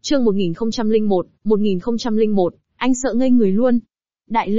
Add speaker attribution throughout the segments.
Speaker 1: Chương 1001, anh sợ ngây người luôn. Đại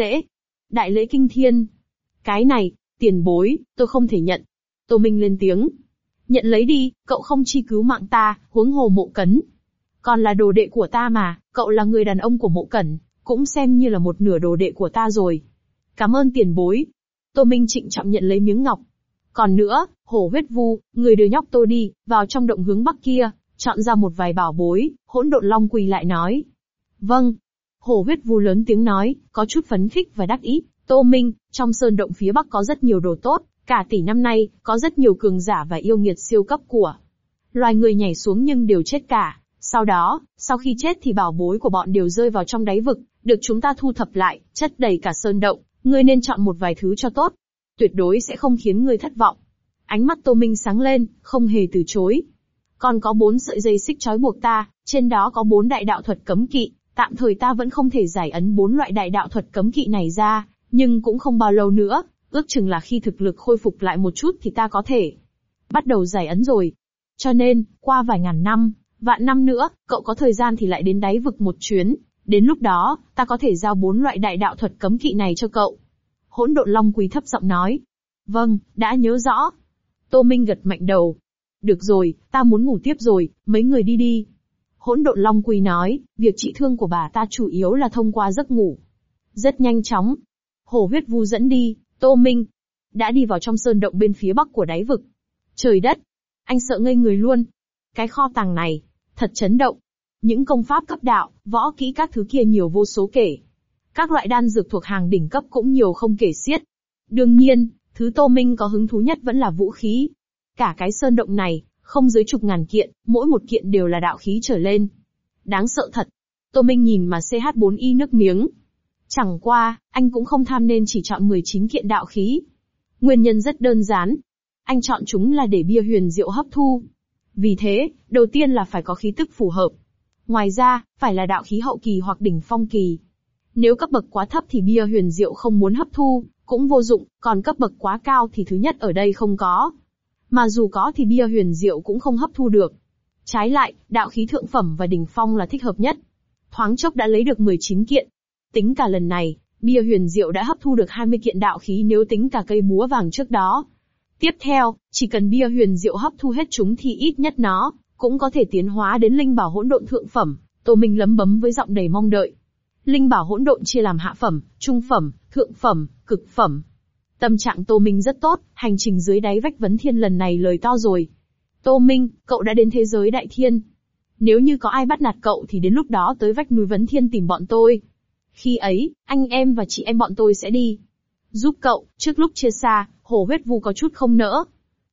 Speaker 1: lễ kinh thiên. Cái này, tiền bối, tôi không thể nhận. Tô Minh lên tiếng. Nhận lấy đi, cậu không chi cứu mạng ta, huống hồ Mộ Cẩn. Còn là đồ đệ của ta mà, cậu là người đàn ông của Mộ Cẩn, cũng xem như là một nửa đồ đệ của ta rồi. Cảm ơn tiền bối. Tô Minh trịnh trọng nhận lấy miếng ngọc. Còn nữa, Hổ Huyết Vu, người đưa nhóc tôi đi, vào trong động hướng bắc kia, chọn ra một vài bảo bối. Hỗn Độn Long quỳ lại nói. Vâng. Hổ Huyết Vu lớn tiếng nói, có chút phấn khích và đắc ý. Tô Minh, trong sơn động phía bắc có rất nhiều đồ tốt, cả tỷ năm nay, có rất nhiều cường giả và yêu nghiệt siêu cấp của loài người nhảy xuống nhưng đều chết cả. Sau đó, sau khi chết thì bảo bối của bọn đều rơi vào trong đáy vực, được chúng ta thu thập lại, chất đầy cả sơn động. Ngươi nên chọn một vài thứ cho tốt. Tuyệt đối sẽ không khiến ngươi thất vọng. Ánh mắt Tô Minh sáng lên, không hề từ chối. Còn có 4 sợi dây xích trói buộc ta, trên đó có 4 đại đạo thuật cấm kỵ. Tạm thời ta vẫn không thể giải ấn 4 loại đại đạo thuật cấm kỵ này ra, nhưng cũng không bao lâu nữa, ước chừng là khi thực lực khôi phục lại một chút thì ta có thể bắt đầu giải ấn rồi. Cho nên, qua vài ngàn năm, vạn năm nữa, cậu có thời gian thì lại đến đáy vực một chuyến. Đến lúc đó, ta có thể giao 4 loại đại đạo thuật cấm kỵ này cho cậu. Hỗn Độn Long Quý thấp giọng nói. Vâng, đã nhớ rõ. Tô Minh gật mạnh đầu. Được rồi, ta muốn ngủ tiếp rồi, mấy người đi đi. Hỗn Độn Long Quý nói, việc trị thương của bà ta chủ yếu là thông qua giấc ngủ. Rất nhanh chóng. Hổ Huyết Vu dẫn đi, Tô Minh đã đi vào trong sơn động bên phía bắc của đáy vực. Trời đất! Anh sợ ngây người luôn. Cái kho tàng này, thật chấn động. Những công pháp cấp đạo, võ kỹ các thứ kia nhiều vô số kể. Các loại đan dược thuộc hàng đỉnh cấp cũng nhiều không kể xiết. Đương nhiên, thứ Tô Minh có hứng thú nhất vẫn là vũ khí. Cả cái sơn động này, không dưới chục ngàn kiện, mỗi một kiện đều là đạo khí trở lên. Đáng sợ thật. Tô Minh nhìn mà CH4Y nước miếng. Chẳng qua, anh cũng không tham nên chỉ chọn 19 kiện đạo khí. Nguyên nhân rất đơn giản. Anh chọn chúng là để bia huyền diệu hấp thu. Vì thế, đầu tiên là phải có khí tức phù hợp. Ngoài ra, phải là đạo khí hậu kỳ hoặc đỉnh phong kỳ. Nếu cấp bậc quá thấp thì bia huyền diệu không muốn hấp thu, cũng vô dụng, còn cấp bậc quá cao thì thứ nhất ở đây không có. Mà dù có thì bia huyền diệu cũng không hấp thu được. Trái lại, đạo khí thượng phẩm và đỉnh phong là thích hợp nhất. Thoáng chốc đã lấy được 19 kiện. Tính cả lần này, bia huyền diệu đã hấp thu được 20 kiện đạo khí nếu tính cả cây búa vàng trước đó. Tiếp theo, chỉ cần bia huyền diệu hấp thu hết chúng thì ít nhất nó cũng có thể tiến hóa đến linh bảo hỗn độn thượng phẩm. Tô Minh lấm bấm với giọng đầy mong đợi. Linh bảo hỗn độn chia làm hạ phẩm, trung phẩm, thượng phẩm, cực phẩm. Tâm trạng Tô Minh rất tốt, hành trình dưới đáy vách Vấn Thiên lần này lời to rồi. Tô Minh, cậu đã đến thế giới Đại Thiên. Nếu như có ai bắt nạt cậu thì đến lúc đó tới vách núi Vấn Thiên tìm bọn tôi. Khi ấy, anh em và chị em bọn tôi sẽ đi giúp cậu. Trước lúc chia xa, Hổ Huyết Vu có chút không nỡ.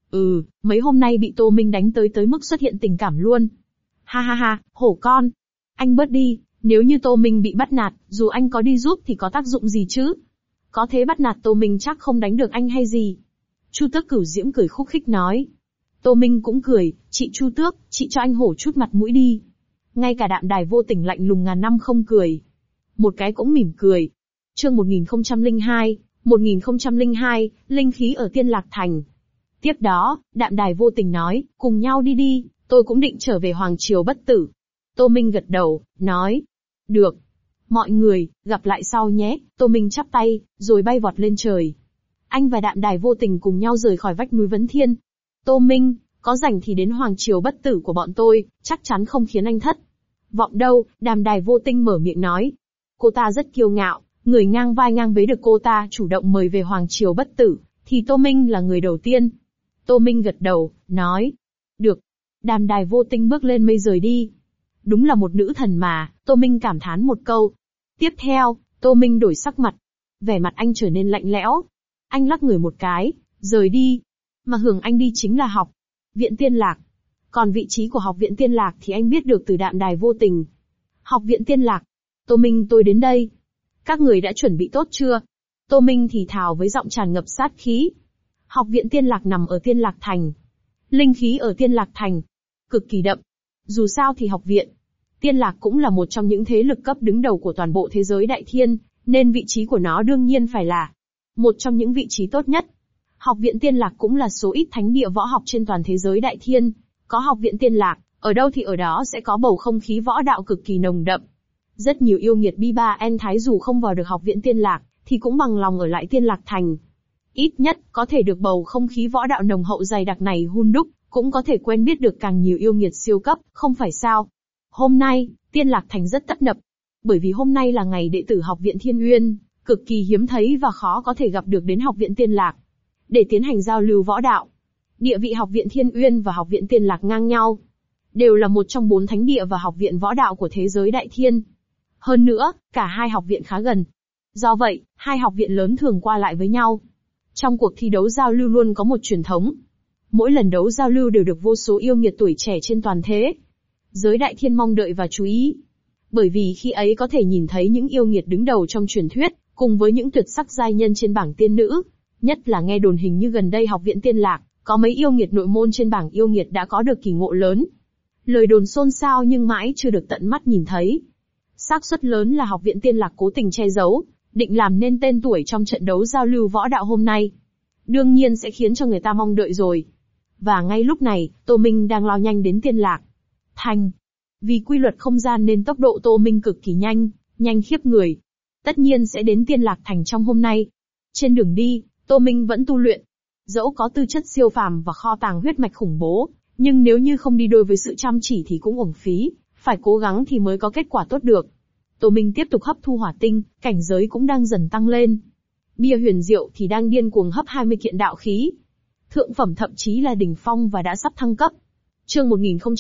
Speaker 1: Mấy hôm nay bị Tô Minh đánh tới mức xuất hiện tình cảm luôn. Ha ha ha, hổ con. Anh bớt đi, nếu như Tô Minh bị bắt nạt, dù anh có đi giúp thì có tác dụng gì chứ? Có thế bắt nạt Tô Minh chắc không đánh được anh hay gì? Chu Tước Cửu Diễm cười khúc khích nói. Tô Minh cũng cười, chị Chu Tước, chị cho anh hổ chút mặt mũi đi. Ngay cả Đạm Đài Vô Tình lạnh lùng ngàn năm không cười. Một cái cũng mỉm cười. Chương 1002, linh khí ở Tiên Lạc Thành. Tiếp đó, Đạm Đài Vô Tình nói, cùng nhau đi đi, tôi cũng định trở về Hoàng Triều Bất Tử. Tô Minh gật đầu, nói, được. Mọi người, gặp lại sau nhé. Tô Minh chắp tay, rồi bay vọt lên trời. Anh và Đạm Đài Vô Tình cùng nhau rời khỏi vách núi Vấn Thiên. Tô Minh, có rảnh thì đến Hoàng Triều Bất Tử của bọn tôi, chắc chắn không khiến anh thất vọng đâu. Đạm Đài Vô Tình mở miệng nói. Cô ta rất kiêu ngạo, người ngang vai ngang bế được cô ta chủ động mời về Hoàng Triều Bất Tử, thì Tô Minh là người đầu tiên. Tô Minh gật đầu, nói. Được. Đạm Đài Vô Tình bước lên mây rời đi. Đúng là một nữ thần mà, Tô Minh cảm thán một câu. Tiếp theo, Tô Minh đổi sắc mặt. Vẻ mặt anh trở nên lạnh lẽo. Anh lắc người một cái, rời đi. Mà hướng anh đi chính là học viện Tiên Lạc. Còn vị trí của học viện Tiên Lạc thì anh biết được từ Đạm Đài Vô Tình. Học viện Tiên Lạc. Tô Minh, tôi đến đây. Các người đã chuẩn bị tốt chưa? Tô Minh thì thào với giọng tràn ngập sát khí. Học viện Tiên Lạc nằm ở Tiên Lạc Thành. Linh khí ở Tiên Lạc Thành cực kỳ đậm. Dù sao thì học viện Tiên Lạc cũng là một trong những thế lực cấp đứng đầu của toàn bộ thế giới Đại Thiên, nên vị trí của nó đương nhiên phải là một trong những vị trí tốt nhất. Học viện Tiên Lạc cũng là số ít thánh địa võ học trên toàn thế giới Đại Thiên. Có học viện Tiên Lạc, Ở đâu thì ở đó sẽ có bầu không khí võ đạo cực kỳ nồng đậm. Rất nhiều yêu nghiệt B3N Thái dù không vào được học viện Tiên Lạc, thì cũng bằng lòng ở lại Tiên Lạc Thành. Ít nhất, có thể được bầu không khí võ đạo nồng hậu dày đặc này hun đúc, cũng có thể quen biết được càng nhiều yêu nghiệt siêu cấp, không phải sao. Hôm nay, Tiên Lạc Thành rất tấp nập. Bởi vì hôm nay là ngày đệ tử học viện Thiên Uyên, cực kỳ hiếm thấy và khó có thể gặp được đến học viện Tiên Lạc. Để tiến hành giao lưu võ đạo. Địa vị học viện Thiên Uyên và học viện Tiên Lạc ngang nhau. Đều là một trong 4 thánh địa và học viện võ đạo của thế giới Đại Thiên. Hơn nữa, cả hai học viện khá gần. Do vậy, hai học viện lớn thường qua lại với nhau. Trong cuộc thi đấu giao lưu luôn có một truyền thống. Mỗi lần đấu giao lưu đều được vô số yêu nghiệt tuổi trẻ trên toàn thế giới Đại Thiên mong đợi và chú ý. Bởi vì khi ấy có thể nhìn thấy những yêu nghiệt đứng đầu trong truyền thuyết, cùng với những tuyệt sắc giai nhân trên bảng tiên nữ. Nhất là nghe đồn hình như gần đây học viện Tiên Lạc, có mấy yêu nghiệt nội môn trên bảng yêu nghiệt đã có được kỳ ngộ lớn. Lời đồn xôn xao nhưng mãi chưa được tận mắt nhìn thấy. Xác suất lớn là học viện Tiên Lạc cố tình che giấu, định làm nên tên tuổi trong trận đấu giao lưu võ đạo hôm nay. Đương nhiên sẽ khiến cho người ta mong đợi rồi. Và ngay lúc này, Tô Minh đang lao nhanh đến Tiên Lạc Thành. Vì quy luật không gian nên tốc độ Tô Minh cực kỳ nhanh, nhanh khiếp người. Tất nhiên sẽ đến Tiên Lạc Thành trong hôm nay. Trên đường đi, Tô Minh vẫn tu luyện. Dẫu có tư chất siêu phàm và kho tàng huyết mạch khủng bố, nhưng nếu như không đi đôi với sự chăm chỉ thì cũng uổng phí, phải cố gắng thì mới có kết quả tốt được. Tô Minh tiếp tục hấp thu hỏa tinh, cảnh giới cũng đang dần tăng lên. Bia huyền diệu thì đang điên cuồng hấp 20 kiện đạo khí. Thượng phẩm thậm chí là đỉnh phong và đã sắp thăng cấp. Chương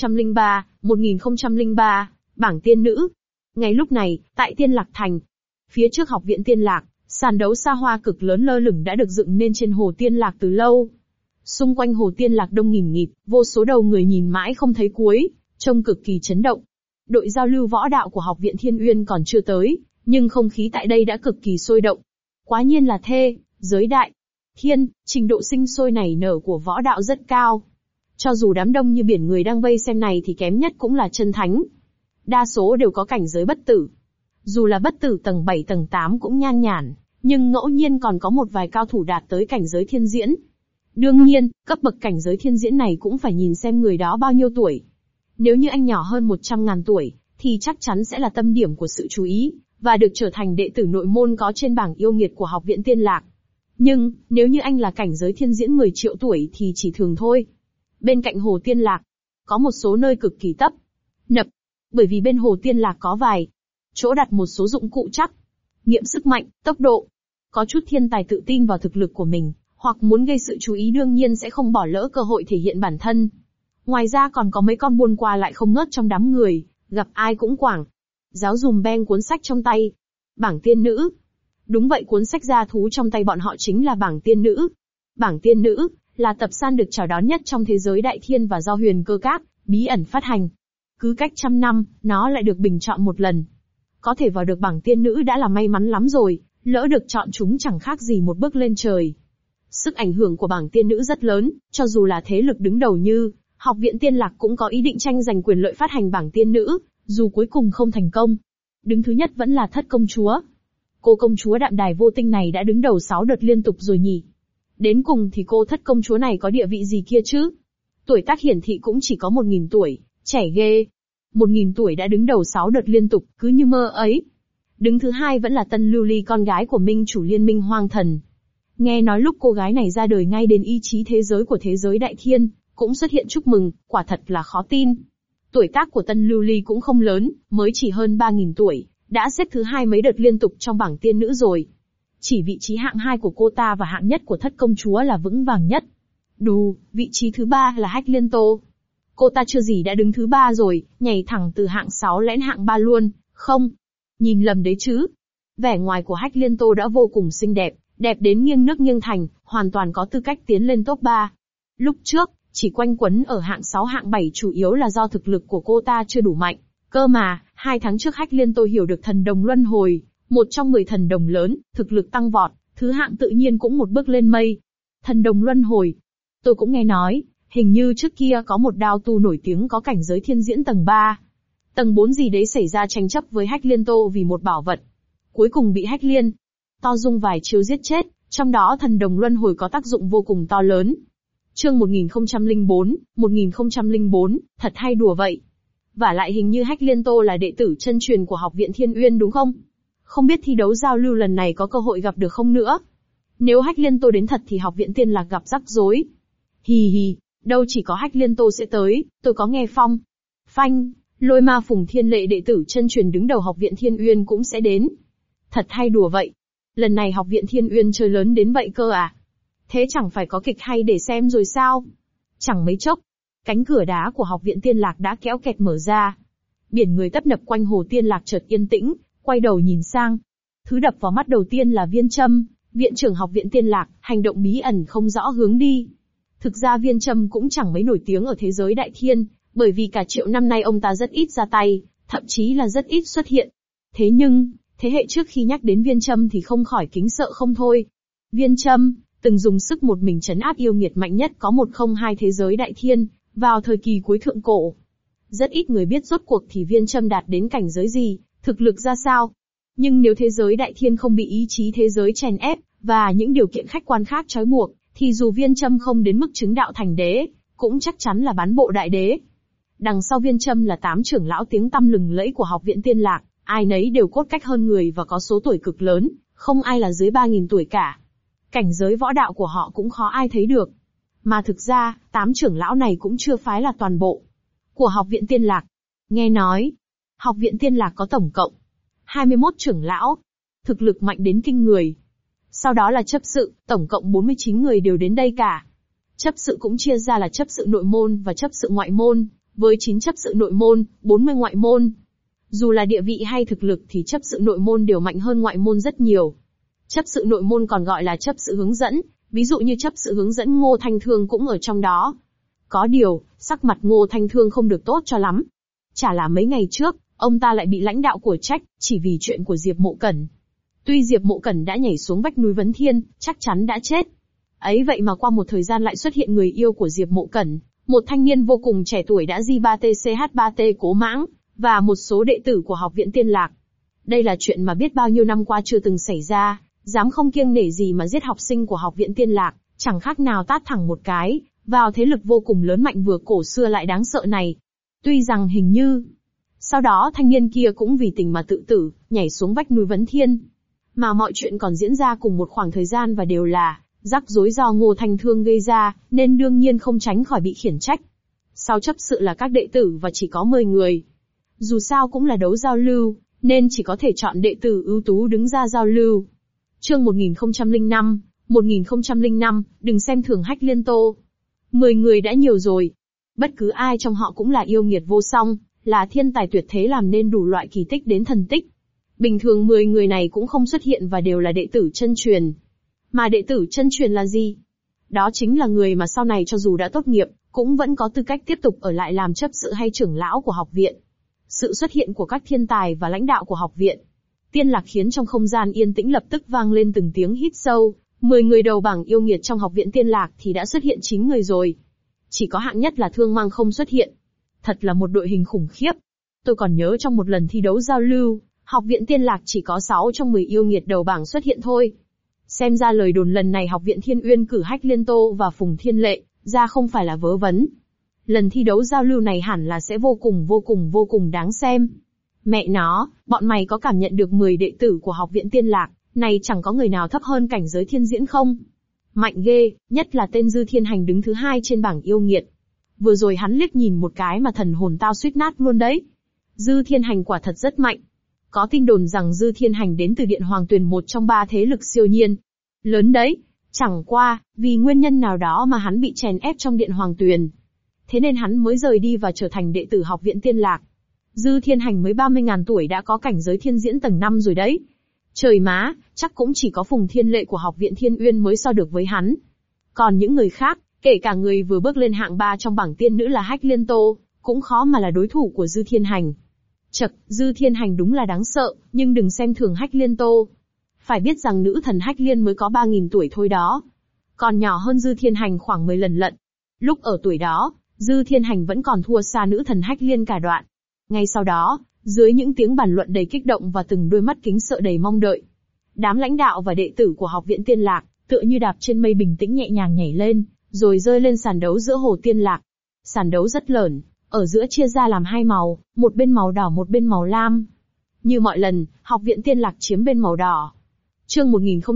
Speaker 1: 1003, bảng tiên nữ. Ngay lúc này, tại Tiên Lạc Thành, phía trước học viện Tiên Lạc, sàn đấu xa hoa cực lớn lơ lửng đã được dựng nên trên hồ Tiên Lạc từ lâu. Xung quanh hồ Tiên Lạc đông nghìn nghịt, vô số đầu người nhìn mãi không thấy cuối, trông cực kỳ chấn động. Đội giao lưu võ đạo của học viện Thiên Uyên còn chưa tới, nhưng không khí tại đây đã cực kỳ sôi động. Quá nhiên là giới đại thiên, trình độ sinh sôi nảy nở của võ đạo rất cao. Cho dù đám đông như biển người đang vây xem này thì kém nhất cũng là chân thánh. Đa số đều có cảnh giới bất tử. Dù là bất tử tầng 7 tầng 8 cũng nhan nhản, nhưng ngẫu nhiên còn có một vài cao thủ đạt tới cảnh giới thiên diễn. Đương nhiên, cấp bậc cảnh giới thiên diễn này cũng phải nhìn xem người đó bao nhiêu tuổi. Nếu như anh nhỏ hơn 100.000 tuổi, thì chắc chắn sẽ là tâm điểm của sự chú ý, và được trở thành đệ tử nội môn có trên bảng yêu nghiệt của học viện Tiên Lạc. Nhưng, nếu như anh là cảnh giới thiên diễn 10 triệu tuổi thì chỉ thường thôi. Bên cạnh hồ Tiên Lạc, có một số nơi cực kỳ tấp nập, bởi vì bên hồ Tiên Lạc có vài chỗ đặt một số dụng cụ chắc, nghiệm sức mạnh, tốc độ. Có chút thiên tài tự tin vào thực lực của mình, hoặc muốn gây sự chú ý đương nhiên sẽ không bỏ lỡ cơ hội thể hiện bản thân. Ngoài ra còn có mấy con buôn qua lại không ngớt trong đám người, gặp ai cũng quảng giáo dùm beng cuốn sách trong tay. Bảng tiên nữ. Đúng vậy, cuốn sách gia thú trong tay bọn họ chính là bảng tiên nữ. Bảng tiên nữ là tập san được chào đón nhất trong thế giới Đại Thiên và do Huyền Cơ Các bí ẩn phát hành. Cứ cách 100 năm, nó lại được bình chọn một lần. Có thể vào được bảng tiên nữ đã là may mắn lắm rồi, lỡ được chọn chúng chẳng khác gì một bước lên trời. Sức ảnh hưởng của bảng tiên nữ rất lớn, cho dù là thế lực đứng đầu như học viện Tiên Lạc cũng có ý định tranh giành quyền lợi phát hành bảng tiên nữ, dù cuối cùng không thành công. Đứng thứ nhất vẫn là Thất công chúa. Cô công chúa đạm đài vô tinh này đã đứng đầu 6 đợt liên tục rồi nhỉ. Đến cùng thì cô Thất công chúa này có địa vị gì kia chứ? Tuổi tác hiển thị cũng chỉ có 1.000 tuổi, trẻ ghê. 1.000 tuổi đã đứng đầu 6 đợt liên tục, cứ như mơ ấy. Đứng thứ hai vẫn là Tân Lưu Ly, con gái của Minh chủ Liên minh Hoang Thần. Nghe nói lúc cô gái này ra đời ngay đến ý chí thế giới của thế giới Đại Thiên cũng xuất hiện chúc mừng, quả thật là khó tin. Tuổi tác của Tân Lưu Ly cũng không lớn, mới chỉ hơn 3.000 tuổi, đã xếp thứ hai mấy đợt liên tục trong bảng tiên nữ rồi. Chỉ vị trí hạng 2 của cô ta và hạng nhất của Thất công chúa là vững vàng nhất. Vị trí thứ 3 là Hách Liên Tô. Cô ta chưa gì đã đứng thứ 3 rồi, nhảy thẳng từ hạng 6 lén hạng 3 luôn, không? Nhìn lầm đấy chứ. Vẻ ngoài của Hách Liên Tô đã vô cùng xinh đẹp, đẹp đến nghiêng nước nghiêng thành, hoàn toàn có tư cách tiến lên top 3. Lúc trước, chỉ quanh quẩn ở hạng 6 hạng 7 chủ yếu là do thực lực của cô ta chưa đủ mạnh. Cơ mà, 2 tháng trước Hách Liên Tô hiểu được thần đồng luân hồi, một trong 10 thần đồng lớn, thực lực tăng vọt, thứ hạng tự nhiên cũng một bước lên mây. Thần đồng luân hồi. Tôi cũng nghe nói, hình như trước kia có một đao tu nổi tiếng có cảnh giới thiên diễn tầng 3. Tầng 4 gì đấy xảy ra tranh chấp với Hách Liên Tô vì một bảo vật. Cuối cùng bị Hách Liên To dùng vài chiêu giết chết, trong đó thần đồng luân hồi có tác dụng vô cùng to lớn. Chương 1004, thật hay đùa vậy. Vả lại hình như Hách Liên Tô là đệ tử chân truyền của Học viện Thiên Uyên đúng không? Không biết thi đấu giao lưu lần này có cơ hội gặp được không nữa? Nếu Hách Liên Tô đến thật thì Học viện Tiên Lạc gặp rắc rối. Hì hì, đâu chỉ có Hách Liên Tô sẽ tới, tôi có nghe phong. Phanh, Lôi Ma Phùng Thiên Lệ đệ tử chân truyền đứng đầu Học viện Thiên Uyên cũng sẽ đến. Thật hay đùa vậy. Lần này Học viện Thiên Uyên chơi lớn đến vậy cơ à? Thế chẳng phải có kịch hay để xem rồi sao? Chẳng mấy chốc, cánh cửa đá của Học viện Tiên Lạc đã kéo kẹt mở ra. Biển người tấp nập quanh Hồ Tiên Lạc chợt yên tĩnh, quay đầu nhìn sang. Thứ đập vào mắt đầu tiên là Viên Trâm, viện trưởng Học viện Tiên Lạc, hành động bí ẩn không rõ hướng đi. Thực ra Viên Trâm cũng chẳng mấy nổi tiếng ở thế giới đại thiên, bởi vì cả triệu năm nay ông ta rất ít ra tay, thậm chí là rất ít xuất hiện. Thế nhưng, thế hệ trước khi nhắc đến Viên Trâm thì không khỏi kính sợ không thôi. Viên Trâm từng dùng sức một mình trấn áp yêu nghiệt mạnh nhất có 102 thế giới đại thiên, vào thời kỳ cuối thượng cổ. Rất ít người biết rốt cuộc thì Viên Trâm đạt đến cảnh giới gì, thực lực ra sao. Nhưng nếu thế giới đại thiên không bị ý chí thế giới chèn ép, và những điều kiện khách quan khác trói buộc, thì dù Viên Trâm không đến mức chứng đạo thành đế, cũng chắc chắn là bán bộ đại đế. Đằng sau Viên Trâm là 8 trưởng lão tiếng tăm lừng lẫy của Học viện Tiên Lạc, ai nấy đều cốt cách hơn người và có số tuổi cực lớn, không ai là dưới 3.000 tuổi cả. Cảnh giới võ đạo của họ cũng khó ai thấy được. Mà thực ra, 8 trưởng lão này cũng chưa phái là toàn bộ của Học viện Tiên Lạc. Nghe nói, Học viện Tiên Lạc có tổng cộng 21 trưởng lão, thực lực mạnh đến kinh người. Sau đó là chấp sự, tổng cộng 49 người đều đến đây cả. Chấp sự cũng chia ra là chấp sự nội môn và chấp sự ngoại môn, với 9 chấp sự nội môn, 40 ngoại môn. Dù là địa vị hay thực lực thì chấp sự nội môn đều mạnh hơn ngoại môn rất nhiều. Chấp sự nội môn còn gọi là chấp sự hướng dẫn, ví dụ như chấp sự hướng dẫn Ngô Thanh Thương cũng ở trong đó. Có điều, sắc mặt Ngô Thanh Thương không được tốt cho lắm. Chả là mấy ngày trước, ông ta lại bị lãnh đạo của trách, chỉ vì chuyện của Diệp Mộ Cẩn. Tuy Diệp Mộ Cẩn đã nhảy xuống vách núi Vấn Thiên, chắc chắn đã chết. Ấy vậy mà qua một thời gian lại xuất hiện người yêu của Diệp Mộ Cẩn, một thanh niên vô cùng trẻ tuổi đã J3TCH3T Cố Mãng, và một số đệ tử của Học viện Tiên Lạc. Đây là chuyện mà biết bao nhiêu năm qua chưa từng xảy ra, dám không kiêng nể gì mà giết học sinh của Học viện Tiên Lạc, chẳng khác nào tát thẳng một cái vào thế lực vô cùng lớn mạnh vừa cổ xưa lại đáng sợ này. Tuy rằng hình như sau đó thanh niên kia cũng vì tình mà tự tử, nhảy xuống vách núi Vấn Thiên. Mà mọi chuyện còn diễn ra cùng một khoảng thời gian và đều là rắc rối do Ngô Thanh Thương gây ra, nên đương nhiên không tránh khỏi bị khiển trách. Sau chấp sự là các đệ tử và chỉ có 10 người. Dù sao cũng là đấu giao lưu, nên chỉ có thể chọn đệ tử ưu tú đứng ra giao lưu. Chương 1005, đừng xem thường Hách Liên Tô. 10 người đã nhiều rồi. Bất cứ ai trong họ cũng là yêu nghiệt vô song, là thiên tài tuyệt thế làm nên đủ loại kỳ tích đến thần tích. Bình thường 10 người này cũng không xuất hiện và đều là đệ tử chân truyền. Mà đệ tử chân truyền là gì? Đó chính là người mà sau này cho dù đã tốt nghiệp, cũng vẫn có tư cách tiếp tục ở lại làm chấp sự hay trưởng lão của học viện. Sự xuất hiện của các thiên tài và lãnh đạo của học viện Tiên Lạc khiến trong không gian yên tĩnh lập tức vang lên từng tiếng hít sâu. 10 người đầu bảng yêu nghiệt trong Học viện Tiên Lạc thì đã xuất hiện 9 người rồi. Chỉ có hạng nhất là Thương Mang không xuất hiện. Thật là một đội hình khủng khiếp. Tôi còn nhớ trong một lần thi đấu giao lưu, Học viện Tiên Lạc chỉ có 6 trong 10 yêu nghiệt đầu bảng xuất hiện thôi. Xem ra lời đồn lần này Học viện Thiên Uyên cử Hách Liên Tô và Phùng Thiên Lệ ra không phải là vớ vẩn. Lần thi đấu giao lưu này hẳn là sẽ vô cùng đáng xem. Mẹ nó, bọn mày có cảm nhận được 10 đệ tử của Học viện Tiên Lạc này chẳng có người nào thấp hơn cảnh giới thiên diễn không? Mạnh ghê, nhất là tên Dư Thiên Hành đứng thứ 2 trên bảng yêu nghiệt. Vừa rồi hắn liếc nhìn một cái mà thần hồn tao suýt nát luôn đấy. Dư Thiên Hành quả thật rất mạnh. Có tin đồn rằng Dư Thiên Hành đến từ Điện Hoàng Tuyền, một trong 3 thế lực siêu nhiên lớn đấy. Chẳng qua, vì nguyên nhân nào đó mà hắn bị chèn ép trong Điện Hoàng Tuyền. Thế nên hắn mới rời đi và trở thành đệ tử Học viện Tiên Lạc. Dư Thiên Hành mới 30.000 tuổi đã có cảnh giới thiên diễn tầng 5 rồi đấy. Trời má, chắc cũng chỉ có Phùng Thiên Lệ của Học viện Thiên Uyên mới so được với hắn. Còn những người khác, kể cả người vừa bước lên hạng 3 trong bảng tiên nữ là Hách Liên Tô, cũng khó mà là đối thủ của Dư Thiên Hành. Chậc, Dư Thiên Hành đúng là đáng sợ, nhưng đừng xem thường Hách Liên Tô. Phải biết rằng nữ thần Hách Liên mới có 3.000 tuổi thôi đó. Còn nhỏ hơn Dư Thiên Hành khoảng 10 lần lận. Lúc ở tuổi đó, Dư Thiên Hành vẫn còn thua xa nữ thần Hách Liên cả đoạn. Ngay sau đó, dưới những tiếng bàn luận đầy kích động và từng đôi mắt kính sợ đầy mong đợi, đám lãnh đạo và đệ tử của Học viện Tiên Lạc, tựa như đạp trên mây bình tĩnh nhẹ nhàng nhảy lên, rồi rơi lên sàn đấu giữa Hồ Tiên Lạc. Sàn đấu rất lớn, ở giữa chia ra làm hai màu, một bên màu đỏ một bên màu lam. Như mọi lần, Học viện Tiên Lạc chiếm bên màu đỏ. Chương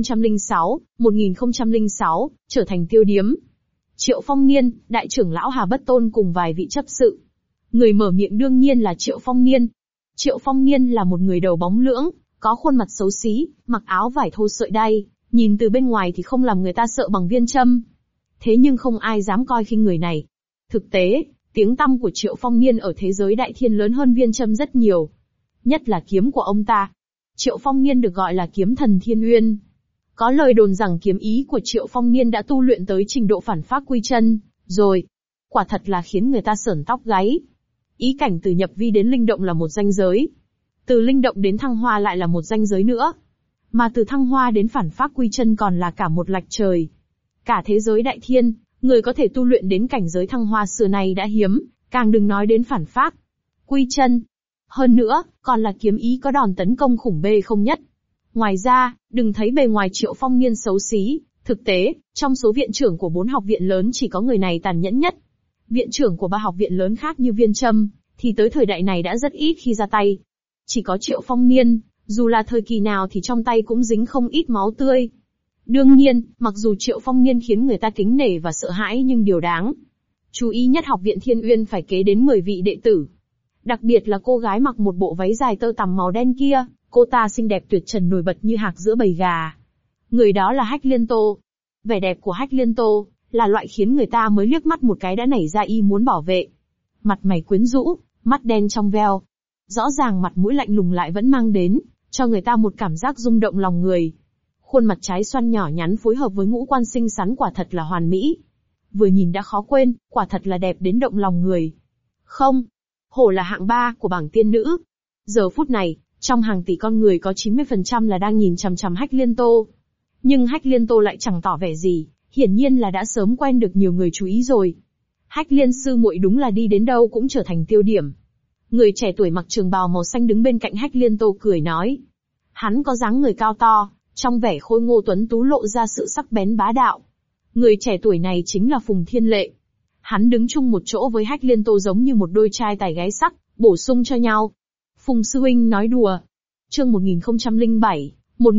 Speaker 1: 1006, trở thành tiêu điếm. Triệu Phong Niên, đại trưởng lão Hà Bất Tôn cùng vài vị chấp sự. Người mở miệng đương nhiên là Triệu Phong Niên. Triệu Phong Niên là một người đầu bóng lưỡng, có khuôn mặt xấu xí, mặc áo vải thô sợi đay, nhìn từ bên ngoài thì không làm người ta sợ bằng viên châm. Thế nhưng không ai dám coi khinh người này. Thực tế, tiếng tăm của Triệu Phong Niên ở thế giới đại thiên lớn hơn viên châm rất nhiều. Nhất là kiếm của ông ta. Triệu Phong Niên được gọi là kiếm thần Thiên Uyên. Có lời đồn rằng kiếm ý của Triệu Phong Niên đã tu luyện tới trình độ phản pháp quy chân, rồi. Quả thật là khiến người ta sởn tóc gáy. Ý cảnh từ nhập vi đến linh động là một ranh giới. Từ linh động đến thăng hoa lại là một ranh giới nữa. Mà từ thăng hoa đến phản pháp quy chân còn là cả một lạch trời. Cả thế giới đại thiên, người có thể tu luyện đến cảnh giới thăng hoa xưa này đã hiếm, càng đừng nói đến phản pháp quy chân. Hơn nữa, còn là kiếm ý có đòn tấn công khủng bê không nhất. Ngoài ra, đừng thấy bề ngoài Triệu Phong Niên xấu xí, thực tế, trong số viện trưởng của 4 học viện lớn chỉ có người này tàn nhẫn nhất. Viện trưởng của 3 học viện lớn khác như Viên Châm, thì tới thời đại này đã rất ít khi ra tay. Chỉ có Triệu Phong Niên, dù là thời kỳ nào thì trong tay cũng dính không ít máu tươi. Đương nhiên, mặc dù Triệu Phong Niên khiến người ta kính nể và sợ hãi nhưng điều đáng chú ý nhất Học viện Thiên Uyên phải kế đến 10 vị đệ tử. Đặc biệt là cô gái mặc một bộ váy dài tơ tằm màu đen kia, cô ta xinh đẹp tuyệt trần nổi bật như hạc giữa bầy gà. Người đó là Hách Liên Tô. Vẻ đẹp của Hách Liên Tô là loại khiến người ta mới liếc mắt một cái đã nảy ra ý muốn bảo vệ. Mặt mày quyến rũ, mắt đen trong veo. Rõ ràng mặt mũi lạnh lùng lại vẫn mang đến cho người ta một cảm giác rung động lòng người. Khuôn mặt trái xoan nhỏ nhắn phối hợp với ngũ quan xinh xắn quả thật là hoàn mỹ. Vừa nhìn đã khó quên, quả thật là đẹp đến động lòng người. Không, hổ là hạng 3 của bảng tiên nữ. Giờ phút này, trong hàng tỷ con người có 90% là đang nhìn chằm chằm Hách Liên Tô. Nhưng Hách Liên Tô lại chẳng tỏ vẻ gì, hiển nhiên là đã sớm quen được nhiều người chú ý rồi. Hách Liên sư muội đúng là đi đến đâu cũng trở thành tiêu điểm. Người trẻ tuổi mặc trường bào màu xanh đứng bên cạnh Hách Liên Tô cười nói. Hắn có dáng người cao to, trong vẻ khôi ngô tuấn tú lộ ra sự sắc bén bá đạo. Người trẻ tuổi này chính là Phùng Thiên Lệ. Hắn đứng chung một chỗ với Hách Liên Tô giống như một đôi trai tài gái sắc, bổ sung cho nhau. Phùng sư huynh nói đùa. Chương 1007,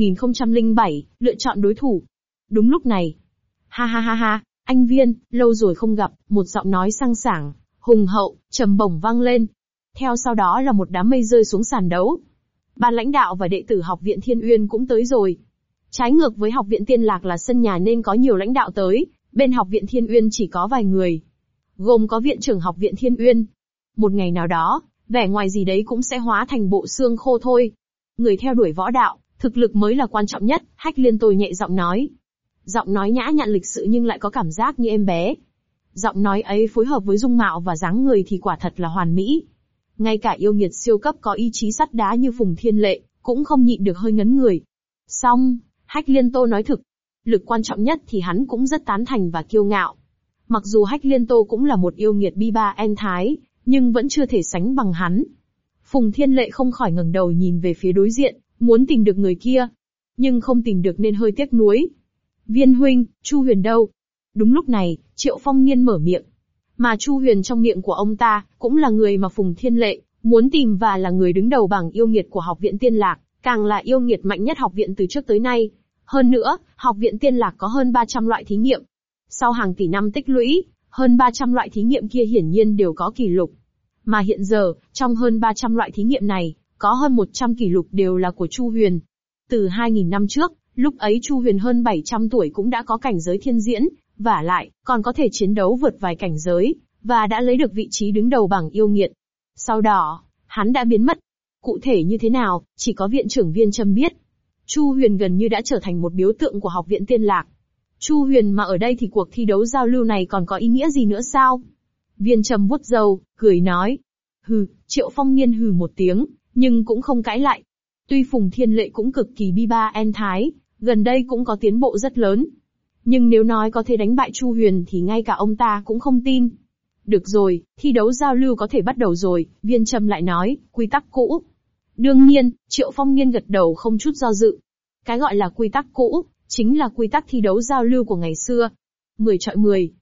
Speaker 1: lựa chọn đối thủ. Đúng lúc này. Ha ha ha ha, anh Viên, lâu rồi không gặp, một giọng nói sang sảng, hùng hậu, trầm bổng vang lên. Theo sau đó là một đám mây rơi xuống sàn đấu. Ban lãnh đạo và đệ tử Học viện Thiên Uyên cũng tới rồi. Trái ngược với Học viện Tiên Lạc là sân nhà nên có nhiều lãnh đạo tới, bên Học viện Thiên Uyên chỉ có vài người. Gồm có viện trưởng Học viện Thiên Uyên. Một ngày nào đó, vẻ ngoài gì đấy cũng sẽ hóa thành bộ xương khô thôi. Người theo đuổi võ đạo, thực lực mới là quan trọng nhất, Hách Liên Tô nhẹ giọng nói. Giọng nói nhã nhặn lịch sự nhưng lại có cảm giác như em bé. Giọng nói ấy phối hợp với dung mạo và dáng người thì quả thật là hoàn mỹ. Ngay cả yêu nghiệt siêu cấp có ý chí sắt đá như Phùng Thiên Lệ, cũng không nhịn được hơi ngấn người. Xong, Hách Liên Tô nói thực. Lực quan trọng nhất thì hắn cũng rất tán thành và kiêu ngạo. Mặc dù Hách Liên Tô cũng là một yêu nghiệt Bi-ba En Thái, nhưng vẫn chưa thể sánh bằng hắn. Phùng Thiên Lệ không khỏi ngẩng đầu nhìn về phía đối diện, muốn tìm được người kia. Nhưng không tìm được nên hơi tiếc nuối. Viên huynh, Chu Huyền đâu? Đúng lúc này, Triệu Phong Niên mở miệng. Mà Chu Huyền trong miệng của ông ta, cũng là người mà Phùng Thiên Lệ muốn tìm và là người đứng đầu bảng yêu nghiệt của Học viện Tiên Lạc, càng là yêu nghiệt mạnh nhất học viện từ trước tới nay. Hơn nữa, Học viện Tiên Lạc có hơn 300 loại thí nghiệm. Sau hàng tỷ năm tích lũy, hơn 300 loại thí nghiệm kia hiển nhiên đều có kỷ lục. Mà hiện giờ, trong hơn 300 loại thí nghiệm này, có hơn 100 kỷ lục đều là của Chu Huyền. Từ 2000 năm trước, lúc ấy Chu Huyền hơn 700 tuổi cũng đã có cảnh giới thiên diễn, vả lại, còn có thể chiến đấu vượt vài cảnh giới, và đã lấy được vị trí đứng đầu bảng yêu nghiệt. Sau đó, hắn đã biến mất. Cụ thể như thế nào, chỉ có viện trưởng Viên Châm biết. Chu Huyền gần như đã trở thành một biểu tượng của Học viện Tiên Lạc. Chu Huyền mà ở đây thì cuộc thi đấu giao lưu này còn có ý nghĩa gì nữa sao? Viên Châm vuốt râu, cười nói. Hừ, Triệu Phong Niên hừ một tiếng, nhưng cũng không cãi lại. Tuy Phùng Thiên Lệ cũng cực kỳ Bi-ba En Thái, gần đây cũng có tiến bộ rất lớn. Nhưng nếu nói có thể đánh bại Chu Huyền thì ngay cả ông ta cũng không tin. Được rồi, thi đấu giao lưu có thể bắt đầu rồi, Viên Châm lại nói, quy tắc cũ. Đương nhiên, Triệu Phong Niên gật đầu không chút do dự. Cái gọi là quy tắc cũ, chính là quy tắc thi đấu giao lưu của ngày xưa. 10 chọi 10,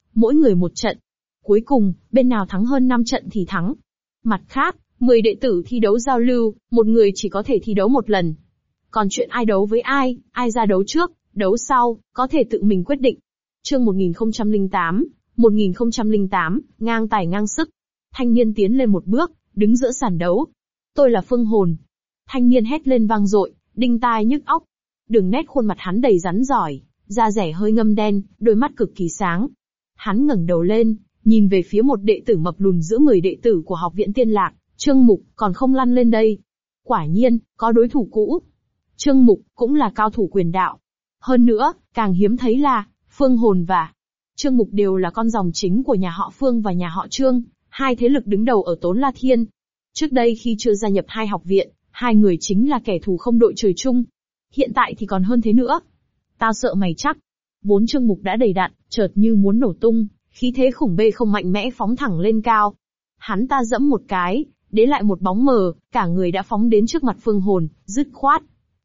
Speaker 1: mỗi người một trận. Cuối cùng, bên nào thắng hơn 5 trận thì thắng. Mặt khác, 10 đệ tử thi đấu giao lưu, một người chỉ có thể thi đấu một lần. Còn chuyện ai đấu với ai ra đấu trước, đấu sau, có thể tự mình quyết định. Chương 1008, ngang tài ngang sức. Thanh niên tiến lên một bước, đứng giữa sàn đấu. Tôi là Phương Hồn. Thanh niên hét lên vang dội, đinh tai nhức óc. Đường nét khuôn mặt hắn đầy rắn giỏi, da rẻ hơi ngâm đen, đôi mắt cực kỳ sáng. Hắn ngẩng đầu lên, nhìn về phía một đệ tử mập lùn giữa 10 đệ tử của học viện Tiên Lạc, Trương Mục, còn không lăn lên đây. Quả nhiên, có đối thủ cũ. Trương Mục, cũng là cao thủ quyền đạo. Hơn nữa, càng hiếm thấy là, Phương Hồn và Trương Mục đều là con dòng chính của nhà họ Phương và nhà họ Trương, hai thế lực đứng đầu ở Tốn La Thiên. Trước đây khi chưa gia nhập hai học viện, hai người chính là kẻ thù không đội trời chung. Hiện tại thì còn hơn thế nữa. Tao sợ mày chắc. Vốn Trương Mục đã đầy đặn, chợt như muốn nổ tung, khí thế khủng bê không mạnh mẽ phóng thẳng lên cao. Hắn ta dẫm một cái, để lại một bóng mờ, cả người đã phóng đến trước mặt Phương Hồn, dứt khoát.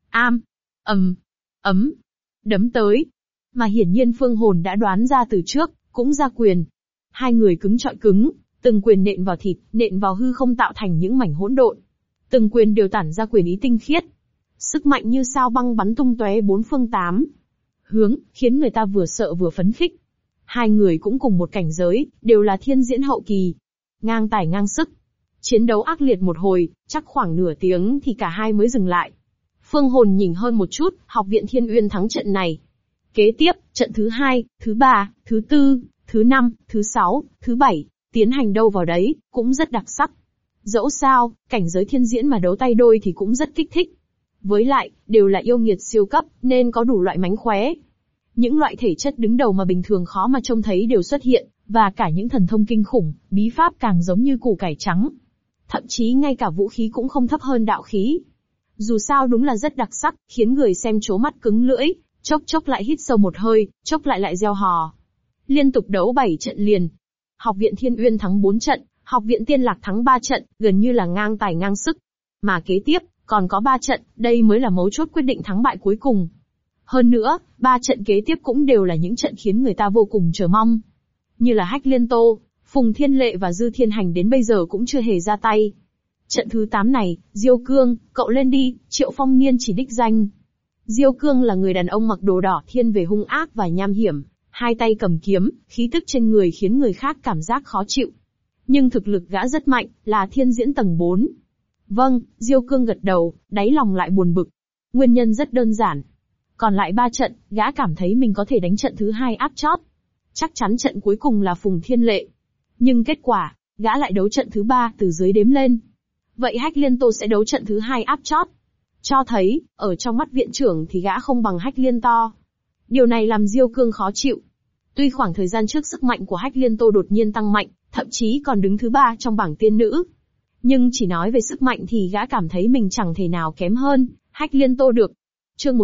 Speaker 1: Đấm tới. Mà hiển nhiên Phương Hồn đã đoán ra từ trước, cũng ra quyền. Hai người cứng chọi cứng, từng quyền nện vào thịt, nện vào hư không tạo thành những mảnh hỗn độn. Từng quyền đều tản ra quyền ý tinh khiết. Sức mạnh như sao băng bắn tung tóe bốn phương tám hướng, khiến người ta vừa sợ vừa phấn khích. Hai người cũng cùng một cảnh giới, đều là thiên diễn hậu kỳ. Ngang tài ngang sức. Chiến đấu ác liệt một hồi, chắc khoảng nửa tiếng thì cả hai mới dừng lại. Phương Hồn nhỉnh hơn một chút, học viện Thiên Uyên thắng trận này. Kế tiếp, trận thứ 2, thứ 3, thứ 4, thứ 5, thứ 6, thứ 7, tiến hành đâu vào đấy, cũng rất đặc sắc. Dẫu sao, cảnh giới thiên diễn mà đấu tay đôi thì cũng rất kích thích. Với lại, đều là yêu nghiệt siêu cấp, nên có đủ loại mánh khóe. Những loại thể chất đứng đầu mà bình thường khó mà trông thấy đều xuất hiện, và cả những thần thông kinh khủng, bí pháp càng giống như củ cải trắng. Thậm chí ngay cả vũ khí cũng không thấp hơn đạo khí. Dù sao đúng là rất đặc sắc, khiến người xem trố mắt cứng lưỡi, chốc chốc lại hít sâu một hơi, chốc lại reo hò. Liên tục đấu 7 trận liền. Học viện Thiên Uyên thắng 4 trận, học viện Tiên Lạc thắng 3 trận, gần như là ngang tài ngang sức. Mà kế tiếp, còn có 3 trận, đây mới là mấu chốt quyết định thắng bại cuối cùng. Hơn nữa, 3 trận kế tiếp cũng đều là những trận khiến người ta vô cùng chờ mong. Như là Hách Liên Tô, Phùng Thiên Lệ và Dư Thiên Hành đến bây giờ cũng chưa hề ra tay. Trận thứ 8 này, Diêu Cương, cậu lên đi, Triệu Phong Niên chỉ đích danh. Diêu Cương là người đàn ông mặc đồ đỏ thiên về hung ác và nham hiểm, hai tay cầm kiếm, khí tức trên người khiến người khác cảm giác khó chịu. Nhưng thực lực gã rất mạnh, là thiên diễn tầng 4. Vâng, Diêu Cương gật đầu, đáy lòng lại buồn bực. Nguyên nhân rất đơn giản. Còn lại 3 trận, gã cảm thấy mình có thể đánh trận thứ 2 áp chót. Chắc chắn trận cuối cùng là Phùng Thiên Lệ. Nhưng kết quả, gã lại đấu trận thứ 3 từ dưới đếm lên. Vậy Hách Liên Tô sẽ đấu trận thứ 2 áp chót. Cho thấy, ở trong mắt viện trưởng thì gã không bằng Hách Liên To. Điều này làm Diêu Cương khó chịu. Tuy khoảng thời gian trước sức mạnh của Hách Liên Tô đột nhiên tăng mạnh, thậm chí còn đứng thứ 3 trong bảng tiên nữ. Nhưng chỉ nói về sức mạnh thì gã cảm thấy mình chẳng thể nào kém hơn Hách Liên Tô được. Chương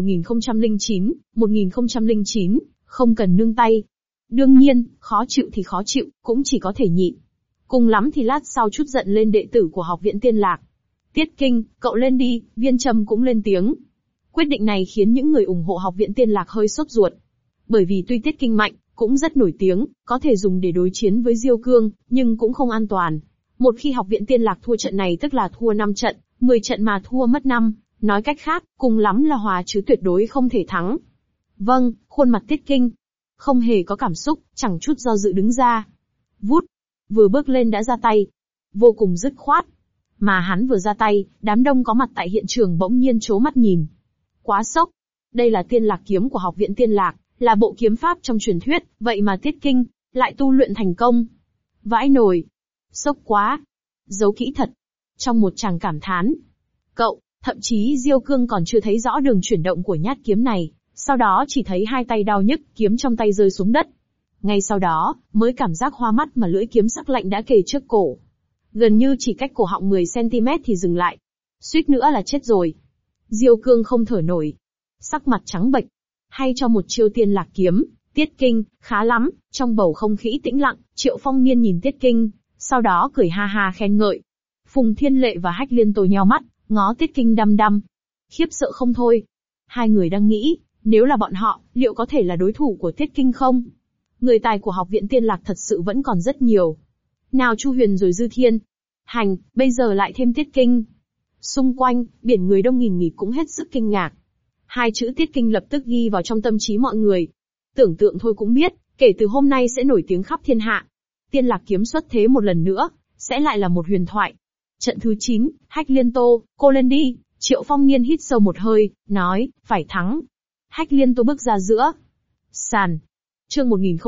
Speaker 1: 1009, không cần nương tay. Đương nhiên, khó chịu thì khó chịu, cũng chỉ có thể nhịn. Cùng lắm thì lát sau chút giận lên đệ tử của học viện Tiên Lạc. Tiết Kinh, cậu lên đi, Viên Trâm cũng lên tiếng. Quyết định này khiến những người ủng hộ học viện Tiên Lạc hơi sốt ruột. Bởi vì tuy Tiết Kinh mạnh, cũng rất nổi tiếng, có thể dùng để đối chiến với Diêu Cương, nhưng cũng không an toàn. Một khi học viện Tiên Lạc thua trận này tức là thua 5 trận, 10 trận mà thua mất 5, nói cách khác, cùng lắm là hòa chứ tuyệt đối không thể thắng. Vâng, khuôn mặt Tiết Kinh không hề có cảm xúc, chẳng chút do dự đứng ra. Vút, vừa bước lên đã ra tay. Vô cùng dứt khoát. Mà hắn vừa ra tay, đám đông có mặt tại hiện trường bỗng nhiên trố mắt nhìn. Quá sốc. Đây là Tiên Lạc kiếm của học viện Tiên Lạc, là bộ kiếm pháp trong truyền thuyết, vậy mà Tiết Kinh lại tu luyện thành công. Vãi nồi. Sốc quá. Giấu kỹ thật. Trong một tràng cảm thán. Cậu, thậm chí Diêu Cương còn chưa thấy rõ đường chuyển động của nhát kiếm này, sau đó chỉ thấy hai tay đau nhức, kiếm trong tay rơi xuống đất. Ngay sau đó, mới cảm giác hoa mắt mà lưỡi kiếm sắc lạnh đã kề trước cổ. Gần như chỉ cách cổ họng 10cm thì dừng lại. Suýt nữa là chết rồi. Diêu Cương không thở nổi. Sắc mặt trắng bệch. Hay cho một chiêu Tiên Lạc kiếm, Tiết Kinh, khá lắm. Trong bầu không khí tĩnh lặng, Triệu Phong Niên nhìn Tiết Kinh, sau đó cười ha ha khen ngợi. Phùng Thiên Lệ và Hách Liên Tô nheo mắt, ngó Tiết Kinh đăm đăm. Khiếp sợ không thôi. Hai người đang nghĩ, nếu là bọn họ, liệu có thể là đối thủ của Tiết Kinh không? Người tài của học viện Tiên Lạc thật sự vẫn còn rất nhiều. Nào Chu Huyền rồi Dư Thiên. Hành, bây giờ lại thêm Tiết Kinh. Xung quanh, biển người đông nghìn nghịt cũng hết sức kinh ngạc. Hai chữ Tiết Kinh lập tức ghi vào trong tâm trí mọi người. Tưởng tượng thôi cũng biết, kể từ hôm nay sẽ nổi tiếng khắp thiên hạ. Tiên Lạc kiếm xuất thế một lần nữa, sẽ lại là một huyền thoại. Trận thứ 9, Hách Liên Tô, cô lên đi. Triệu Phong Niên hít sâu một hơi, nói, phải thắng. Hách Liên Tô bước ra giữa sàn. Chương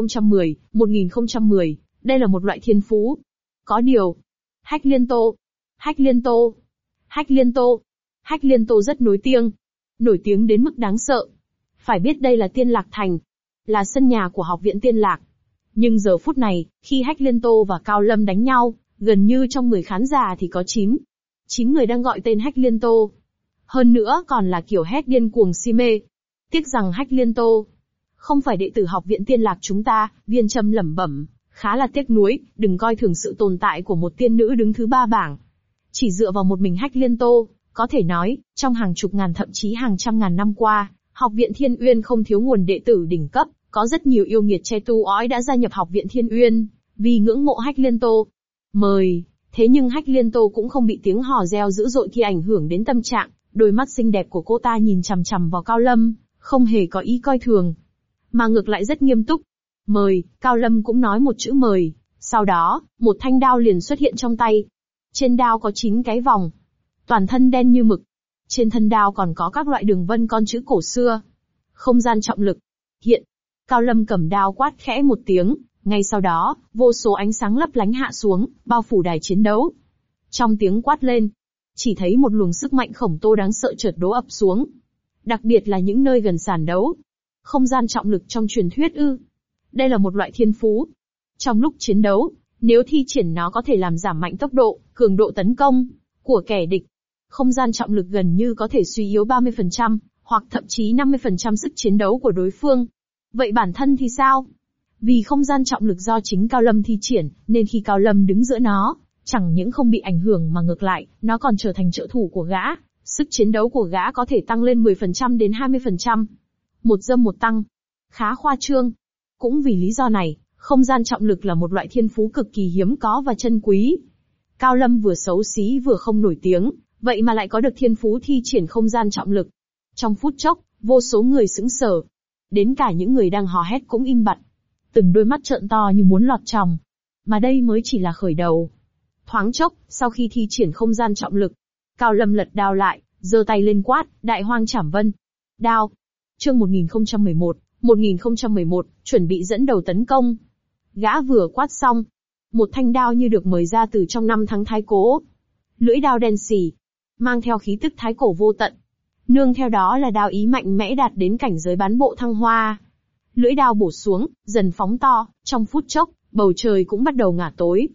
Speaker 1: 1010, đây là một loại thiên phú. Có điều, Hách Liên Tô, Hách Liên Tô, Hách Liên Tô, Hách Liên Tô rất nổi tiếng đến mức đáng sợ. Phải biết đây là Tiên Lạc Thành, là sân nhà của học viện Tiên Lạc. Nhưng giờ phút này, khi Hách Liên Tô và Cao Lâm đánh nhau, gần như trong 10 khán giả thì có 9 người đang gọi tên Hách Liên Tô. Hơn nữa còn là kiểu hét điên cuồng si mê. Tiếc rằng Hách Liên Tô không phải đệ tử học viện Tiên Lạc chúng ta, Viên Trâm lẩm bẩm, khá là tiếc nuối, đừng coi thường sự tồn tại của một tiên nữ đứng thứ 3 bảng. Chỉ dựa vào một mình Hách Liên Tô, có thể nói, trong hàng chục ngàn thậm chí hàng trăm ngàn năm qua, học viện Thiên Uyên không thiếu nguồn đệ tử đỉnh cấp, có rất nhiều yêu nghiệt che tu ói đã gia nhập học viện Thiên Uyên, vì ngưỡng mộ Hách Liên Tô. Mời, thế nhưng Hách Liên Tô cũng không bị tiếng hò reo dữ dội kia ảnh hưởng đến tâm trạng, đôi mắt xinh đẹp của cô ta nhìn chằm chằm vào Cao Lâm, không hề có ý coi thường, mà ngược lại rất nghiêm túc. Mời, Cao Lâm cũng nói một chữ mời, sau đó, một thanh đao liền xuất hiện trong tay. Trên đao có 9 cái vòng, toàn thân đen như mực. Trên thân đao còn có các loại đường vân con chữ cổ xưa. Không gian trọng lực. Hiện. Cao Lâm cầm đao quát khẽ một tiếng, ngay sau đó, vô số ánh sáng lấp lánh hạ xuống, bao phủ đài chiến đấu. Trong tiếng quát lên, chỉ thấy một luồng sức mạnh khổng lồ đáng sợ chợt đổ ập xuống. Đặc biệt là những nơi gần sàn đấu. Không gian trọng lực trong truyền thuyết ư? Đây là một loại thiên phú. Trong lúc chiến đấu, nếu thi triển nó có thể làm giảm mạnh tốc độ, cường độ tấn công của kẻ địch. Không gian trọng lực gần như có thể suy yếu 30%, hoặc thậm chí 50% sức chiến đấu của đối phương. Vậy bản thân thì sao? Vì không gian trọng lực do chính Cao Lâm thi triển, nên khi Cao Lâm đứng giữa nó, chẳng những không bị ảnh hưởng mà ngược lại, nó còn trở thành trợ thủ của gã. Sức chiến đấu của gã có thể tăng lên 10% đến 20%. Một dâm một tăng. Khá khoa trương. Cũng vì lý do này, không gian trọng lực là một loại thiên phú cực kỳ hiếm có và chân quý. Cao Lâm vừa xấu xí vừa không nổi tiếng, vậy mà lại có được thiên phú thi triển không gian trọng lực. Trong phút chốc, vô số người sững sờ. Đến cả những người đang hò hét cũng im bặt. Từng đôi mắt trợn to như muốn lọt tròng. Mà đây mới chỉ là khởi đầu. Thoáng chốc, sau khi thi triển không gian trọng lực, Cao Lâm lật đao lại, giơ tay lên quát, Đại Hoang Trảm Vân. Đao. Chương 1011, chuẩn bị dẫn đầu tấn công. Gã vừa quát xong, một thanh đao như được mời ra từ trong 5 tháng thái cố. Lưỡi đao đen xì, mang theo khí tức thái cổ vô tận. Nương theo đó là đao ý mạnh mẽ đạt đến cảnh giới bán bộ thăng hoa. Lưỡi đao bổ xuống, dần phóng to, trong phút chốc, bầu trời cũng bắt đầu ngả tối,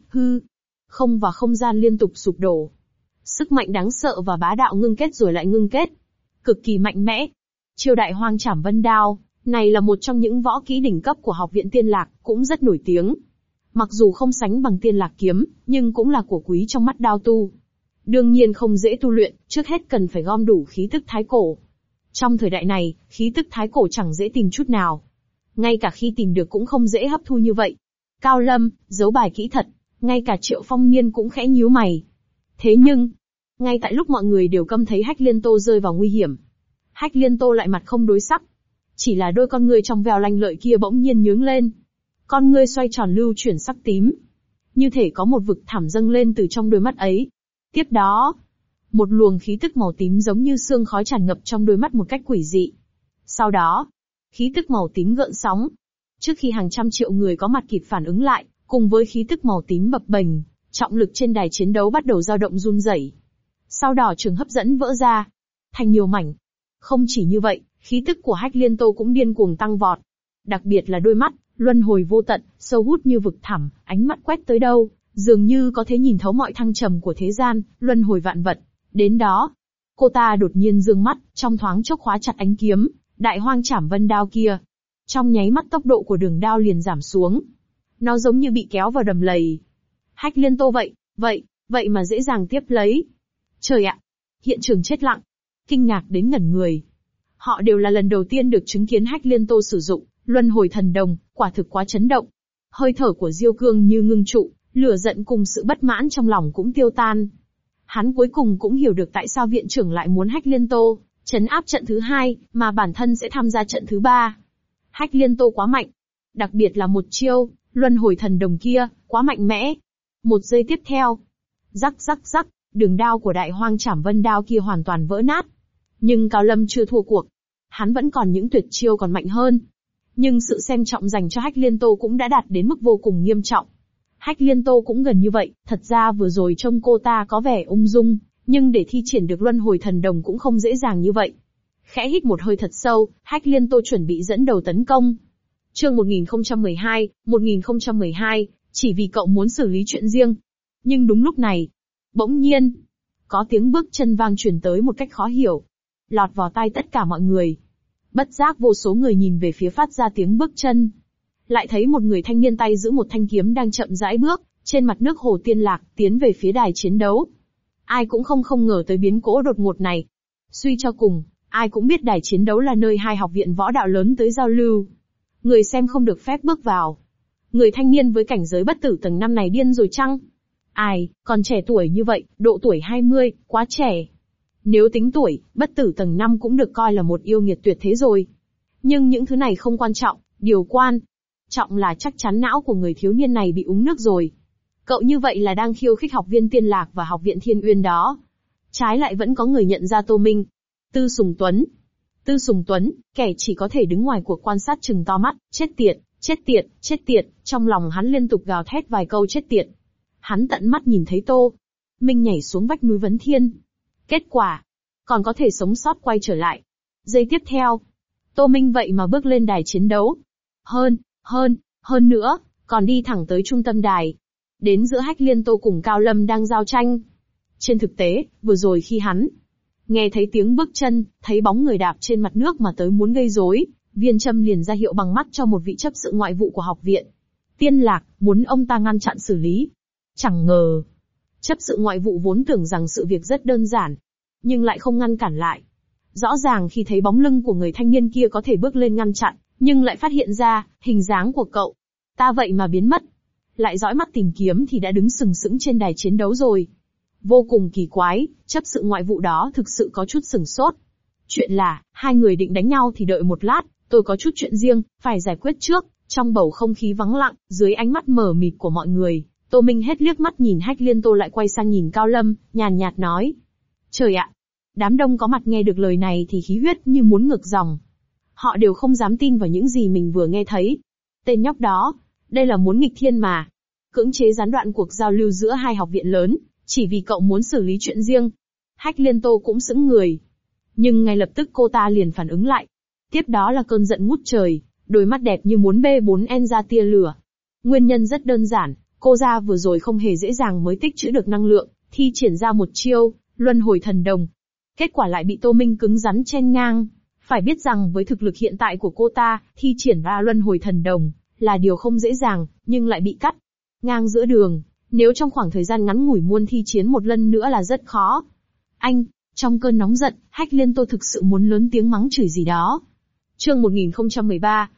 Speaker 1: không và không gian liên tục sụp đổ. Sức mạnh đáng sợ và bá đạo ngưng kết rồi lại ngưng kết. Cực kỳ mạnh mẽ. Chiêu Đại Hoang Trảm Vân đao, này là một trong những võ kỹ đỉnh cấp của học viện Tiên Lạc, cũng rất nổi tiếng. Mặc dù không sánh bằng Tiên Lạc kiếm, nhưng cũng là của quý trong mắt đao tu. Đương nhiên không dễ tu luyện, trước hết cần phải gom đủ khí tức thái cổ. Trong thời đại này, khí tức thái cổ chẳng dễ tìm chút nào. Ngay cả khi tìm được cũng không dễ hấp thu như vậy. Cao Lâm, giấu bài kỹ thật, ngay cả Triệu Phong Niên cũng khẽ nhíu mày. Thế nhưng, ngay tại lúc mọi người đều căm thấy Hách Liên Tô rơi vào nguy hiểm, Hách Liên Tô lại mặt không đối sắc. Chỉ là đôi con ngươi trong veo lanh lợi kia bỗng nhiên nhướng lên. Con ngươi xoay tròn lưu chuyển sắc tím. Như thể có một vực thẳm dâng lên từ trong đôi mắt ấy. Tiếp đó, một luồng khí tức màu tím giống như sương khói tràn ngập trong đôi mắt một cách quỷ dị. Sau đó, khí tức màu tím gợn sóng. Trước khi hàng trăm triệu người có mặt kịp phản ứng lại, cùng với khí tức màu tím bập bềnh, trọng lực trên đài chiến đấu bắt đầu dao động run rẩy. Sau đó trường hấp dẫn vỡ ra, thành nhiều mảnh. Không chỉ như vậy, khí tức của Hách Liên Tô cũng điên cuồng tăng vọt. Đặc biệt là đôi mắt, luân hồi vô tận, sâu hút như vực thẳm, ánh mắt quét tới đâu, dường như có thể nhìn thấu mọi thăng trầm của thế gian, luân hồi vạn vật. Đến đó, cô ta đột nhiên dương mắt, trong thoáng chốc khóa chặt ánh kiếm, Đại Hoang Trảm Vân đao kia. Trong nháy mắt tốc độ của đường đao liền giảm xuống. Nó giống như bị kéo vào đầm lầy. Hách Liên Tô vậy mà dễ dàng tiếp lấy. Trời ạ! Hiện trường chết lặng. Kinh ngạc đến ngẩn người. Họ đều là lần đầu tiên được chứng kiến Hách Liên Tô sử dụng Luân hồi thần đồng, quả thực quá chấn động. Hơi thở của Diêu Cương như ngưng trụ, lửa giận cùng sự bất mãn trong lòng cũng tiêu tan. Hắn cuối cùng cũng hiểu được tại sao viện trưởng lại muốn Hách Liên Tô trấn áp trận thứ 2, mà bản thân sẽ tham gia trận thứ 3. Hách Liên Tô quá mạnh. Đặc biệt là một chiêu, luân hồi thần đồng kia, quá mạnh mẽ. Một giây tiếp theo. Rắc rắc rắc, đường đao của Đại Hoang Trảm Vân đao kia hoàn toàn vỡ nát. Nhưng Cao Lâm chưa thua cuộc. Hắn vẫn còn những tuyệt chiêu còn mạnh hơn. Nhưng sự xem trọng dành cho Hách Liên Tô cũng đã đạt đến mức vô cùng nghiêm trọng. Hách Liên Tô cũng gần như vậy, thật ra vừa rồi trông cô ta có vẻ ung dung, nhưng để thi triển được luân hồi thần đồng cũng không dễ dàng như vậy. Khẽ hít một hơi thật sâu, Hách Liên Tô chuẩn bị dẫn đầu tấn công. Chương 1012, chỉ vì cậu muốn xử lý chuyện riêng. Nhưng đúng lúc này, bỗng nhiên, có tiếng bước chân vang truyền tới một cách khó hiểu, lọt vào tai tất cả mọi người. Bất giác vô số người nhìn về phía phát ra tiếng bước chân. Lại thấy một người thanh niên tay giữ một thanh kiếm đang chậm rãi bước, trên mặt nước Hồ Tiên Lạc, tiến về phía đài chiến đấu. Ai cũng không ngờ tới biến cố đột ngột này. Suy cho cùng, ai cũng biết đài chiến đấu là nơi hai học viện võ đạo lớn tới giao lưu. Người xem không được phép bước vào. Người thanh niên với cảnh giới bất tử tầng 5 này điên rồi chăng? Ai, còn trẻ tuổi như vậy, độ tuổi 20, quá trẻ. Nếu tính tuổi, bất tử tầng 5 cũng được coi là một yêu nghiệt tuyệt thế rồi. Nhưng những thứ này không quan trọng, điều quan trọng là chắc chắn não của người thiếu niên này bị uống nước rồi. Cậu như vậy là đang khiêu khích học viên Tiên Lạc và học viện Thiên Uyên đó. Trái lại vẫn có người nhận ra Tô Minh. Tư Sùng Tuấn. Tư Sùng Tuấn, kẻ chỉ có thể đứng ngoài cuộc quan sát trừng to mắt, chết tiệt, chết tiệt, chết tiệt, trong lòng hắn liên tục gào thét vài câu chết tiệt. Hắn tận mắt nhìn thấy Tô Minh nhảy xuống vách núi Vấn Thiên. Kết quả, còn có thể sống sót quay trở lại. Giây tiếp theo, Tô Minh vậy mà bước lên đài chiến đấu. Hơn nữa, còn đi thẳng tới trung tâm đài. Đến giữa Hách Liên Tô cùng Cao Lâm đang giao tranh. Trên thực tế, vừa rồi khi hắn nghe thấy tiếng bước chân, thấy bóng người đạp trên mặt nước mà tới muốn gây rối, Viên Trâm liền ra hiệu bằng mắt cho một vị chấp sự ngoại vụ của học viện Tiên Lạc, muốn ông ta ngăn chặn xử lý. Chẳng ngờ, chấp sự ngoại vụ vốn tưởng rằng sự việc rất đơn giản, nhưng lại không ngăn cản lại. Rõ ràng khi thấy bóng lưng của người thanh niên kia có thể bước lên ngăn chặn, nhưng lại phát hiện ra, hình dáng của cậu ta vậy mà biến mất. Lại dõi mắt tìm kiếm thì đã đứng sừng sững trên đài chiến đấu rồi. Vô cùng kỳ quái, chấp sự ngoại vụ đó thực sự có chút sừng sốt. Chuyện là, hai người định đánh nhau thì đợi một lát, tôi có chút chuyện riêng, phải giải quyết trước. Trong bầu không khí vắng lặng, dưới ánh mắt mờ mịt của mọi người, Tô Minh hết liếc mắt nhìn Hách Liên Tô lại quay sang nhìn Cao Lâm, nhàn nhạt nói. Trời ạ! Đám đông có mặt nghe được lời này thì khí huyết như muốn ngược dòng. Họ đều không dám tin vào những gì mình vừa nghe thấy. Tên nhóc đó, đây là muốn nghịch thiên mà. Cưỡng chế gián đoạn cuộc giao lưu giữa hai học viện lớn, chỉ vì cậu muốn xử lý chuyện riêng. Hách Liên Tô cũng sững người. Nhưng ngay lập tức cô ta liền phản ứng lại. Tiếp đó là cơn giận ngút trời, đôi mắt đẹp như muốn B4N ra tia lửa. Nguyên nhân rất đơn giản, cô ra vừa rồi không hề dễ dàng mới tích trữ được năng lượng, thi triển ra một chiêu, luân hồi thần đồng. Kết quả lại bị Tô Minh cứng rắn chen ngang. Phải biết rằng với thực lực hiện tại của cô ta, thi triển ra luân hồi thần đồng là điều không dễ dàng, nhưng lại bị cắt ngang giữa đường. Nếu trong khoảng thời gian ngắn ngủi muốn thi chiến một lần nữa là rất khó. Anh, trong cơn nóng giận, Hách Liên Tô thực sự muốn lớn tiếng mắng chửi gì đó. Chương 1013,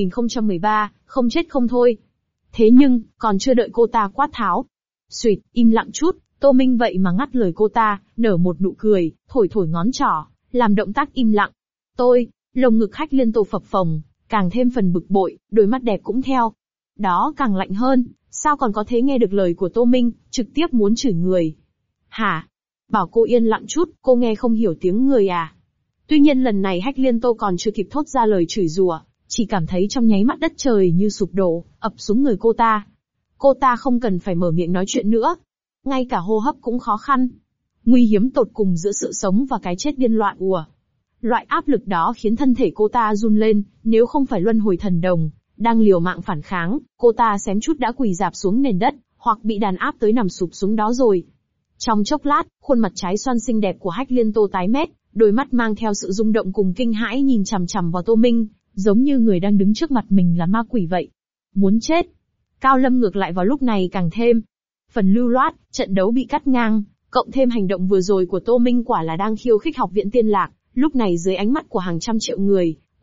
Speaker 1: không chết không thôi. Thế nhưng, còn chưa đợi cô ta quát tháo. Xuỵt, im lặng chút, Tô Minh vậy mà ngắt lời cô ta, nở một nụ cười, thổi ngón trỏ, làm động tác im lặng. Lồng ngực Hách Liên Tô phập phồng, càng thêm phần bực bội, đôi mắt đẹp cũng theo. Đó càng lạnh hơn, sao còn có thể nghe được lời của Tô Minh, trực tiếp muốn chửi người. Hả? Bảo cô yên lặng chút, cô nghe không hiểu tiếng người à? Tuy nhiên lần này Hách Liên Tô còn chưa kịp thốt ra lời chửi rủa, chỉ cảm thấy trong nháy mắt đất trời như sụp đổ, ập xuống người cô ta. Cô ta không cần phải mở miệng nói chuyện nữa. Ngay cả hô hấp cũng khó khăn. Nguy hiểm tột cùng giữa sự sống và cái chết điên loạn ùa. Loại áp lực đó khiến thân thể cô ta run lên, nếu không phải luân hồi thần đồng đang liều mạng phản kháng, cô ta xém chút đã quỳ rạp xuống nền đất, hoặc bị đàn áp tới nằm sụp xuống đó rồi. Trong chốc lát, khuôn mặt trái xoan xinh đẹp của Hách Liên Tô tái mét, đôi mắt mang theo sự rung động cùng kinh hãi nhìn chằm chằm vào Tô Minh, giống như người đang đứng trước mặt mình là ma quỷ vậy. Muốn chết. Cao Lâm ngược lại vào lúc này càng thêm phần lưu loát, trận đấu bị cắt ngang, cộng thêm hành động vừa rồi của Tô Minh quả là đang khiêu khích học viện Tiên Lạc. Lúc này dưới ánh mắt của hàng trăm triệu người,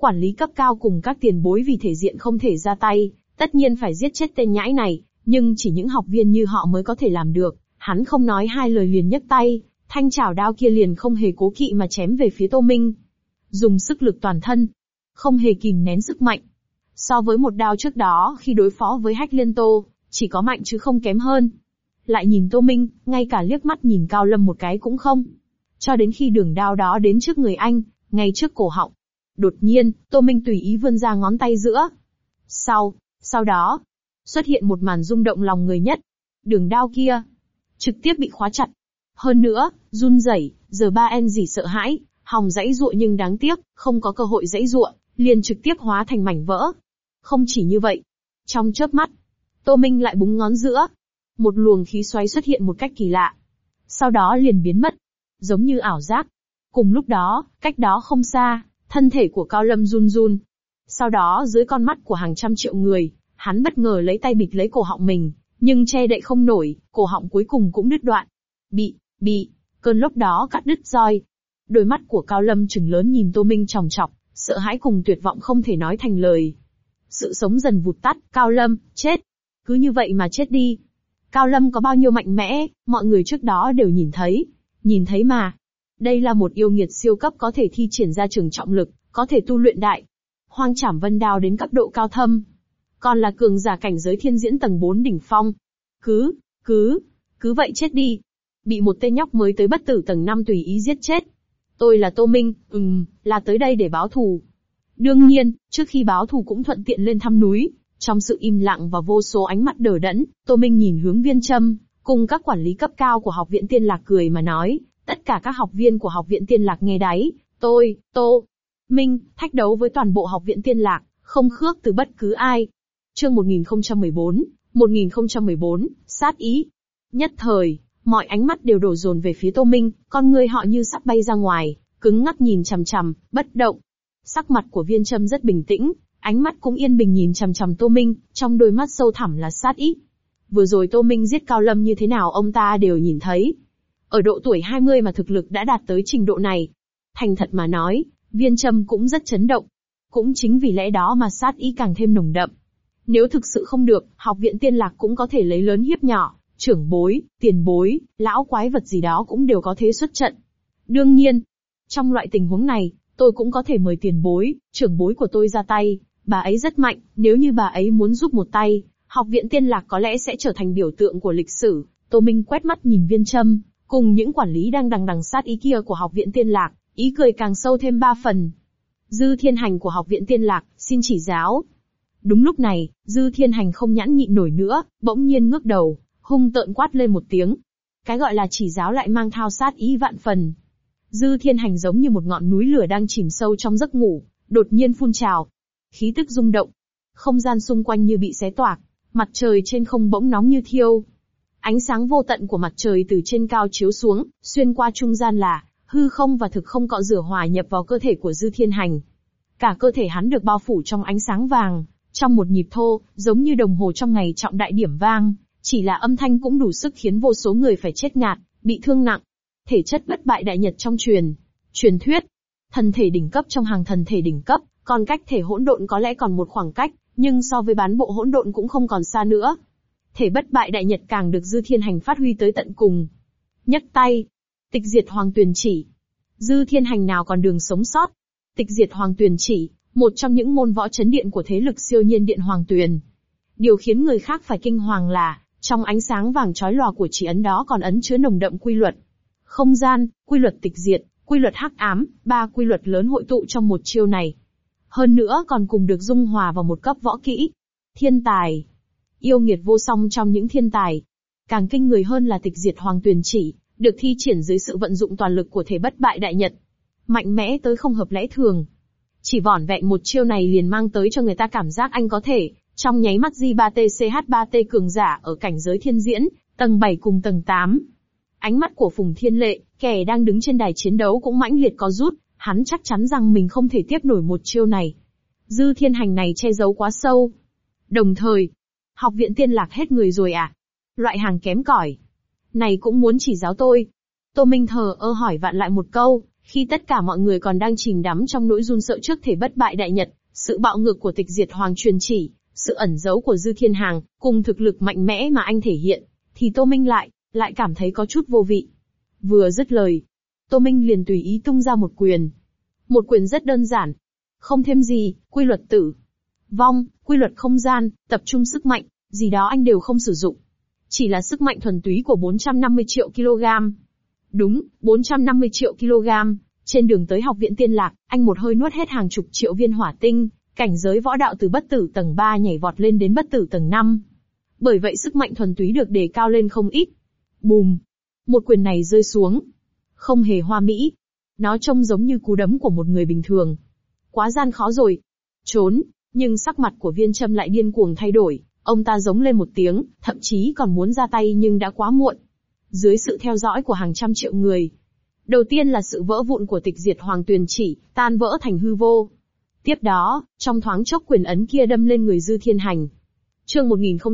Speaker 1: Quản lý cấp cao cùng các tiền bối vì thể diện không thể ra tay, tất nhiên phải giết chết tên nhãi này, nhưng chỉ những học viên như họ mới có thể làm được. Hắn không nói hai lời liền nhấc tay, thanh chảo đao kia liền không hề cố kỵ mà chém về phía Tô Minh. Dùng sức lực toàn thân, không hề kìm nén sức mạnh. So với một đao trước đó khi đối phó với Hách Liên Tô, chỉ có mạnh chứ không kém hơn. Lại nhìn Tô Minh, ngay cả liếc mắt nhìn Cao Lâm một cái cũng không. Cho đến khi đường đao đó đến trước người anh, ngay trước cổ họng. Đột nhiên, Tô Minh tùy ý vươn ra ngón tay giữa. Sau đó, xuất hiện một màn rung động lòng người nhất. Đường đao kia, trực tiếp bị khóa chặt. Hơn nữa, run rẩy, giờ ba en gì sợ hãi, hòng giãy giụa nhưng đáng tiếc, không có cơ hội giãy giụa, liền trực tiếp hóa thành mảnh vỡ. Không chỉ như vậy, trong chớp mắt, Tô Minh lại búng ngón giữa. Một luồng khí xoáy xuất hiện một cách kỳ lạ. Sau đó liền biến mất, giống như ảo giác. Cùng lúc đó, cách đó không xa, thân thể của Cao Lâm run run. Sau đó dưới con mắt của hàng trăm triệu người, hắn bất ngờ lấy tay bịt lấy cổ họng mình, nhưng che đậy không nổi, cổ họng cuối cùng cũng đứt đoạn. Bị, cơn lốc đó cắt đứt roi. Đôi mắt của Cao Lâm trừng lớn nhìn Tô Minh chòng chọc, sợ hãi cùng tuyệt vọng không thể nói thành lời. Sự sống dần vụt tắt, Cao Lâm, chết. Cứ như vậy mà chết đi. Cao Lâm có bao nhiêu mạnh mẽ, mọi người trước đó đều nhìn thấy. Nhìn thấy mà. Đây là một yêu nghiệt siêu cấp có thể thi triển ra trường trọng lực, có thể tu luyện đại Hoang Trảm Vân Đao đến cấp độ cao thâm. Còn là cường giả cảnh giới thiên diễn tầng 4 đỉnh phong. Cứ vậy chết đi. Bị một tên nhóc mới tới bất tử tầng 5 tùy ý giết chết. Tôi là Tô Minh, là tới đây để báo thù. Đương nhiên, trước khi báo thù cũng thuận tiện lên thăm núi. Trong sự im lặng và vô số ánh mắt đờ đẫn, Tô Minh nhìn hướng Viên Trâm, cùng các quản lý cấp cao của Học viện Tiên Lạc cười mà nói. Tất cả các học viên của Học viện Tiên Lạc nghe đáy. Tô Minh, thách đấu với toàn bộ Học viện Tiên Lạc, không khước từ bất cứ ai. Chương 1014, sát ý. Nhất thời, mọi ánh mắt đều đổ dồn về phía Tô Minh, con người họ như sắp bay ra ngoài, cứng ngắc nhìn chằm chằm, bất động. Sắc mặt của Viên Trâm rất bình tĩnh, ánh mắt cũng yên bình nhìn chằm chằm Tô Minh, trong đôi mắt sâu thẳm là sát ý. Vừa rồi Tô Minh giết Cao Lâm như thế nào ông ta đều nhìn thấy. Ở độ tuổi 20 mà thực lực đã đạt tới trình độ này. Thành thật mà nói, Viên Trâm cũng rất chấn động. Cũng chính vì lẽ đó mà sát ý càng thêm nồng đậm. Nếu thực sự không được, Học viện Tiên Lạc cũng có thể lấy lớn hiếp nhỏ, trưởng bối, tiền bối, lão quái vật gì đó cũng đều có thể xuất trận. Đương nhiên, trong loại tình huống này, tôi cũng có thể mời tiền bối, trưởng bối của tôi ra tay. Bà ấy rất mạnh, nếu như bà ấy muốn giúp một tay, Học viện Tiên Lạc có lẽ sẽ trở thành biểu tượng của lịch sử. Tô Minh quét mắt nhìn Viên Trâm, cùng những quản lý đang đằng sát ý kia của Học viện Tiên Lạc, ý cười càng sâu thêm 3 phần. Dư Thiên Hành của Học viện Tiên Lạc, xin chỉ giáo. Đúng lúc này, Dư Thiên Hành không nhẫn nhịn nổi nữa, bỗng nhiên ngước đầu, hung tợn quát lên một tiếng. Cái gọi là chỉ giáo lại mang thao sát ý vạn phần. Dư Thiên Hành giống như một ngọn núi lửa đang chìm sâu trong giấc ngủ, đột nhiên phun trào. Khí tức rung động. Không gian xung quanh như bị xé toạc, mặt trời trên không bỗng nóng như thiêu. Ánh sáng vô tận của mặt trời từ trên cao chiếu xuống, xuyên qua trung gian là hư không và thực không cọ rửa hòa nhập vào cơ thể của Dư Thiên Hành. Cả cơ thể hắn được bao phủ trong ánh sáng vàng, trong một nhịp thô, giống như đồng hồ trong ngày trọng đại điểm vang, chỉ là âm thanh cũng đủ sức khiến vô số người phải chết ngạt, bị thương nặng. Thể chất bất bại đại nhật trong truyền thuyết, thần thể đỉnh cấp trong hàng thần thể đỉnh cấp, còn cách thể hỗn độn có lẽ còn một khoảng cách, nhưng so với bán bộ hỗn độn cũng không còn xa nữa. Thể bất bại đại nhật càng được Dư Thiên Hành phát huy tới tận cùng. Nhấc tay, tịch diệt hoàng tuyền chỉ. Dư Thiên Hành nào còn đường sống sót. Tịch diệt hoàng tuyền chỉ, một trong những môn võ chấn điện của thế lực siêu nhiên điện hoàng tuyền. Điều khiến người khác phải kinh hoàng là, trong ánh sáng vàng chói lòa của chỉ ấn đó còn ấn chứa nồng đậm quy luật không gian, quy luật tịch diệt, quy luật hắc ám, 3 quy luật lớn hội tụ trong một chiêu này. Hơn nữa còn cùng được dung hòa vào một cấp võ kỹ. Thiên tài. Yêu nghiệt vô song trong những thiên tài. Càng kinh người hơn là tịch diệt hoàng tuyền chỉ, được thi triển dưới sự vận dụng toàn lực của thể bất bại đại nhật. Mạnh mẽ tới không hợp lẽ thường. Chỉ vỏn vẹn một chiêu này liền mang tới cho người ta cảm giác anh có thể, trong nháy mắt J3TCH3T cường giả ở cảnh giới thiên diễn, tầng 7 cùng tầng 8. Ánh mắt của Phùng Thiên Lệ, kẻ đang đứng trên đài chiến đấu cũng mãnh liệt có rút, hắn chắc chắn rằng mình không thể tiếp nổi một chiêu này. Dư Thiên Hành này che giấu quá sâu. Đồng thời, Học viện Tiên Lạc hết người rồi à? Loại hàng kém cỏi này cũng muốn chỉ giáo tôi. Tô Minh thờ ơ hỏi vặn lại một câu, Khi tất cả mọi người còn đang chìm đắm trong nỗi run sợ trước thể bất bại đại Nhật, sự bạo ngược của tịch diệt hoàng truyền chỉ, sự ẩn giấu của Dư Thiên Hàng, cùng thực lực mạnh mẽ mà anh thể hiện, thì Tô Minh lại cảm thấy có chút vô vị. Vừa dứt lời, Tô Minh liền tùy ý tung ra một quyền. Một quyền rất đơn giản. Không thêm gì, quy luật tử vong, quy luật không gian, tập trung sức mạnh, gì đó anh đều không sử dụng. Chỉ là sức mạnh thuần túy của 450 triệu kg. Đúng, 450 triệu kg. Trên đường tới học viện Tiên Lạc, anh một hơi nuốt hết hàng chục triệu viên hỏa tinh, cảnh giới võ đạo từ bất tử tầng 3 nhảy vọt lên đến bất tử tầng 5. Bởi vậy sức mạnh thuần túy được đề cao lên không ít. Bùm! Một quyền này rơi xuống. Không hề hoa mỹ. Nó trông giống như cú đấm của một người bình thường. Quá gian khó rồi. Trốn! Nhưng sắc mặt của Viên Trâm lại điên cuồng thay đổi. Ông ta giống lên một tiếng, thậm chí còn muốn ra tay nhưng đã quá muộn. Dưới sự theo dõi của hàng trăm triệu người. Đầu tiên là sự vỡ vụn của tịch diệt hoàng tuyền chỉ, tan vỡ thành hư vô. Tiếp đó, trong thoáng chốc quyền ấn kia đâm lên người Dư Thiên Hành. Chương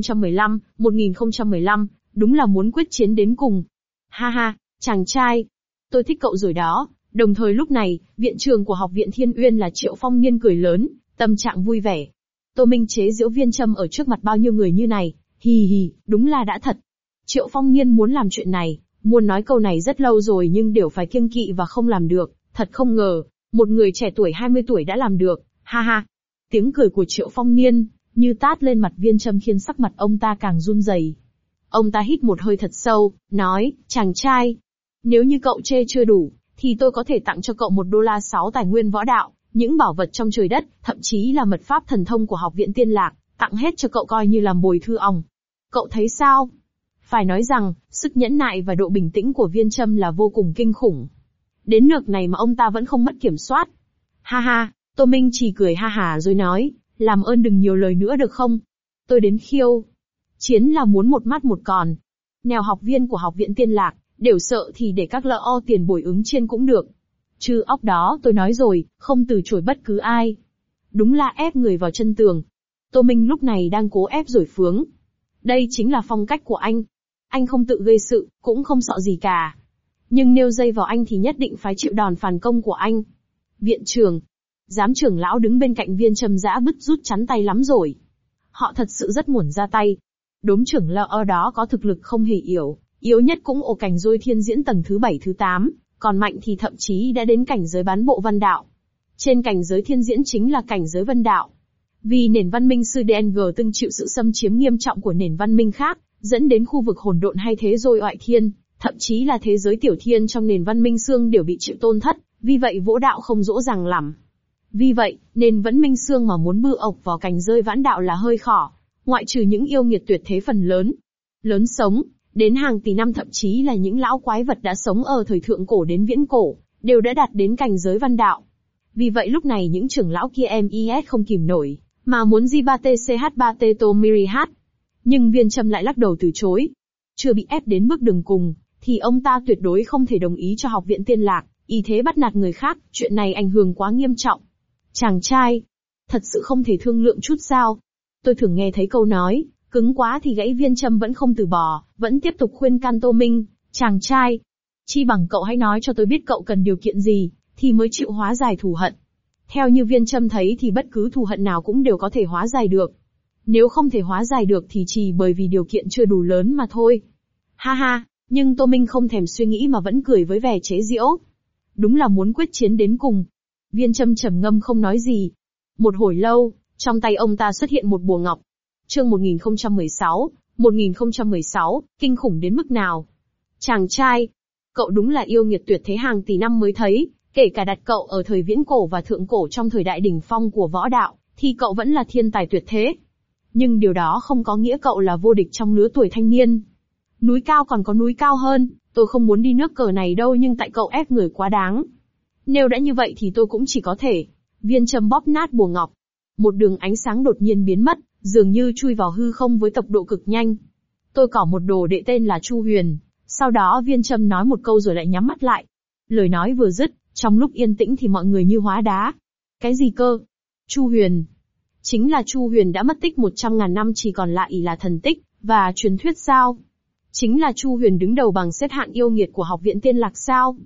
Speaker 1: 1015, đúng là muốn quyết chiến đến cùng. Ha ha, chàng trai. Tôi thích cậu rồi đó. Đồng thời lúc này, viện trưởng của học viện Thiên Uyên là Triệu Phong Niên cười lớn, tâm trạng vui vẻ. Tô Minh chế giễu Viên Trâm ở trước mặt bao nhiêu người như này, hì hì, đúng là đã thật. Triệu Phong Niên muốn làm chuyện này, muốn nói câu này rất lâu rồi nhưng đều phải kiêng kỵ và không làm được, thật không ngờ, một người trẻ tuổi 20 tuổi đã làm được, ha ha. Tiếng cười của Triệu Phong Niên, như tát lên mặt Viên Trâm khiến sắc mặt ông ta càng run rẩy. Ông ta hít một hơi thật sâu, nói, chàng trai, nếu như cậu chê chưa đủ, thì tôi có thể tặng cho cậu $1.6 tài nguyên võ đạo, những bảo vật trong trời đất, thậm chí là mật pháp thần thông của học viện Tiên Lạc, tặng hết cho cậu coi như làm bồi thư ong. Cậu thấy sao? Phải nói rằng, sức nhẫn nại và độ bình tĩnh của Viên Trâm là vô cùng kinh khủng. Đến nước này mà ông ta vẫn không mất kiểm soát. Ha ha, Tô Minh chỉ cười ha hả rồi nói, làm ơn đừng nhiều lời nữa được không? Tôi đến khiêu chiến là muốn một mắt một còn. Nèo học viên của học viện Tiên Lạc, đều sợ thì để các LO tiền bồi ứng trên cũng được. Chứ óc đó tôi nói rồi, không từ chối bất cứ ai. Đúng là ép người vào chân tường. Tô Minh lúc này đang cố ép rồi phướng. Đây chính là phong cách của anh. Anh không tự gây sự, cũng không sợ gì cả. Nhưng nếu dây vào anh thì nhất định phải chịu đòn phản công của anh. Viện trưởng, giám trưởng lão đứng bên cạnh Viên Trâm dã bứt rút chắn tay lắm rồi. Họ thật sự rất muốn ra tay. Đốm trưởng LO đó có thực lực không hề yếu nhất cũng ổ cảnh Dôi Thiên Diễn tầng thứ 7 thứ 8, còn mạnh thì thậm chí đã đến cảnh giới bán bộ văn đạo. Trên cảnh giới thiên diễn chính là cảnh giới vân đạo. Vì nền văn minh sư DNG từng chịu sự xâm chiếm nghiêm trọng của nền văn minh khác, dẫn đến khu vực hỗn độn hay thế Dôi Oại Thiên, thậm chí là thế giới tiểu thiên trong nền văn minh xương đều bị chịu tôn thất, vì vậy võ đạo không dỗ dàng lắm. Vì vậy, nền vẫn minh xương mà muốn bư ộc vào cảnh giới vãn đạo là hơi khó, ngoại trừ những yêu nghiệt tuyệt thế phần lớn sống, đến hàng tỷ năm thậm chí là những lão quái vật đã sống ở thời thượng cổ đến viễn cổ, đều đã đạt đến cảnh giới văn đạo. Vì vậy lúc này những trưởng lão kia MIS không kìm nổi, mà muốn J3TCH3T Tomirihat. Nhưng Viên Trâm lại lắc đầu từ chối. Chưa bị ép đến bước đường cùng, thì ông ta tuyệt đối không thể đồng ý cho học viện Tiên Lạc, y thế bắt nạt người khác, chuyện này ảnh hưởng quá nghiêm trọng. Chàng trai, thật sự không thể thương lượng chút sao? Tôi thường nghe thấy câu nói, cứng quá thì gãy. Viên Trâm vẫn không từ bỏ, vẫn tiếp tục khuyên can Tô Minh, chàng trai. Chi bằng cậu hãy nói cho tôi biết cậu cần điều kiện gì, thì mới chịu hóa giải thù hận. Theo như Viên Trâm thấy thì bất cứ thù hận nào cũng đều có thể hóa giải được. Nếu không thể hóa giải được thì chỉ bởi vì điều kiện chưa đủ lớn mà thôi. Ha ha, nhưng Tô Minh không thèm suy nghĩ mà vẫn cười với vẻ chế giễu. Đúng là muốn quyết chiến đến cùng. Viên Trâm trầm ngâm không nói gì. Một hồi lâu, trong tay ông ta xuất hiện một bùa ngọc. Chương 1016, kinh khủng đến mức nào? Chàng trai, cậu đúng là yêu nghiệt tuyệt thế hàng tỷ năm mới thấy, kể cả đặt cậu ở thời viễn cổ và thượng cổ trong thời đại đỉnh phong của võ đạo, thì cậu vẫn là thiên tài tuyệt thế. Nhưng điều đó không có nghĩa cậu là vô địch trong lứa tuổi thanh niên. Núi cao còn có núi cao hơn, tôi không muốn đi nước cờ này đâu nhưng tại cậu ép người quá đáng. Nếu đã như vậy thì tôi cũng chỉ có thể. Viên Trâm bóp nát bùa ngọc. Một đường ánh sáng đột nhiên biến mất, dường như chui vào hư không với tốc độ cực nhanh. Tôi có một đồ đệ tên là Chu Huyền. Sau đó Viên Trâm nói một câu rồi lại nhắm mắt lại. Lời nói vừa dứt, trong lúc yên tĩnh thì mọi người như hóa đá. Cái gì cơ? Chu Huyền. Chính là Chu Huyền đã mất tích 100.000 năm chỉ còn lại là thần tích, và truyền thuyết sao? Chính là Chu Huyền đứng đầu bằng xếp hạng yêu nghiệt của học viện Tiên Lạc sao?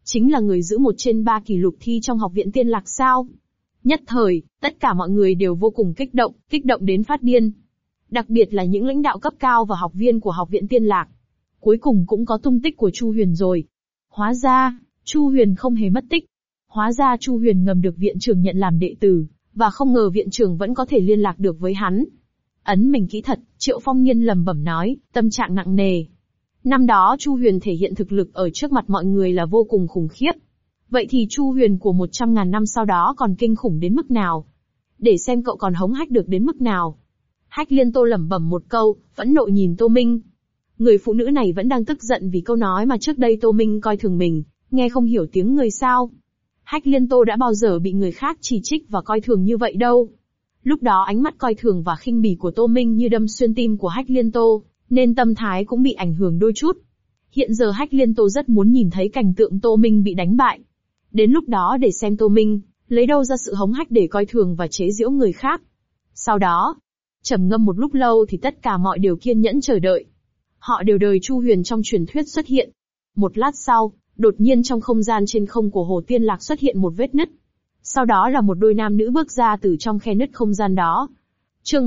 Speaker 1: Chính là người giữ 1 trên 3 kỷ lục thi trong học viện Tiên Lạc sao? Nhất thời, tất cả mọi người đều vô cùng kích động đến phát điên. Đặc biệt là những lãnh đạo cấp cao và học viên của học viện Tiên Lạc. Cuối cùng cũng có tung tích của Chu Huyền rồi. Hóa ra, Chu Huyền không hề mất tích. Hóa ra Chu Huyền ngầm được viện trưởng nhận làm đệ tử, và không ngờ viện trưởng vẫn có thể liên lạc được với hắn. Ấn mình kỹ thật, Triệu Phong Niên lẩm bẩm nói, tâm trạng nặng nề. Năm đó Chu Huyền thể hiện thực lực ở trước mặt mọi người là vô cùng khủng khiếp. Vậy thì Chu Huyền của 100.000 năm sau đó còn kinh khủng đến mức nào? Để xem cậu còn hống hách được đến mức nào. Hách Liên Tô lẩm bẩm một câu, phẫn nộ nhìn Tô Minh. Người phụ nữ này vẫn đang tức giận vì câu nói mà trước đây Tô Minh coi thường mình, nghe không hiểu tiếng người sao. Hách Liên Tô đã bao giờ bị người khác chỉ trích và coi thường như vậy đâu. Lúc đó ánh mắt coi thường và khinh bỉ của Tô Minh như đâm xuyên tim của Hách Liên Tô, nên tâm thái cũng bị ảnh hưởng đôi chút. Hiện giờ Hách Liên Tô rất muốn nhìn thấy cảnh tượng Tô Minh bị đánh bại. Đến lúc đó để xem Tô Minh lấy đâu ra sự hống hách để coi thường và chế giễu người khác. Sau đó, trầm ngâm một lúc lâu thì tất cả mọi đều kiên nhẫn chờ đợi. Họ đều đợi Chu Huyền trong truyền thuyết xuất hiện. Một lát sau, đột nhiên trong không gian trên không của Hồ Tiên Lạc xuất hiện một vết nứt. Sau đó là một đôi nam nữ bước ra từ trong khe nứt không gian đó. Chương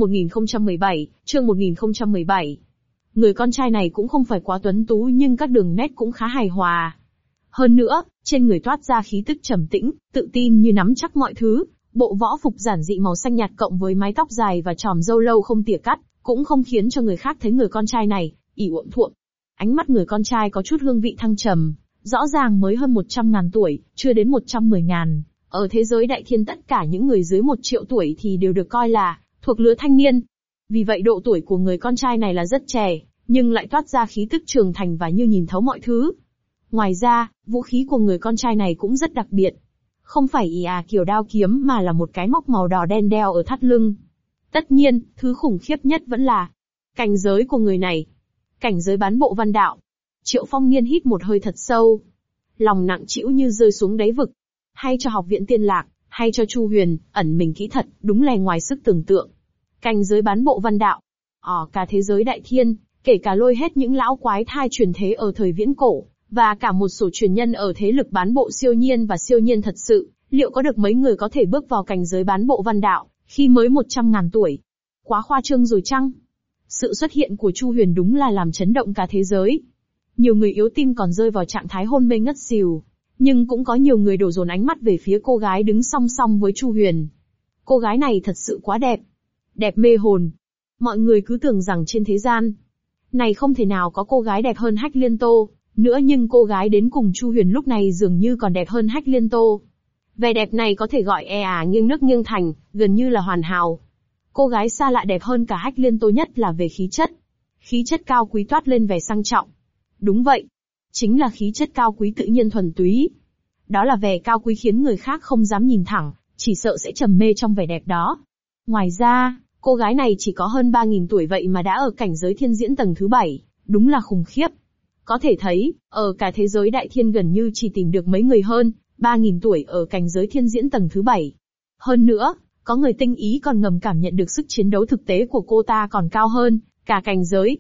Speaker 1: 1017. Người con trai này cũng không phải quá tuấn tú nhưng các đường nét cũng khá hài hòa. Hơn nữa, trên người toát ra khí tức trầm tĩnh, tự tin như nắm chắc mọi thứ. Bộ võ phục giản dị màu xanh nhạt cộng với mái tóc dài và chòm râu lâu không tỉa cắt, cũng không khiến cho người khác thấy người con trai này ỉ uộm thuộm. Ánh mắt người con trai có chút hương vị thăng trầm, rõ ràng mới hơn 100.000 tuổi, chưa đến 110.000. Ở thế giới đại thiên tất cả những người dưới 1 triệu tuổi thì đều được coi là thuộc lứa thanh niên. Vì vậy độ tuổi của người con trai này là rất trẻ, nhưng lại toát ra khí tức trưởng thành và như nhìn thấu mọi thứ. Ngoài ra, vũ khí của người con trai này cũng rất đặc biệt. Không phải kiểu đao kiếm mà là một cái móc màu đỏ đen đeo ở thắt lưng. Tất nhiên, thứ khủng khiếp nhất vẫn là cảnh giới của người này. Cảnh giới bán bộ văn đạo. Triệu Phong Niên hít một hơi thật sâu. Lòng nặng trĩu như rơi xuống đáy vực. Hay cho học viện Tiên Lạc, hay cho Chu Huyền, ẩn mình kỹ thật, đúng là ngoài sức tưởng tượng. Cảnh giới bán bộ văn đạo. Ở cả thế giới đại thiên, kể cả lôi hết những lão quái thai truyền thế ở thời viễn cổ, và cả một số truyền nhân ở thế lực bán bộ siêu nhiên và siêu nhiên thật sự, liệu có được mấy người có thể bước vào cảnh giới bán bộ văn đạo, khi mới 100.000 tuổi? Quá khoa trương rồi chăng? Sự xuất hiện của Chu Huyền đúng là làm chấn động cả thế giới. Nhiều người yếu tim còn rơi vào trạng thái hôn mê ngất xỉu. Nhưng cũng có nhiều người đổ dồn ánh mắt về phía cô gái đứng song song với Chu Huyền. Cô gái này thật sự quá đẹp. Đẹp mê hồn. Mọi người cứ tưởng rằng trên thế gian này không thể nào có cô gái đẹp hơn Hách Liên Tô nữa, nhưng cô gái đến cùng Chu Huyền lúc này dường như còn đẹp hơn Hách Liên Tô. Vẻ đẹp này có thể gọi nghiêng nước nghiêng thành, gần như là hoàn hảo. Cô gái xa lạ đẹp hơn cả Hách Liên Tô nhất là về khí chất. Khí chất cao quý toát lên vẻ sang trọng. Đúng vậy. Chính là khí chất cao quý tự nhiên thuần túy. Đó là vẻ cao quý khiến người khác không dám nhìn thẳng, chỉ sợ sẽ trầm mê trong vẻ đẹp đó. Ngoài ra, cô gái này chỉ có hơn 3.000 tuổi vậy mà đã ở cảnh giới thiên diễn tầng thứ 7, đúng là khủng khiếp. Có thể thấy, ở cả thế giới đại thiên gần như chỉ tìm được mấy người hơn 3.000 tuổi ở cảnh giới thiên diễn tầng thứ 7. Hơn nữa, có người tinh ý còn ngầm cảm nhận được sức chiến đấu thực tế của cô ta còn cao hơn cả cảnh giới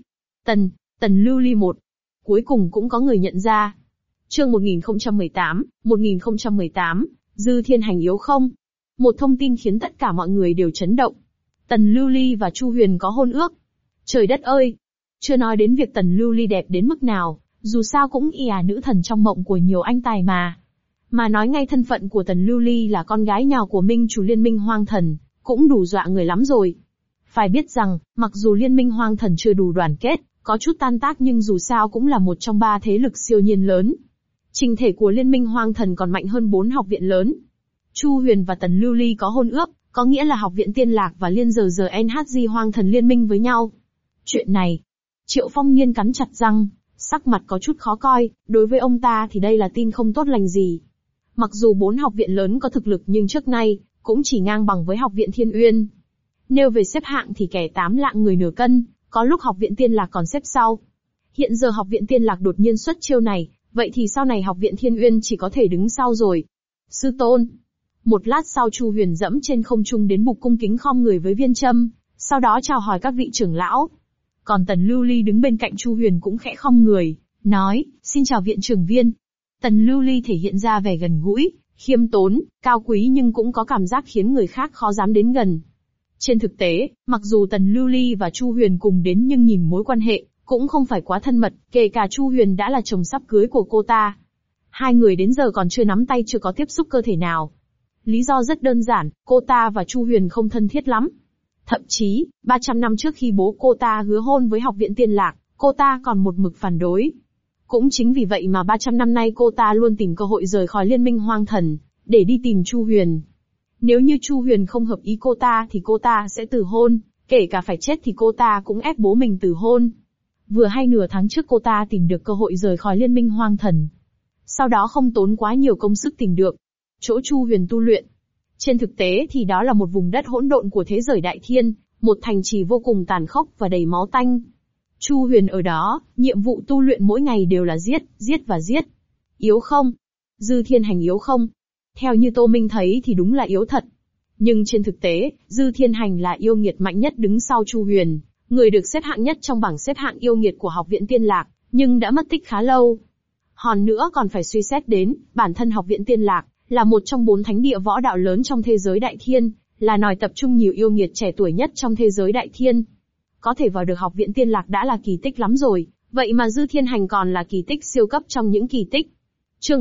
Speaker 1: Tần Lưu Ly 1. Cuối cùng cũng có người nhận ra. Chương 1018, Dư Thiên Hành yếu không? Một thông tin khiến tất cả mọi người đều chấn động. Tần Lưu Ly và Chu Huyền có hôn ước. Trời đất ơi! Chưa nói đến việc Tần Lưu Ly đẹp đến mức nào, dù sao cũng nữ thần trong mộng của nhiều anh tài mà. Mà nói ngay thân phận của Tần Lưu Ly là con gái nhỏ của minh chủ Liên Minh Hoang Thần, cũng đủ dọa người lắm rồi. Phải biết rằng, mặc dù Liên Minh Hoang Thần chưa đủ đoàn kết, có chút tan tác nhưng dù sao cũng là một trong 3 thế lực siêu nhiên lớn. Trình thể của Liên Minh Hoang Thần còn mạnh hơn 4 học viện lớn. Chu Huyền và Tần Lưu Ly có hôn ước, có nghĩa là học viện Tiên Lạc và Liên NHG Hoang Thần liên minh với nhau. Chuyện này, Triệu Phong Niên cắn chặt răng, sắc mặt có chút khó coi, đối với ông ta thì đây là tin không tốt lành gì. Mặc dù 4 học viện lớn có thực lực nhưng trước nay, cũng chỉ ngang bằng với học viện Thiên Uyên. Nếu về xếp hạng thì kẻ 8 lạng người nửa cân, có lúc học viện Tiên Lạc còn xếp sau. Hiện giờ học viện Tiên Lạc đột nhiên xuất chiêu này, vậy thì sau này học viện Thiên Uyên chỉ có thể đứng sau rồi. Sư tôn. Một lát sau Chu Huyền dẫm trên không trung đến bục cung kính khom người với Viên Trâm, sau đó chào hỏi các vị trưởng lão. Còn Tần Lưu Ly đứng bên cạnh Chu Huyền cũng khẽ khom người, nói, xin chào viện trưởng Viên. Tần Lưu Ly thể hiện ra vẻ gần gũi, khiêm tốn, cao quý nhưng cũng có cảm giác khiến người khác khó dám đến gần. Trên thực tế, mặc dù Tần Lưu Ly và Chu Huyền cùng đến nhưng nhìn mối quan hệ cũng không phải quá thân mật, kể cả Chu Huyền đã là chồng sắp cưới của cô ta. Hai người đến giờ còn chưa nắm tay, chưa có tiếp xúc cơ thể nào. Lý do rất đơn giản, cô ta và Chu Huyền không thân thiết lắm. Thậm chí, 300 năm trước khi bố cô ta hứa hôn với Học viện Tiên Lạc, cô ta còn một mực phản đối. Cũng chính vì vậy mà 300 năm nay cô ta luôn tìm cơ hội rời khỏi Liên minh Hoang Thần, để đi tìm Chu Huyền. Nếu như Chu Huyền không hợp ý cô ta thì cô ta sẽ từ hôn, kể cả phải chết thì cô ta cũng ép bố mình từ hôn. Vừa hay nửa tháng trước cô ta tìm được cơ hội rời khỏi Liên minh Hoang Thần. Sau đó không tốn quá nhiều công sức tìm được chỗ Chu Huyền tu luyện. Trên thực tế thì đó là một vùng đất hỗn độn của thế giới Đại Thiên, một thành trì vô cùng tàn khốc và đầy máu tanh. Chu Huyền ở đó, nhiệm vụ tu luyện mỗi ngày đều là giết, giết và giết. Yếu không? Dư Thiên Hành yếu không? Theo như Tô Minh thấy thì đúng là yếu thật. Nhưng trên thực tế, Dư Thiên Hành là yêu nghiệt mạnh nhất đứng sau Chu Huyền, người được xếp hạng nhất trong bảng xếp hạng yêu nghiệt của Học viện Tiên Lạc, nhưng đã mất tích khá lâu. Hơn nữa còn phải suy xét đến, bản thân Học viện Tiên Lạc là một trong 4 thánh địa võ đạo lớn trong thế giới Đại Thiên, là nòi tập trung nhiều yêu nghiệt trẻ tuổi nhất trong thế giới Đại Thiên. Có thể vào được Học viện Tiên Lạc đã là kỳ tích lắm rồi, vậy mà Dư Thiên Hành còn là kỳ tích siêu cấp trong những kỳ tích. Chương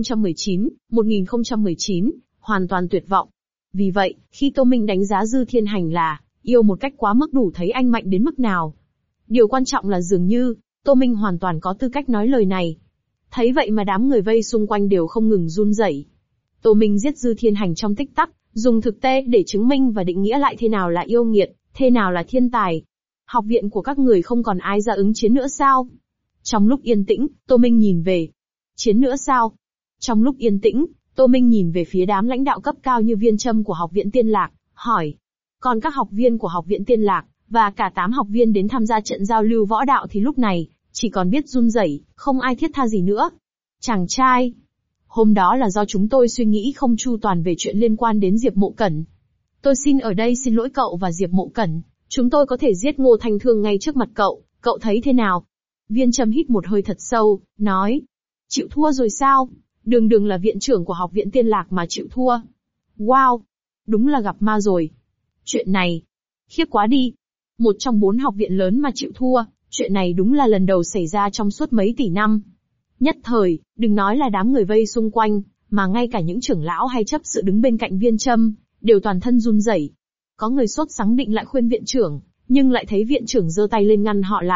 Speaker 1: 1019, hoàn toàn tuyệt vọng. Vì vậy, khi Tô Minh đánh giá Dư Thiên Hành là yêu một cách quá mức đủ thấy anh mạnh đến mức nào. Điều quan trọng là dường như, Tô Minh hoàn toàn có tư cách nói lời này. Thấy vậy mà đám người vây xung quanh đều không ngừng run rẩy. Tô Minh giết Dư Thiên Hành trong tích tắc, dùng thực tế để chứng minh và định nghĩa lại thế nào là yêu nghiệt, thế nào là thiên tài. Học viện của các người không còn ai ra ứng chiến nữa sao? Trong lúc yên tĩnh, Tô Minh nhìn về. Chiến nữa sao? Trong lúc yên tĩnh, Tô Minh nhìn về phía đám lãnh đạo cấp cao như Viên Trâm của Học viện Tiên Lạc, hỏi. Còn các học viên của Học viện Tiên Lạc, và cả 8 học viên đến tham gia trận giao lưu võ đạo thì lúc này, chỉ còn biết run rẩy, không ai thiết tha gì nữa. Chàng trai, hôm đó là do chúng tôi suy nghĩ không chu toàn về chuyện liên quan đến Diệp Mộ Cẩn. Tôi xin ở đây xin lỗi cậu và Diệp Mộ Cẩn, chúng tôi có thể giết Ngô Thanh Thương ngay trước mặt cậu thấy thế nào? Viên Trâm hít một hơi thật sâu, nói. Chịu thua rồi sao? Đường là viện trưởng của Học viện Tiên Lạc mà chịu thua. Wow! Đúng là gặp ma rồi. Chuyện này, khiếp quá đi. Một trong 4 học viện lớn mà chịu thua, chuyện này đúng là lần đầu xảy ra trong suốt mấy tỷ năm. Nhất thời, đừng nói là đám người vây xung quanh, mà ngay cả những trưởng lão hay chấp sự đứng bên cạnh Viên Trâm, đều toàn thân run rẩy. Có người sốt sắng định lại khuyên viện trưởng, nhưng lại thấy viện trưởng giơ tay lên ngăn họ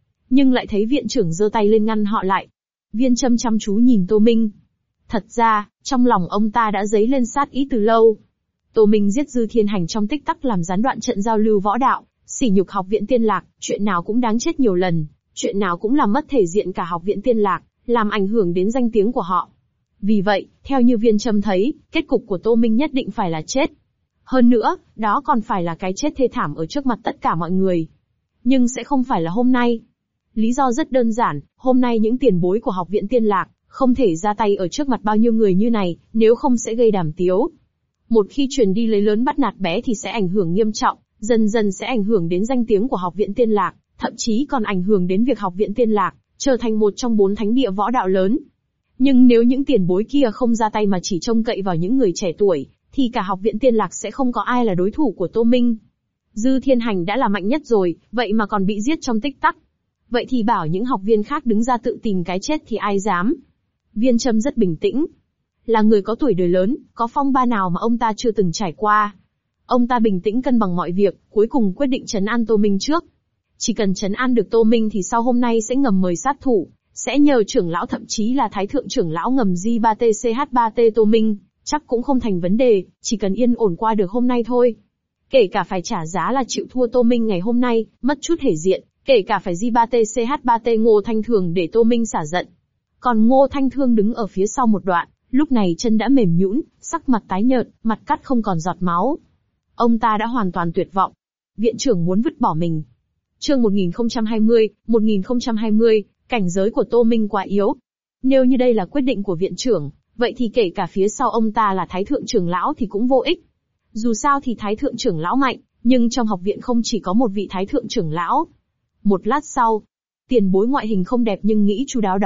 Speaker 1: lại. Viên Trâm chăm chú nhìn Tô Minh. Thật ra, trong lòng ông ta đã dấy lên sát ý từ lâu. Tô Minh giết Dư Thiên Hành trong tích tắc làm gián đoạn trận giao lưu võ đạo, sỉ nhục Học viện Tiên Lạc, chuyện nào cũng đáng chết nhiều lần, chuyện nào cũng làm mất thể diện cả Học viện Tiên Lạc, làm ảnh hưởng đến danh tiếng của họ. Vì vậy, theo như Viên Trâm thấy, kết cục của Tô Minh nhất định phải là chết. Hơn nữa, đó còn phải là cái chết thê thảm ở trước mặt tất cả mọi người. Nhưng sẽ không phải là hôm nay. Lý do rất đơn giản, hôm nay những tiền bối của Học viện Tiên Lạc không thể ra tay ở trước mặt bao nhiêu người như này, nếu không sẽ gây đàm tiếu. Một khi truyền đi lấy lớn bắt nạt bé thì sẽ ảnh hưởng nghiêm trọng, dần dần sẽ ảnh hưởng đến danh tiếng của Học viện Tiên Lạc, thậm chí còn ảnh hưởng đến việc Học viện Tiên Lạc trở thành một trong 4 thánh địa võ đạo lớn. Nhưng nếu những tiền bối kia không ra tay mà chỉ trông cậy vào những người trẻ tuổi, thì cả Học viện Tiên Lạc sẽ không có ai là đối thủ của Tô Minh. Dư Thiên Hành đã là mạnh nhất rồi, vậy mà còn bị giết trong tích tắc. Vậy thì bảo những học viên khác đứng ra tự tìm cái chết thì ai dám? Viên Trâm rất bình tĩnh. Là người có tuổi đời lớn, có phong ba nào mà ông ta chưa từng trải qua. Ông ta bình tĩnh cân bằng mọi việc, cuối cùng quyết định trấn an Tô Minh trước. Chỉ cần trấn an được Tô Minh thì sau hôm nay sẽ ngầm mời sát thủ, sẽ nhờ trưởng lão thậm chí là thái thượng trưởng lão ngầm J3TCH3T Tô Minh, chắc cũng không thành vấn đề, chỉ cần yên ổn qua được hôm nay thôi. Kể cả phải trả giá là chịu thua Tô Minh ngày hôm nay, mất chút thể diện, kể cả phải J3TCH3T Ngô Thanh Thường để Tô Minh xả giận. Còn Ngô Thanh Thương đứng ở phía sau một đoạn, lúc này chân đã mềm nhũn, sắc mặt tái nhợt, mặt cắt không còn giọt máu. Ông ta đã hoàn toàn tuyệt vọng. Viện trưởng muốn vứt bỏ mình. Chương 1020, cảnh giới của Tô Minh quá yếu. Nếu như đây là quyết định của viện trưởng, vậy thì kể cả phía sau ông ta là thái thượng trưởng lão thì cũng vô ích. Dù sao thì thái thượng trưởng lão mạnh, nhưng trong học viện không chỉ có một vị thái thượng trưởng lão. Một lát sau, tiền bối ngoại hình không đẹp nhưng nghĩ chu đáo đó,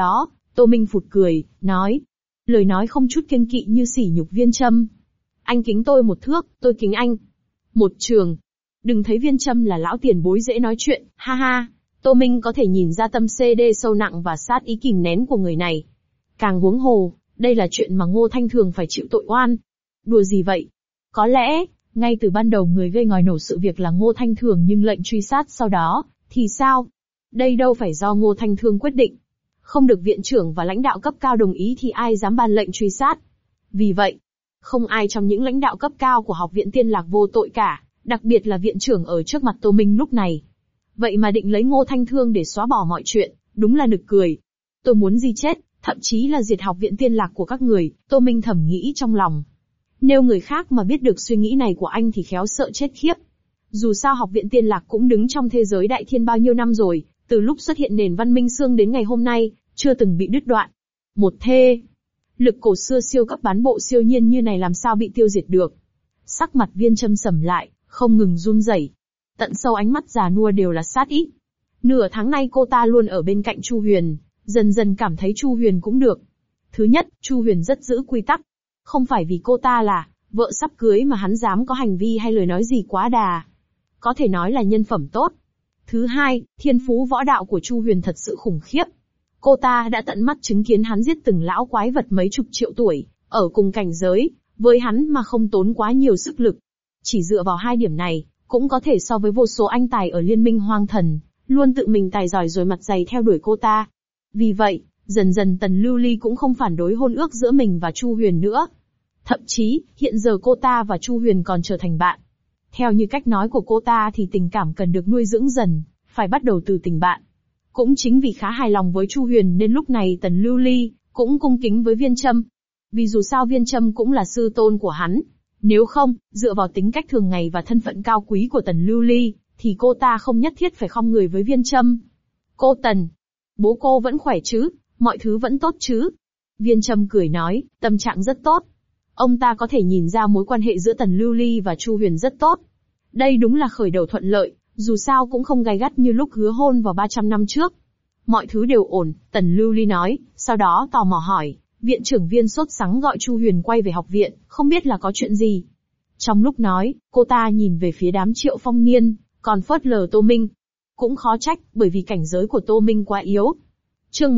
Speaker 1: Tô Minh phụt cười, nói. Lời nói không chút kiêng kỵ như sỉ nhục Viên Trâm. Anh kính tôi 1 thước, tôi kính anh 1 trường. Đừng thấy Viên Trâm là lão tiền bối dễ nói chuyện, ha ha. Tô Minh có thể nhìn ra tâm CD sâu nặng và sát ý kìm nén của người này. Càng huống hồ, đây là chuyện mà Ngô Thanh Thường phải chịu tội oan. Đùa gì vậy? Có lẽ, ngay từ ban đầu người gây ngòi nổ sự việc là Ngô Thanh Thường nhưng lệnh truy sát sau đó, thì sao? Đây đâu phải do Ngô Thanh Thường quyết định. Không được viện trưởng và lãnh đạo cấp cao đồng ý thì ai dám ban lệnh truy sát. Vì vậy, không ai trong những lãnh đạo cấp cao của Học viện Tiên Lạc vô tội cả, đặc biệt là viện trưởng ở trước mặt Tô Minh lúc này. Vậy mà định lấy Ngô Thanh Thương để xóa bỏ mọi chuyện, đúng là nực cười. Tôi muốn gì chết, thậm chí là diệt Học viện Tiên Lạc của các người, Tô Minh thầm nghĩ trong lòng. Nếu người khác mà biết được suy nghĩ này của anh thì khéo sợ chết khiếp. Dù sao Học viện Tiên Lạc cũng đứng trong thế giới đại thiên bao nhiêu năm rồi, từ lúc xuất hiện nền văn minh xương đến ngày hôm nay, chưa từng bị đứt đoạn. Một thê lực cổ xưa siêu cấp bán bộ siêu nhiên như này làm sao bị tiêu diệt được. Sắc mặt Viên Trâm sầm lại, không ngừng run rẩy. Tận sâu ánh mắt già nua đều là sát ý. Nửa tháng nay cô ta luôn ở bên cạnh Chu Huyền, dần dần cảm thấy Chu Huyền cũng được. Thứ nhất, Chu Huyền rất giữ quy tắc. Không phải vì cô ta là vợ sắp cưới mà hắn dám có hành vi hay lời nói gì quá đà. Có thể nói là nhân phẩm tốt. Thứ hai, thiên phú võ đạo của Chu Huyền thật sự khủng khiếp. Cô ta đã tận mắt chứng kiến hắn giết từng lão quái vật mấy chục triệu tuổi, ở cùng cảnh giới, với hắn mà không tốn quá nhiều sức lực. Chỉ dựa vào 2 điểm này, cũng có thể so với vô số anh tài ở Liên minh Hoang Thần, luôn tự mình tài giỏi rồi mặt dày theo đuổi cô ta. Vì vậy, dần dần Tần Lưu Ly cũng không phản đối hôn ước giữa mình và Chu Huyền nữa. Thậm chí, hiện giờ cô ta và Chu Huyền còn trở thành bạn. Theo như cách nói của cô ta thì tình cảm cần được nuôi dưỡng dần, phải bắt đầu từ tình bạn. Cũng chính vì khá hài lòng với Chu Huyền nên lúc này Tần Lưu Ly cũng cung kính với Viên Trâm. Vì dù sao Viên Trâm cũng là sư tôn của hắn. Nếu không, dựa vào tính cách thường ngày và thân phận cao quý của Tần Lưu Ly, thì cô ta không nhất thiết phải khom người với Viên Trâm. Cô Tần, bố cô vẫn khỏe chứ, mọi thứ vẫn tốt chứ? Viên Trâm cười nói, tâm trạng rất tốt. Ông ta có thể nhìn ra mối quan hệ giữa Tần Lưu Ly và Chu Huyền rất tốt. Đây đúng là khởi đầu thuận lợi, dù sao cũng không gay gắt như lúc hứa hôn vào 300 năm trước. Mọi thứ đều ổn, Tần Lưu Ly nói, sau đó tò mò hỏi, viện trưởng Viên sốt sắng gọi Chu Huyền quay về học viện, không biết là có chuyện gì. Trong lúc nói, cô ta nhìn về phía đám Triệu Phong Niên, còn phớt lờ Tô Minh. Cũng khó trách, bởi vì cảnh giới của Tô Minh quá yếu. Chương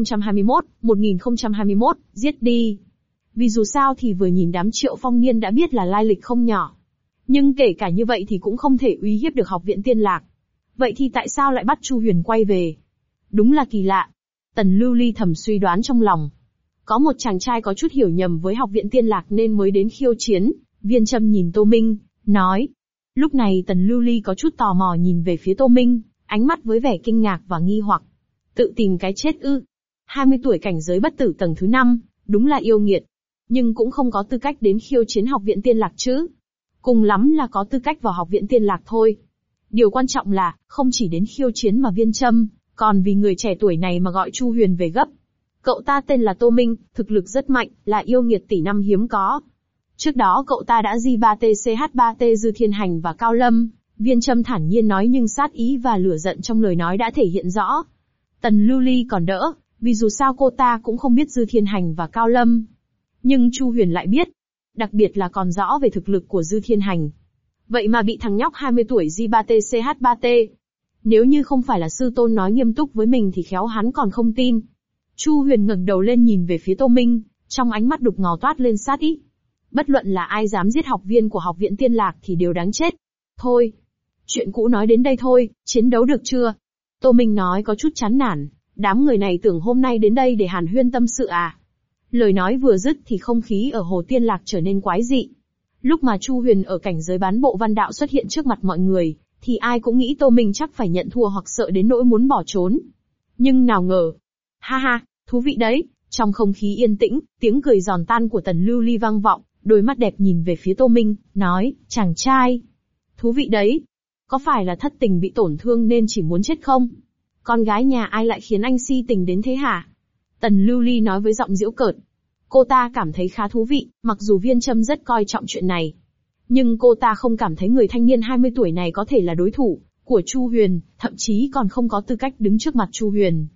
Speaker 1: 1021, giết đi. Vì dù sao thì vừa nhìn đám Triệu Phong Niên đã biết là lai lịch không nhỏ. Nhưng kể cả như vậy thì cũng không thể uy hiếp được Học viện Tiên Lạc. Vậy thì tại sao lại bắt Chu Huyền quay về? Đúng là kỳ lạ. Tần Lưu Ly thầm suy đoán trong lòng. Có một chàng trai có chút hiểu nhầm với Học viện Tiên Lạc nên mới đến khiêu chiến. Viên Trâm nhìn Tô Minh, nói. Lúc này Tần Lưu Ly có chút tò mò nhìn về phía Tô Minh, ánh mắt với vẻ kinh ngạc và nghi hoặc. Tự tìm cái chết ư? 20 tuổi cảnh giới bất tử tầng thứ 5, đúng là yêu nghiệt. Nhưng cũng không có tư cách đến khiêu chiến Học viện Tiên Lạc chứ. Cùng lắm là có tư cách vào Học viện Tiên Lạc thôi. Điều quan trọng là, không chỉ đến khiêu chiến mà Viên Trâm, còn vì người trẻ tuổi này mà gọi Chu Huyền về gấp. Cậu ta tên là Tô Minh, thực lực rất mạnh, là yêu nghiệt tỷ năm hiếm có. Trước đó cậu ta đã J3TCH3T Dư Thiên Hành và Cao Lâm, Viên Trâm thản nhiên nói nhưng sát ý và lửa giận trong lời nói đã thể hiện rõ. Tần Lưu Ly còn đỡ, vì dù sao cô ta cũng không biết Dư Thiên Hành và Cao Lâm. Nhưng Chu Huyền lại biết, đặc biệt là còn rõ về thực lực của Dư Thiên Hành. Vậy mà bị thằng nhóc 20 tuổi J3TCH3T. Nếu như không phải là sư tôn nói nghiêm túc với mình thì khéo hắn còn không tin. Chu Huyền ngẩng đầu lên nhìn về phía Tô Minh, trong ánh mắt đục ngầu toát lên sát ý. Bất luận là ai dám giết học viên của Học viện Tiên Lạc thì đều đáng chết. Thôi, chuyện cũ nói đến đây thôi, chiến đấu được chưa? Tô Minh nói có chút chán nản, đám người này tưởng hôm nay đến đây để hàn huyên tâm sự à? Lời nói vừa dứt thì không khí ở Hồ Tiên Lạc trở nên quái dị. Lúc mà Chu Huyền ở cảnh giới bán bộ văn đạo xuất hiện trước mặt mọi người, thì ai cũng nghĩ Tô Minh chắc phải nhận thua hoặc sợ đến nỗi muốn bỏ trốn. Nhưng nào ngờ, ha ha, thú vị đấy. Trong không khí yên tĩnh, tiếng cười giòn tan của Tần Lưu Ly vang vọng, đôi mắt đẹp nhìn về phía Tô Minh, nói, chàng trai, thú vị đấy. Có phải là thất tình bị tổn thương nên chỉ muốn chết không? Con gái nhà ai lại khiến anh si tình đến thế hả? Tần Lưu Ly nói với giọng giễu cợt. Cô ta cảm thấy khá thú vị, mặc dù Viên Trâm rất coi trọng chuyện này. Nhưng cô ta không cảm thấy người thanh niên 20 tuổi này có thể là đối thủ của Chu Huyền, thậm chí còn không có tư cách đứng trước mặt Chu Huyền.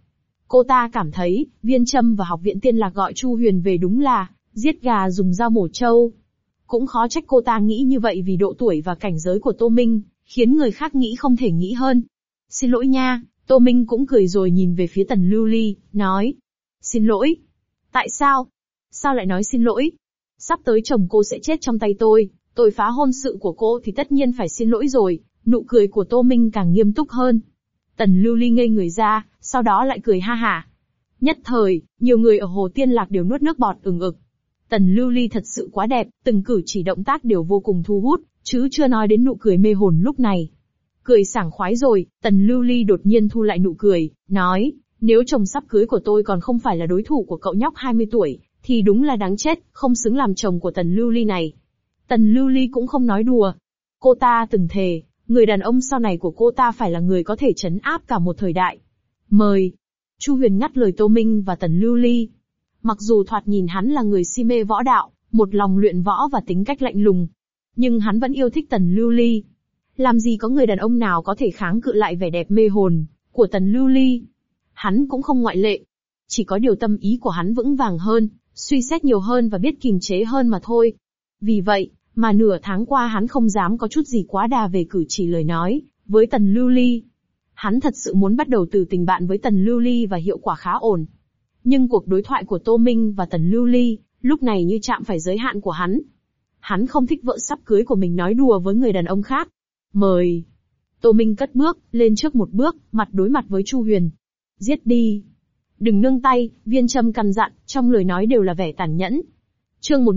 Speaker 1: Cô ta cảm thấy, Viên Trâm và Học viện Tiên Lạc gọi Chu Huyền về đúng là giết gà dùng dao mổ trâu. Cũng khó trách cô ta nghĩ như vậy vì độ tuổi và cảnh giới của Tô Minh, khiến người khác nghĩ không thể nghĩ hơn. Xin lỗi nha, Tô Minh cũng cười rồi nhìn về phía Tần Lưu Ly, nói. Xin lỗi. Tại sao? Sao lại nói xin lỗi? Sắp tới chồng cô sẽ chết trong tay tôi phá hôn sự của cô thì tất nhiên phải xin lỗi rồi. Nụ cười của Tô Minh càng nghiêm túc hơn. Tần Lưu Ly ngây người ra, sau đó lại cười ha hả. Nhất thời, nhiều người ở Hồ Tiên Lạc đều nuốt nước bọt ừng ực. Tần Lưu Ly thật sự quá đẹp, từng cử chỉ động tác đều vô cùng thu hút, chứ chưa nói đến nụ cười mê hồn lúc này. Cười sảng khoái rồi, Tần Lưu Ly đột nhiên thu lại nụ cười, nói, nếu chồng sắp cưới của tôi còn không phải là đối thủ của cậu nhóc 20 tuổi, thì đúng là đáng chết, không xứng làm chồng của Tần Lưu Ly này. Tần Lưu Ly cũng không nói đùa. Cô ta từng thề, người đàn ông sau này của cô ta phải là người có thể trấn áp cả một thời đại. Mời. Chu Huyền ngắt lời Tô Minh và Tần Lưu Ly. Mặc dù thoạt nhìn hắn là người si mê võ đạo, một lòng luyện võ và tính cách lạnh lùng, nhưng hắn vẫn yêu thích Tần Lưu Ly. Làm gì có người đàn ông nào có thể kháng cự lại vẻ đẹp mê hồn của Tần Lưu Ly. Hắn cũng không ngoại lệ. Chỉ có điều tâm ý của hắn vững vàng hơn, suy xét nhiều hơn và biết kiềm chế hơn mà thôi. Vì vậy, mà nửa tháng qua hắn không dám có chút gì quá đà về cử chỉ lời nói với Tần Lưu Ly. Hắn thật sự muốn bắt đầu từ tình bạn với Tần Lưu Ly và hiệu quả khá ổn. Nhưng cuộc đối thoại của Tô Minh và Tần Lưu Ly, lúc này như chạm phải giới hạn của hắn. Hắn không thích vợ sắp cưới của mình nói đùa với người đàn ông khác. Mời. Tô Minh cất bước, lên trước một bước, mặt đối mặt với Chu Huyền. Giết đi. Đừng nương tay, Viên Trâm căn dặn, trong lời nói đều là vẻ tàn nhẫn. Chương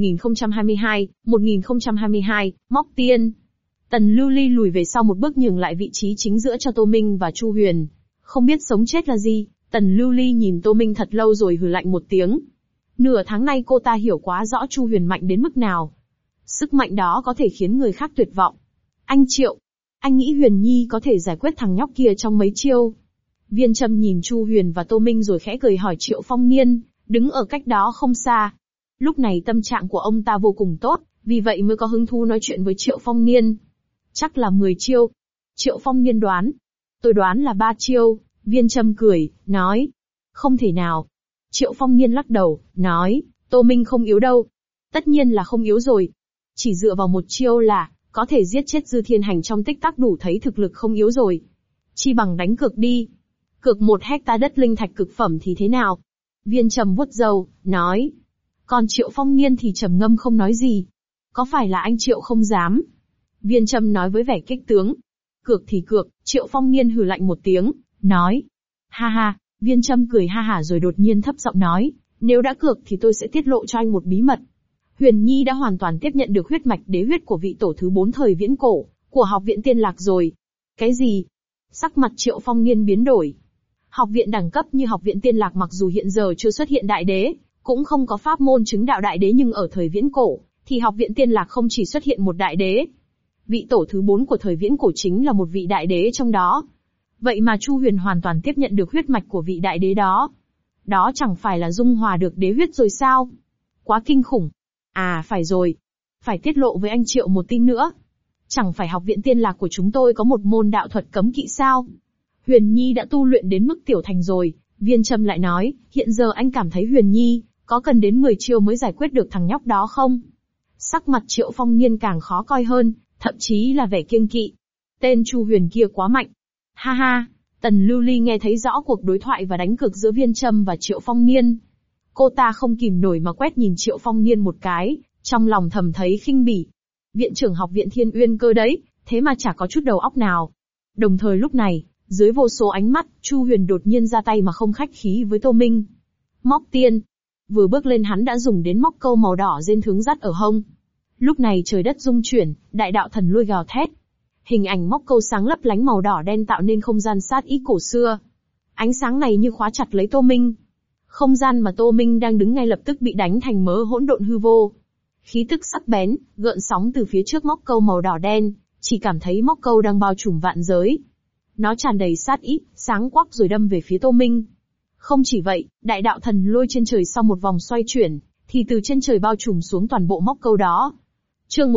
Speaker 1: 1022, Móc Tiên. Tần Lưu Ly lùi về sau một bước nhường lại vị trí chính giữa cho Tô Minh và Chu Huyền. Không biết sống chết là gì, Tần Lưu Ly nhìn Tô Minh thật lâu rồi hừ lạnh một tiếng. Nửa tháng nay cô ta hiểu quá rõ Chu Huyền mạnh đến mức nào. Sức mạnh đó có thể khiến người khác tuyệt vọng. Anh Triệu, anh nghĩ Huyền Nhi có thể giải quyết thằng nhóc kia trong mấy chiêu? Viên Trâm nhìn Chu Huyền và Tô Minh rồi khẽ cười hỏi Triệu Phong Niên, đứng ở cách đó không xa. Lúc này tâm trạng của ông ta vô cùng tốt, vì vậy mới có hứng thú nói chuyện với Triệu Phong Niên. Chắc là 10 chiêu. Triệu Phong Niên đoán. Tôi đoán là 3 chiêu, Viên Trâm cười, nói. Không thể nào. Triệu Phong Niên lắc đầu, nói, Tô Minh không yếu đâu. Tất nhiên là không yếu rồi. Chỉ dựa vào một chiêu là, có thể giết chết Dư Thiên Hành trong tích tắc đủ thấy thực lực không yếu rồi. Chi bằng đánh cược đi. Cược 1 hecta đất linh thạch cực phẩm thì thế nào? Viên Trâm vuốt râu, nói. Còn Triệu Phong Niên thì trầm ngâm không nói gì. Có phải là anh Triệu không dám? Viên Trâm nói với vẻ kích tướng. Cược thì cược, Triệu Phong Niên hừ lạnh một tiếng, nói. Ha ha, Viên Trâm cười ha hả rồi đột nhiên thấp giọng nói, nếu đã cược thì tôi sẽ tiết lộ cho anh một bí mật. Huyền Nhi đã hoàn toàn tiếp nhận được huyết mạch đế huyết của vị tổ thứ 4 thời viễn cổ, của Học viện Tiên Lạc rồi. Cái gì? Sắc mặt Triệu Phong Niên biến đổi. Học viện đẳng cấp như Học viện Tiên Lạc mặc dù hiện giờ chưa xuất hiện đại đế, cũng không có pháp môn chứng đạo đại đế, nhưng ở thời viễn cổ, thì Học viện Tiên Lạc không chỉ xuất hiện một đại đế. Vị tổ thứ 4 của thời viễn cổ chính là một vị đại đế trong đó. Vậy mà Chu Huyền hoàn toàn tiếp nhận được huyết mạch của vị đại đế đó. Đó chẳng phải là dung hòa được đế huyết rồi sao? Quá kinh khủng. À phải rồi. Phải tiết lộ với anh Triệu một tin nữa. Chẳng phải Học viện Tiên Lạc của chúng tôi có một môn đạo thuật cấm kỵ sao? Huyền Nhi đã tu luyện đến mức tiểu thành rồi. Viên Trâm lại nói, hiện giờ anh cảm thấy Huyền Nhi có cần đến 10 chiêu mới giải quyết được thằng nhóc đó không? Sắc mặt Triệu Phong Niên càng khó coi hơn, thậm chí là vẻ kiêng kỵ. Tên Chu Huyền kia quá mạnh. Ha ha, Tần Lưu Ly nghe thấy rõ cuộc đối thoại và đánh cược giữa Viên Trâm và Triệu Phong Niên. Cô ta không kìm nổi mà quét nhìn Triệu Phong Niên một cái, trong lòng thầm thấy khinh bỉ. Viện trưởng Học viện Thiên Uyên cơ đấy, thế mà chả có chút đầu óc nào. Đồng thời lúc này, dưới vô số ánh mắt, Chu Huyền đột nhiên ra tay mà không khách khí với Tô Minh. Móc tiên. Vừa bước lên hắn đã dùng đến móc câu màu đỏ rên thướng dắt ở hông. Lúc này trời đất rung chuyển, đại đạo thần lôi gào thét. Hình ảnh móc câu sáng lấp lánh màu đỏ đen tạo nên không gian sát ý cổ xưa. Ánh sáng này như khóa chặt lấy Tô Minh. Không gian mà Tô Minh đang đứng ngay lập tức bị đánh thành mớ hỗn độn hư vô. Khí tức sắc bén, gợn sóng từ phía trước móc câu màu đỏ đen, chỉ cảm thấy móc câu đang bao trùm vạn giới. Nó tràn đầy sát ý, sáng quắc rồi đâm về phía Tô Minh. Không chỉ vậy, đại đạo thần lôi trên trời sau một vòng xoay chuyển, thì từ trên trời bao trùm xuống toàn bộ móc câu đó. Chương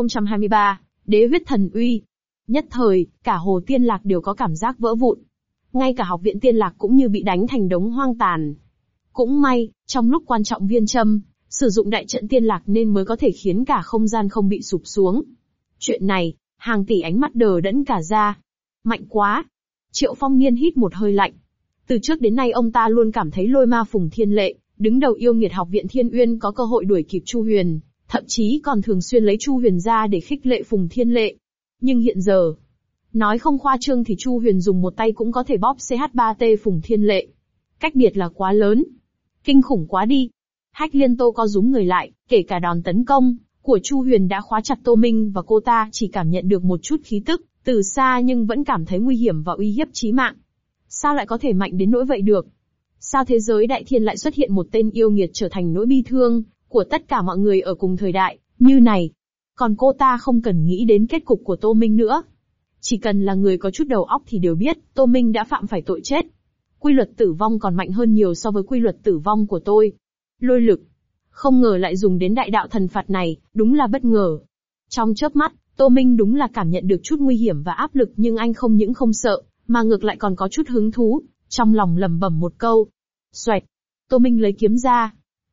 Speaker 1: 1023, Đế huyết thần uy. Nhất thời, cả Hồ Tiên Lạc đều có cảm giác vỡ vụn. ngay cả học viện Tiên Lạc cũng như bị đánh thành đống hoang tàn. Cũng may, trong lúc quan trọng Viên Châm sử dụng đại trận Tiên Lạc nên mới có thể khiến cả không gian không bị sụp xuống. Chuyện này, hàng tỷ ánh mắt đờ đẫn cả ra. Mạnh quá! Triệu Phong Niên hít một hơi lạnh. Từ trước đến nay ông ta luôn cảm thấy Lôi Ma Phùng Thiên Lệ, đứng đầu yêu nghiệt học viện Thiên Uyên có cơ hội đuổi kịp Chu Huyền, thậm chí còn thường xuyên lấy Chu Huyền ra để khích lệ Phùng Thiên Lệ. Nhưng hiện giờ, nói không khoa trương thì Chu Huyền dùng một tay cũng có thể bóp CH3T Phùng Thiên Lệ. Cách biệt là quá lớn. Kinh khủng quá đi. Hách Liên Tô co rúm người lại, kể cả đòn tấn công của Chu Huyền đã khóa chặt Tô Minh và cô ta chỉ cảm nhận được một chút khí tức, từ xa nhưng vẫn cảm thấy nguy hiểm và uy hiếp chí mạng. Sao lại có thể mạnh đến nỗi vậy được? Sao thế giới đại thiên lại xuất hiện một tên yêu nghiệt trở thành nỗi bi thương của tất cả mọi người ở cùng thời đại, như này? Còn cô ta không cần nghĩ đến kết cục của Tô Minh nữa. Chỉ cần là người có chút đầu óc thì đều biết, Tô Minh đã phạm phải tội chết. Quy luật tử vong còn mạnh hơn nhiều so với quy luật tử vong của tôi. Lôi lực. Không ngờ lại dùng đến đại đạo thần phạt này, đúng là bất ngờ. Trong chớp mắt, Tô Minh đúng là cảm nhận được chút nguy hiểm và áp lực nhưng anh không những không sợ, mà ngược lại còn có chút hứng thú, trong lòng lẩm bẩm một câu. Xoẹt. Tô Minh lấy kiếm ra.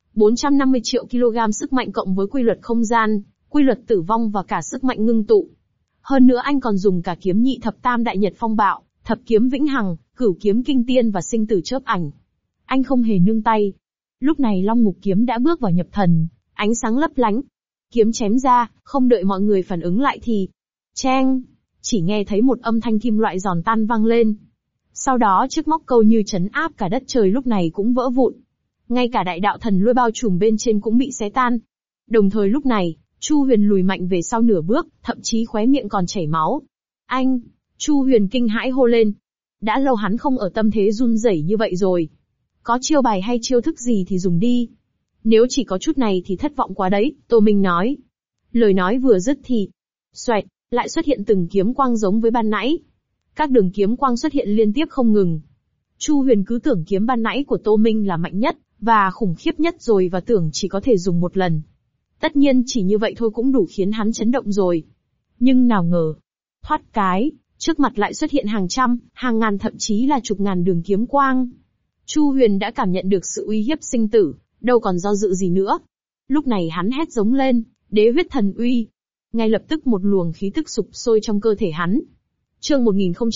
Speaker 1: 450 triệu kg sức mạnh cộng với quy luật không gian, quy luật tử vong và cả sức mạnh ngưng tụ. Hơn nữa anh còn dùng cả kiếm nhị thập tam đại nhật phong bạo, thập kiếm vĩnh hằng, cửu kiếm kinh tiên và sinh tử chớp ảnh. Anh không hề nương tay. Lúc này Long Ngục kiếm đã bước vào nhập thần, ánh sáng lấp lánh. Kiếm chém ra, không đợi mọi người phản ứng lại thì... Cheng! Chỉ nghe thấy một âm thanh kim loại giòn tan vang lên. Sau đó chiếc móc câu như trấn áp cả đất trời lúc này cũng vỡ vụn. Ngay cả đại đạo thần lôi bao trùm bên trên cũng bị xé tan. Đồng thời lúc này, Chu Huyền lùi mạnh về sau nửa bước, thậm chí khóe miệng còn chảy máu. Anh! Chu Huyền kinh hãi hô lên. Đã lâu hắn không ở tâm thế run rẩy như vậy rồi. Có chiêu bài hay chiêu thức gì thì dùng đi. Nếu chỉ có chút này thì thất vọng quá đấy, Tô Minh nói. Lời nói vừa dứt thì... Xoẹt, lại xuất hiện từng kiếm quang giống với ban nãy. Các đường kiếm quang xuất hiện liên tiếp không ngừng. Chu Huyền cứ tưởng kiếm ban nãy của Tô Minh là mạnh nhất, và khủng khiếp nhất rồi và tưởng chỉ có thể dùng một lần. Tất nhiên chỉ như vậy thôi cũng đủ khiến hắn chấn động rồi. Nhưng nào ngờ, thoát cái, trước mặt lại xuất hiện hàng trăm, hàng ngàn thậm chí là chục ngàn đường kiếm quang. Chu Huyền đã cảm nhận được sự uy hiếp sinh tử, đâu còn do dự gì nữa. Lúc này hắn hét giống lên, đế huyết thần uy. Ngay lập tức một luồng khí tức sục sôi trong cơ thể hắn. Chương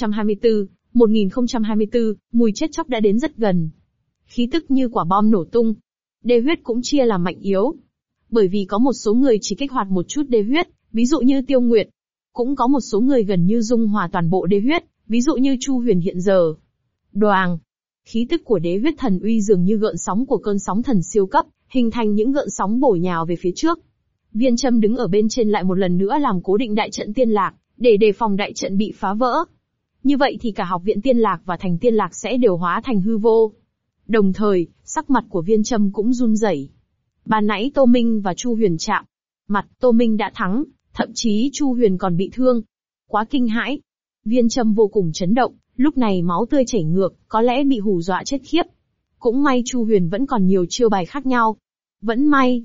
Speaker 1: 1024, mùi chết chóc đã đến rất gần. Khí tức như quả bom nổ tung. Đế huyết cũng chia làm mạnh yếu. Bởi vì có một số người chỉ kích hoạt một chút đế huyết, ví dụ như Tiêu Nguyệt. Cũng có một số người gần như dung hòa toàn bộ đế huyết, ví dụ như Chu Huyền hiện giờ. Đoàng! Khí tức của đế huyết thần uy dường như gợn sóng của cơn sóng thần siêu cấp, hình thành những gợn sóng bổ nhào về phía trước. Viên Châm đứng ở bên trên lại một lần nữa làm cố định đại trận Tiên Lạc, để đề phòng đại trận bị phá vỡ. Như vậy thì cả học viện Tiên Lạc và thành Tiên Lạc sẽ đều hóa thành hư vô. Đồng thời, sắc mặt của Viên Châm cũng run rẩy. Ban nãy Tô Minh và Chu Huyền chạm mặt, Tô Minh đã thắng, thậm chí Chu Huyền còn bị thương. Quá kinh hãi. Viên Châm vô cùng chấn động, lúc này máu tươi chảy ngược, có lẽ bị hù dọa chết khiếp. Cũng may Chu Huyền vẫn còn nhiều chiêu bài khác nhau. Vẫn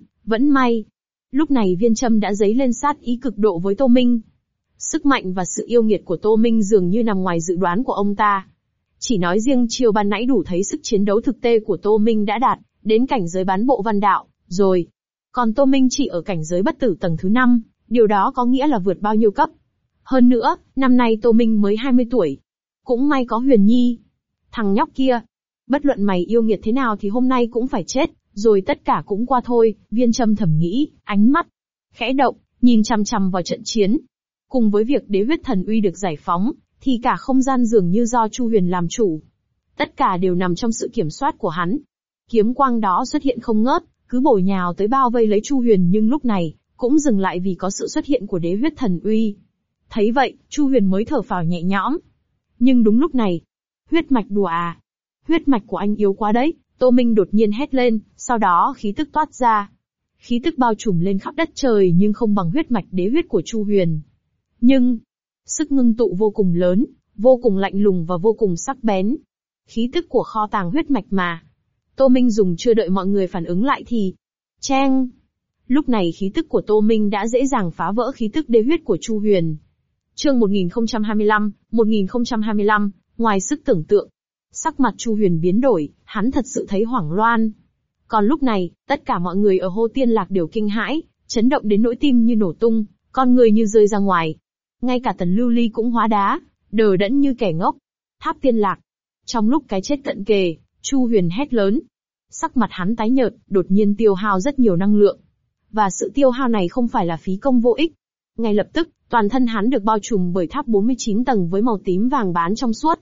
Speaker 1: may. Lúc này Viên Châm đã dấy lên sát ý cực độ với Tô Minh. Sức mạnh và sự yêu nghiệt của Tô Minh dường như nằm ngoài dự đoán của ông ta. Chỉ nói riêng chiêu ban nãy đủ thấy sức chiến đấu thực tế của Tô Minh đã đạt đến cảnh giới bán bộ văn đạo rồi. Còn Tô Minh chỉ ở cảnh giới bất tử tầng thứ 5, điều đó có nghĩa là vượt bao nhiêu cấp. Hơn nữa, năm nay Tô Minh mới 20 tuổi. Cũng may có Huyền Nhi. Thằng nhóc kia. Bất luận mày yêu nghiệt thế nào thì hôm nay cũng phải chết, rồi tất cả cũng qua thôi, Viên Châm thầm nghĩ, ánh mắt khẽ động, nhìn chằm chằm vào trận chiến. Cùng với việc đế huyết thần uy được giải phóng, thì cả không gian dường như do Chu Huyền làm chủ. Tất cả đều nằm trong sự kiểm soát của hắn. Kiếm quang đó xuất hiện không ngớt, cứ bổ nhào tới bao vây lấy Chu Huyền nhưng lúc này, cũng dừng lại vì có sự xuất hiện của đế huyết thần uy. Thấy vậy, Chu Huyền mới thở phào nhẹ nhõm. Nhưng đúng lúc này, huyết mạch đùa à? Huyết mạch của anh yếu quá đấy, Tô Minh đột nhiên hét lên, sau đó khí tức toát ra. Khí tức bao trùm lên khắp đất trời nhưng không bằng huyết mạch đế huyết của Chu Huyền. Nhưng, sức ngưng tụ vô cùng lớn, vô cùng lạnh lùng và vô cùng sắc bén. Khí tức của kho tàng huyết mạch mà. Tô Minh dùng chưa đợi mọi người phản ứng lại thì... Cheng! Lúc này khí tức của Tô Minh đã dễ dàng phá vỡ khí tức đế huyết của Chu Huyền. Chương 1025, ngoài sức tưởng tượng. Sắc mặt Chu Huyền biến đổi, hắn thật sự thấy hoảng loạn. Còn lúc này, tất cả mọi người ở Hồ Tiên Lạc đều kinh hãi, chấn động đến nỗi tim như nổ tung, con người như rơi ra ngoài. Ngay cả Tần Lưu Ly cũng hóa đá, đờ đẫn như kẻ ngốc. Tháp Tiên Lạc. Trong lúc cái chết cận kề, Chu Huyền hét lớn. Sắc mặt hắn tái nhợt, đột nhiên tiêu hao rất nhiều năng lượng. Và sự tiêu hao này không phải là phí công vô ích. Ngay lập tức, toàn thân hắn được bao trùm bởi tháp 49 tầng với màu tím vàng bán trong suốt.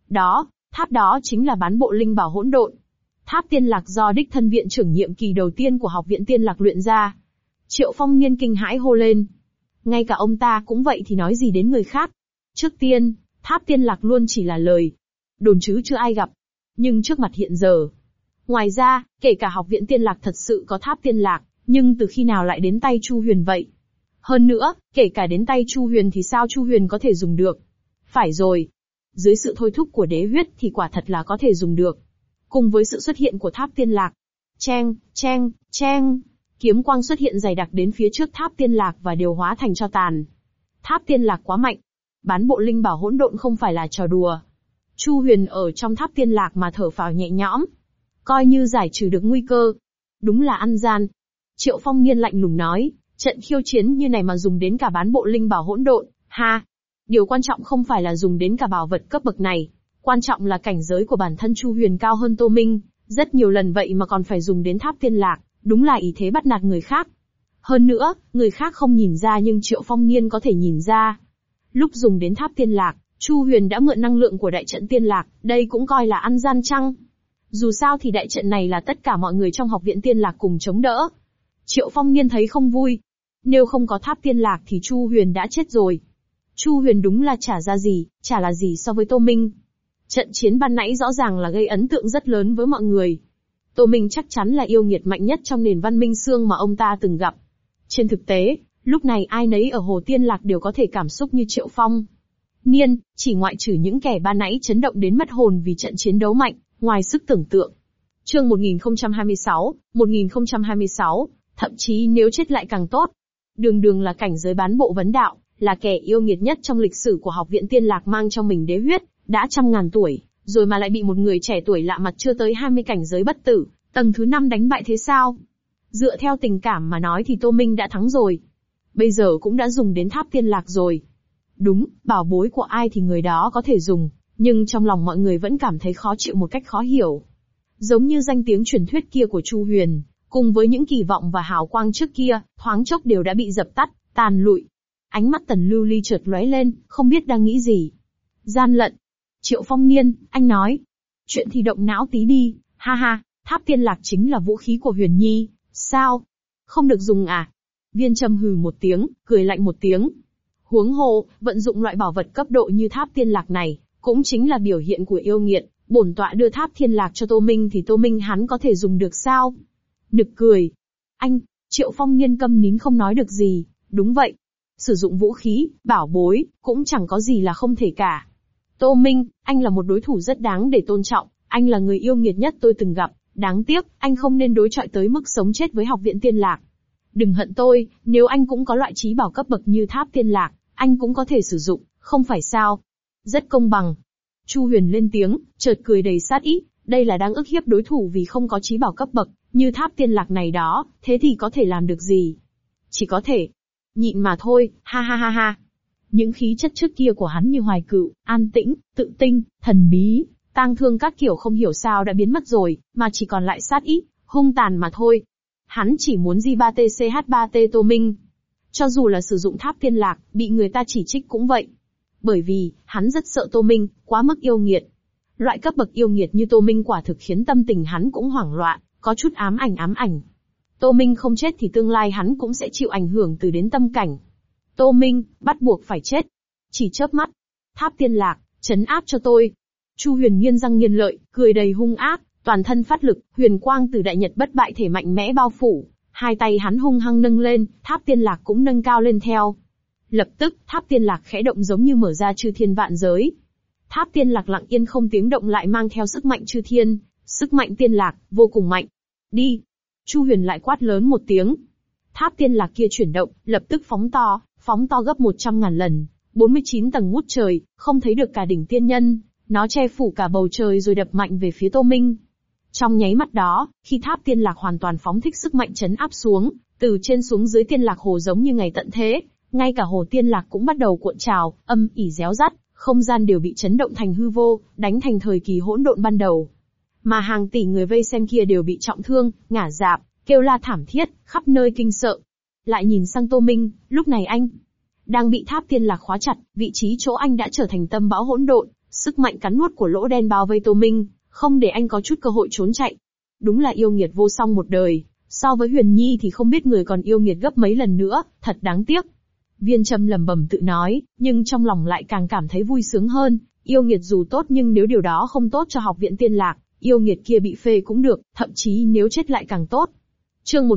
Speaker 1: Tháp đó chính là bán bộ linh bảo hỗn độn. Tháp Tiên Lạc do đích thân viện trưởng nhiệm kỳ đầu tiên của Học viện Tiên Lạc luyện ra. Triệu Phong Niên kinh hãi hô lên. Ngay cả ông ta cũng vậy thì nói gì đến người khác. Trước tiên, Tháp Tiên Lạc luôn chỉ là lời đồn chứ chưa ai gặp. Nhưng trước mặt hiện giờ. Ngoài ra, kể cả Học viện Tiên Lạc thật sự có Tháp Tiên Lạc, nhưng từ khi nào lại đến tay Chu Huyền vậy? Hơn nữa, kể cả đến tay Chu Huyền thì sao Chu Huyền có thể dùng được? Phải rồi. Dưới sự thôi thúc của đế huyết thì quả thật là có thể dùng được. Cùng với sự xuất hiện của Tháp Tiên Lạc. Cheng, cheng, cheng. Kiếm quang xuất hiện dày đặc đến phía trước Tháp Tiên Lạc và đều hóa thành tro tàn. Tháp Tiên Lạc quá mạnh. Bán bộ linh bảo hỗn độn không phải là trò đùa. Chu Huyền ở trong Tháp Tiên Lạc mà thở phào nhẹ nhõm. Coi như giải trừ được nguy cơ. Đúng là ăn gian. Triệu Phong Niên lạnh lùng nói, trận khiêu chiến như này mà dùng đến cả bán bộ linh bảo hỗn độn, ha. Điều quan trọng không phải là dùng đến cả bảo vật cấp bậc này. Quan trọng là cảnh giới của bản thân Chu Huyền cao hơn Tô Minh, rất nhiều lần vậy mà còn phải dùng đến Tháp Tiên Lạc, đúng là ý thế bắt nạt người khác. Hơn nữa, người khác không nhìn ra nhưng Triệu Phong Niên có thể nhìn ra. Lúc dùng đến Tháp Tiên Lạc, Chu Huyền đã mượn năng lượng của đại trận Tiên Lạc, đây cũng coi là ăn gian chăng? Dù sao thì đại trận này là tất cả mọi người trong Học viện Tiên Lạc cùng chống đỡ. Triệu Phong Niên thấy không vui. Nếu không có Tháp Tiên Lạc thì Chu Huyền đã chết rồi. Chu Huyền đúng là chả là gì so với Tô Minh. Trận chiến ban nãy rõ ràng là gây ấn tượng rất lớn với mọi người. Tô Minh chắc chắn là yêu nghiệt mạnh nhất trong nền văn minh xương mà ông ta từng gặp. Trên thực tế, lúc này ai nấy ở Hồ Tiên Lạc đều có thể cảm xúc như Triệu Phong Niên, chỉ ngoại trừ những kẻ ban nãy chấn động đến mất hồn vì trận chiến đấu mạnh, ngoài sức tưởng tượng. Chương 1026, thậm chí nếu chết lại càng tốt. Đường đường là cảnh giới bán bộ vấn đạo, là kẻ yêu nghiệt nhất trong lịch sử của Học viện Tiên Lạc mang trong mình đế huyết, đã trăm ngàn tuổi, rồi mà lại bị một người trẻ tuổi lạ mặt chưa tới 20 cảnh giới bất tử, tầng thứ 5 đánh bại thế sao? Dựa theo tình cảm mà nói thì Tô Minh đã thắng rồi. Bây giờ cũng đã dùng đến Tháp Tiên Lạc rồi. Đúng, bảo bối của ai thì người đó có thể dùng, nhưng trong lòng mọi người vẫn cảm thấy khó chịu một cách khó hiểu. Giống như danh tiếng truyền thuyết kia của Chu Huyền, cùng với những kỳ vọng và hào quang trước kia, thoáng chốc đều đã bị dập tắt, tàn lụi. Ánh mắt Tần Lưu Ly chợt lóe lên, không biết đang nghĩ gì. Gian lận. Triệu Phong Niên, anh nói. Chuyện thì động não tí đi, ha ha, Tháp Tiên Lạc chính là vũ khí của Huyền Nhi, sao? Không được dùng à? Viên Trầm hừ một tiếng, cười lạnh một tiếng. Huống hồ, vận dụng loại bảo vật cấp độ như Tháp Tiên Lạc này, cũng chính là biểu hiện của yêu nghiệt, bổn tọa đưa Tháp Tiên Lạc cho Tô Minh thì Tô Minh hắn có thể dùng được sao? Nực cười. Anh, Triệu Phong Niên câm nín không nói được gì, đúng vậy. Sử dụng vũ khí, bảo bối, cũng chẳng có gì là không thể cả. Tô Minh, anh là một đối thủ rất đáng để tôn trọng, anh là người yêu nghiệt nhất tôi từng gặp, đáng tiếc, anh không nên đối chọi tới mức sống chết với Học viện Tiên Lạc. Đừng hận tôi, nếu anh cũng có loại trí bảo cấp bậc như Tháp Tiên Lạc, anh cũng có thể sử dụng, không phải sao? Rất công bằng. Chu Huyền lên tiếng, chợt cười đầy sát ý, đây là đang ức hiếp đối thủ vì không có trí bảo cấp bậc, như Tháp Tiên Lạc này đó, thế thì có thể làm được gì? Chỉ có thể nhịn mà thôi, ha ha ha ha. Những khí chất trước kia của hắn như hoài cựu, an tĩnh, tự tinh, thần bí, tang thương các kiểu không hiểu sao đã biến mất rồi, mà chỉ còn lại sát ý, hung tàn mà thôi. Hắn chỉ muốn J3TCH3T Tô Minh. Cho dù là sử dụng Tháp Tiên Lạc, bị người ta chỉ trích cũng vậy. Bởi vì, hắn rất sợ Tô Minh, quá mức yêu nghiệt. Loại cấp bậc yêu nghiệt như Tô Minh quả thực khiến tâm tình hắn cũng hoảng loạn, có chút ám ảnh. Tô Minh không chết thì tương lai hắn cũng sẽ chịu ảnh hưởng từ đến tâm cảnh. Tô Minh, bắt buộc phải chết. Chỉ chớp mắt. Tháp Tiên Lạc, trấn áp cho tôi. Chu Huyền nghiến răng nghiến lợi, cười đầy hung ác, toàn thân phát lực, huyền quang từ đại nhật bất bại thể mạnh mẽ bao phủ. Hai tay hắn hung hăng nâng lên, Tháp Tiên Lạc cũng nâng cao lên theo. Lập tức, Tháp Tiên Lạc khẽ động giống như mở ra chư thiên vạn giới. Tháp Tiên Lạc lặng yên không tiếng động lại mang theo sức mạnh chư thiên, sức mạnh Tiên Lạc, vô cùng mạnh. Đi! Chu Huyền lại quát lớn một tiếng. Tháp Tiên Lạc kia chuyển động, lập tức phóng to gấp 100.000 lần, 49 tầng ngút trời, không thấy được cả đỉnh tiên nhân, Nó che phủ cả bầu trời rồi đập mạnh về phía Tô Minh. Trong nháy mắt đó, khi tháp tiên lạc hoàn toàn phóng thích sức mạnh trấn áp xuống, từ trên xuống dưới tiên lạc hồ giống như ngày tận thế, ngay cả hồ tiên lạc cũng bắt đầu cuộn trào, âm ỉ réo rắt, không gian đều bị chấn động thành hư vô, đánh thành thời kỳ hỗn độn ban đầu. Mà hàng tỷ người vây xem kia đều bị trọng thương, ngả rạp, kêu la thảm thiết, khắp nơi kinh sợ. Lại nhìn sang Tô Minh, lúc này anh đang bị tháp tiên lạc khóa chặt, vị trí chỗ anh đã trở thành tâm bão hỗn độn, sức mạnh cắn nuốt của lỗ đen bao vây Tô Minh, không để anh có chút cơ hội trốn chạy. Đúng là yêu nghiệt vô song một đời, so với Huyền Nhi thì không biết người còn yêu nghiệt gấp mấy lần nữa, thật đáng tiếc. Viên Trâm lẩm bẩm tự nói, nhưng trong lòng lại càng cảm thấy vui sướng hơn, yêu nghiệt dù tốt nhưng nếu điều đó không tốt cho học viện tiên lạc, yêu nghiệt kia bị phê cũng được, thậm chí nếu chết lại càng tốt. Chương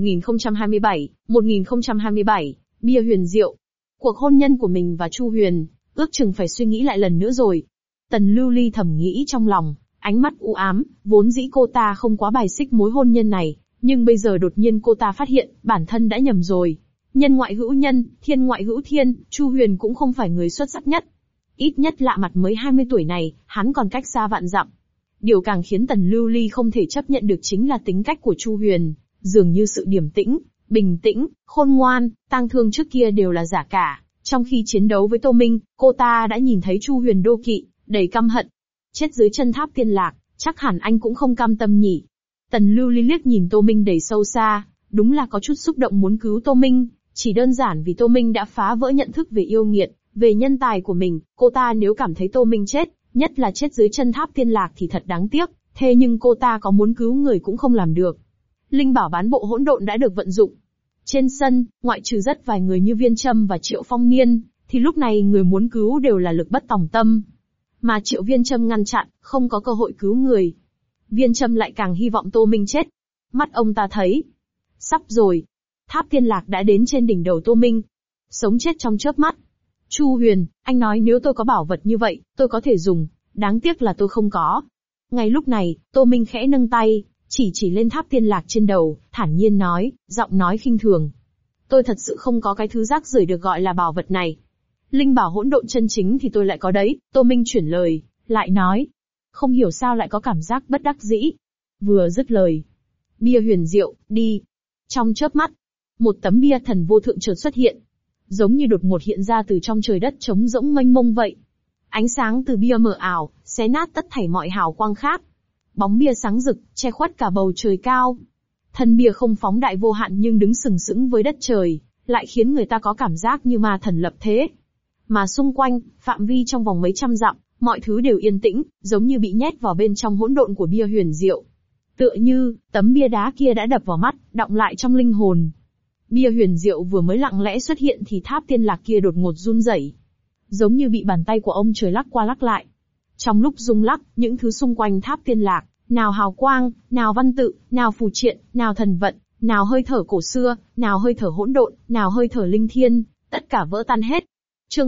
Speaker 1: 1027, bia huyền diệu. Cuộc hôn nhân của mình và Chu Huyền, ước chừng phải suy nghĩ lại lần nữa rồi. Tần Lưu Ly thầm nghĩ trong lòng, ánh mắt u ám, vốn dĩ cô ta không quá bài xích mối hôn nhân này, nhưng bây giờ đột nhiên cô ta phát hiện, bản thân đã nhầm rồi. Nhân ngoại hữu nhân, thiên ngoại hữu thiên, Chu Huyền cũng không phải người xuất sắc nhất. Ít nhất lạ mặt mới 20 tuổi này, hắn còn cách xa vạn dặm. Điều càng khiến Tần Lưu Ly không thể chấp nhận được chính là tính cách của Chu Huyền, dường như sự điềm tĩnh, bình tĩnh, khôn ngoan, tang thương trước kia đều là giả cả. Trong khi chiến đấu với Tô Minh, cô ta đã nhìn thấy Chu Huyền đô kỵ, đầy căm hận. Chết dưới chân tháp tiên lạc, chắc hẳn anh cũng không cam tâm nhỉ. Tần Lưu Ly liếc nhìn Tô Minh đầy sâu xa, đúng là có chút xúc động muốn cứu Tô Minh, chỉ đơn giản vì Tô Minh đã phá vỡ nhận thức về yêu nghiệt, về nhân tài của mình. Cô ta nếu cảm thấy Tô Minh chết, nhất là chết dưới chân tháp tiên lạc thì thật đáng tiếc, thế nhưng cô ta có muốn cứu người cũng không làm được. Linh bảo bán bộ hỗn độn đã được vận dụng. Trên sân, ngoại trừ rất vài người như Viên Trâm và Triệu Phong Niên, thì lúc này người muốn cứu đều là lực bất tòng tâm. Mà Triệu Viên Trâm ngăn chặn, không có cơ hội cứu người. Viên Trâm lại càng hy vọng Tô Minh chết. Mắt ông ta thấy, sắp rồi. Tháp tiên lạc đã đến trên đỉnh đầu Tô Minh. Sống chết trong chớp mắt. Chu Huyền, anh nói nếu tôi có bảo vật như vậy, tôi có thể dùng, đáng tiếc là tôi không có. Ngay lúc này, Tô Minh khẽ nâng tay, chỉ lên tháp tiên lạc trên đầu, thản nhiên nói, giọng nói khinh thường. Tôi thật sự không có cái thứ rác rưởi được gọi là bảo vật này. Linh bảo hỗn độn chân chính thì tôi lại có đấy, Tô Minh chuyển lời, lại nói. Không hiểu sao lại có cảm giác bất đắc dĩ. Vừa dứt lời. Bia huyền diệu, đi. Trong chớp mắt, một tấm bia thần vô thượng chợt xuất hiện. Giống như đột ngột hiện ra từ trong trời đất trống rỗng mênh mông vậy. Ánh sáng từ bia mờ ảo, xé nát tất thảy mọi hào quang khác. Bóng bia sáng rực, che khuất cả bầu trời cao. Thân bia không phóng đại vô hạn nhưng đứng sừng sững với đất trời, lại khiến người ta có cảm giác như ma thần lập thế. Mà xung quanh, phạm vi trong vòng mấy trăm dặm, mọi thứ đều yên tĩnh, giống như bị nhét vào bên trong hỗn độn của bia huyền diệu. Tựa như, tấm bia đá kia đã đập vào mắt, đọng lại trong linh hồn. Bia huyền diệu vừa mới lặng lẽ xuất hiện thì tháp tiên lạc kia đột ngột run rẩy, giống như bị bàn tay của ông trời lắc qua lắc lại. Trong lúc rung lắc, những thứ xung quanh tháp tiên lạc, nào hào quang, nào văn tự, nào phù triện, nào thần vận, nào hơi thở cổ xưa, nào hơi thở hỗn độn, nào hơi thở linh thiên, tất cả vỡ tan hết. Chương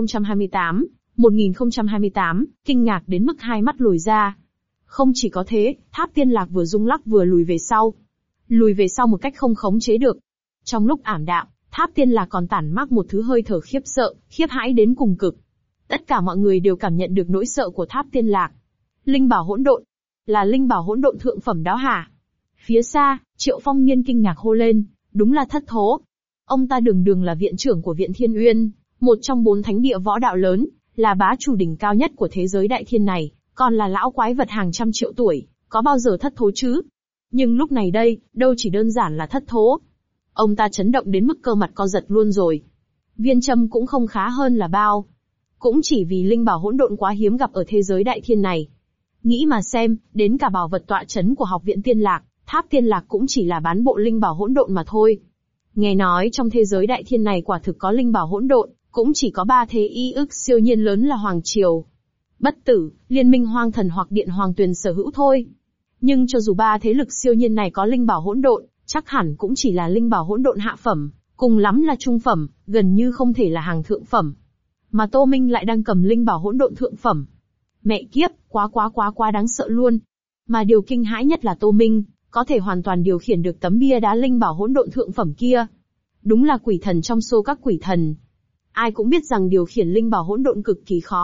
Speaker 1: 1028, kinh ngạc đến mức hai mắt lồi ra. Không chỉ có thế, tháp tiên lạc vừa rung lắc vừa lùi về sau một cách không khống chế được. Trong lúc ảm đạm, tháp tiên lạc còn tản mác một thứ hơi thở khiếp sợ, khiếp hãi đến cùng cực. Tất cả mọi người đều cảm nhận được nỗi sợ của tháp tiên lạc. Linh bảo hỗn độn, là linh bảo hỗn độn thượng phẩm đó hả? Phía xa, Triệu Phong Niên kinh ngạc hô lên, đúng là Thất Thố. Ông ta đường là viện trưởng của Viện Thiên Uyên, một trong 4 thánh địa võ đạo lớn, là bá chủ đỉnh cao nhất của thế giới đại thiên này, còn là lão quái vật hàng trăm triệu tuổi, có bao giờ thất thố chứ? Nhưng lúc này đây, đâu chỉ đơn giản là thất thố. Ông ta chấn động đến mức cơ mặt co giật luôn rồi. Viên Trâm cũng không khá hơn là bao. Cũng chỉ vì linh bảo hỗn độn quá hiếm gặp ở thế giới đại thiên này. Nghĩ mà xem, đến cả bảo vật tọa chấn của học viện tiên lạc, tháp tiên lạc cũng chỉ là bán bộ linh bảo hỗn độn mà thôi. Nghe nói trong thế giới đại thiên này quả thực có linh bảo hỗn độn, cũng chỉ có 3 thế y ức siêu nhiên lớn là Hoàng Triều, Bất Tử, Liên minh Hoang Thần hoặc Điện Hoàng Tuyền sở hữu thôi. Nhưng cho dù 3 thế lực siêu nhiên này có linh bảo hỗn độn, chắc hẳn cũng chỉ là linh bảo hỗn độn hạ phẩm, cùng lắm là trung phẩm, gần như không thể là hàng thượng phẩm. Mà Tô Minh lại đang cầm linh bảo hỗn độn thượng phẩm. Mẹ kiếp, quá đáng sợ luôn. Mà điều kinh hãi nhất là Tô Minh có thể hoàn toàn điều khiển được tấm bia đá linh bảo hỗn độn thượng phẩm kia. Đúng là quỷ thần trong số các quỷ thần. Ai cũng biết rằng điều khiển linh bảo hỗn độn cực kỳ khó,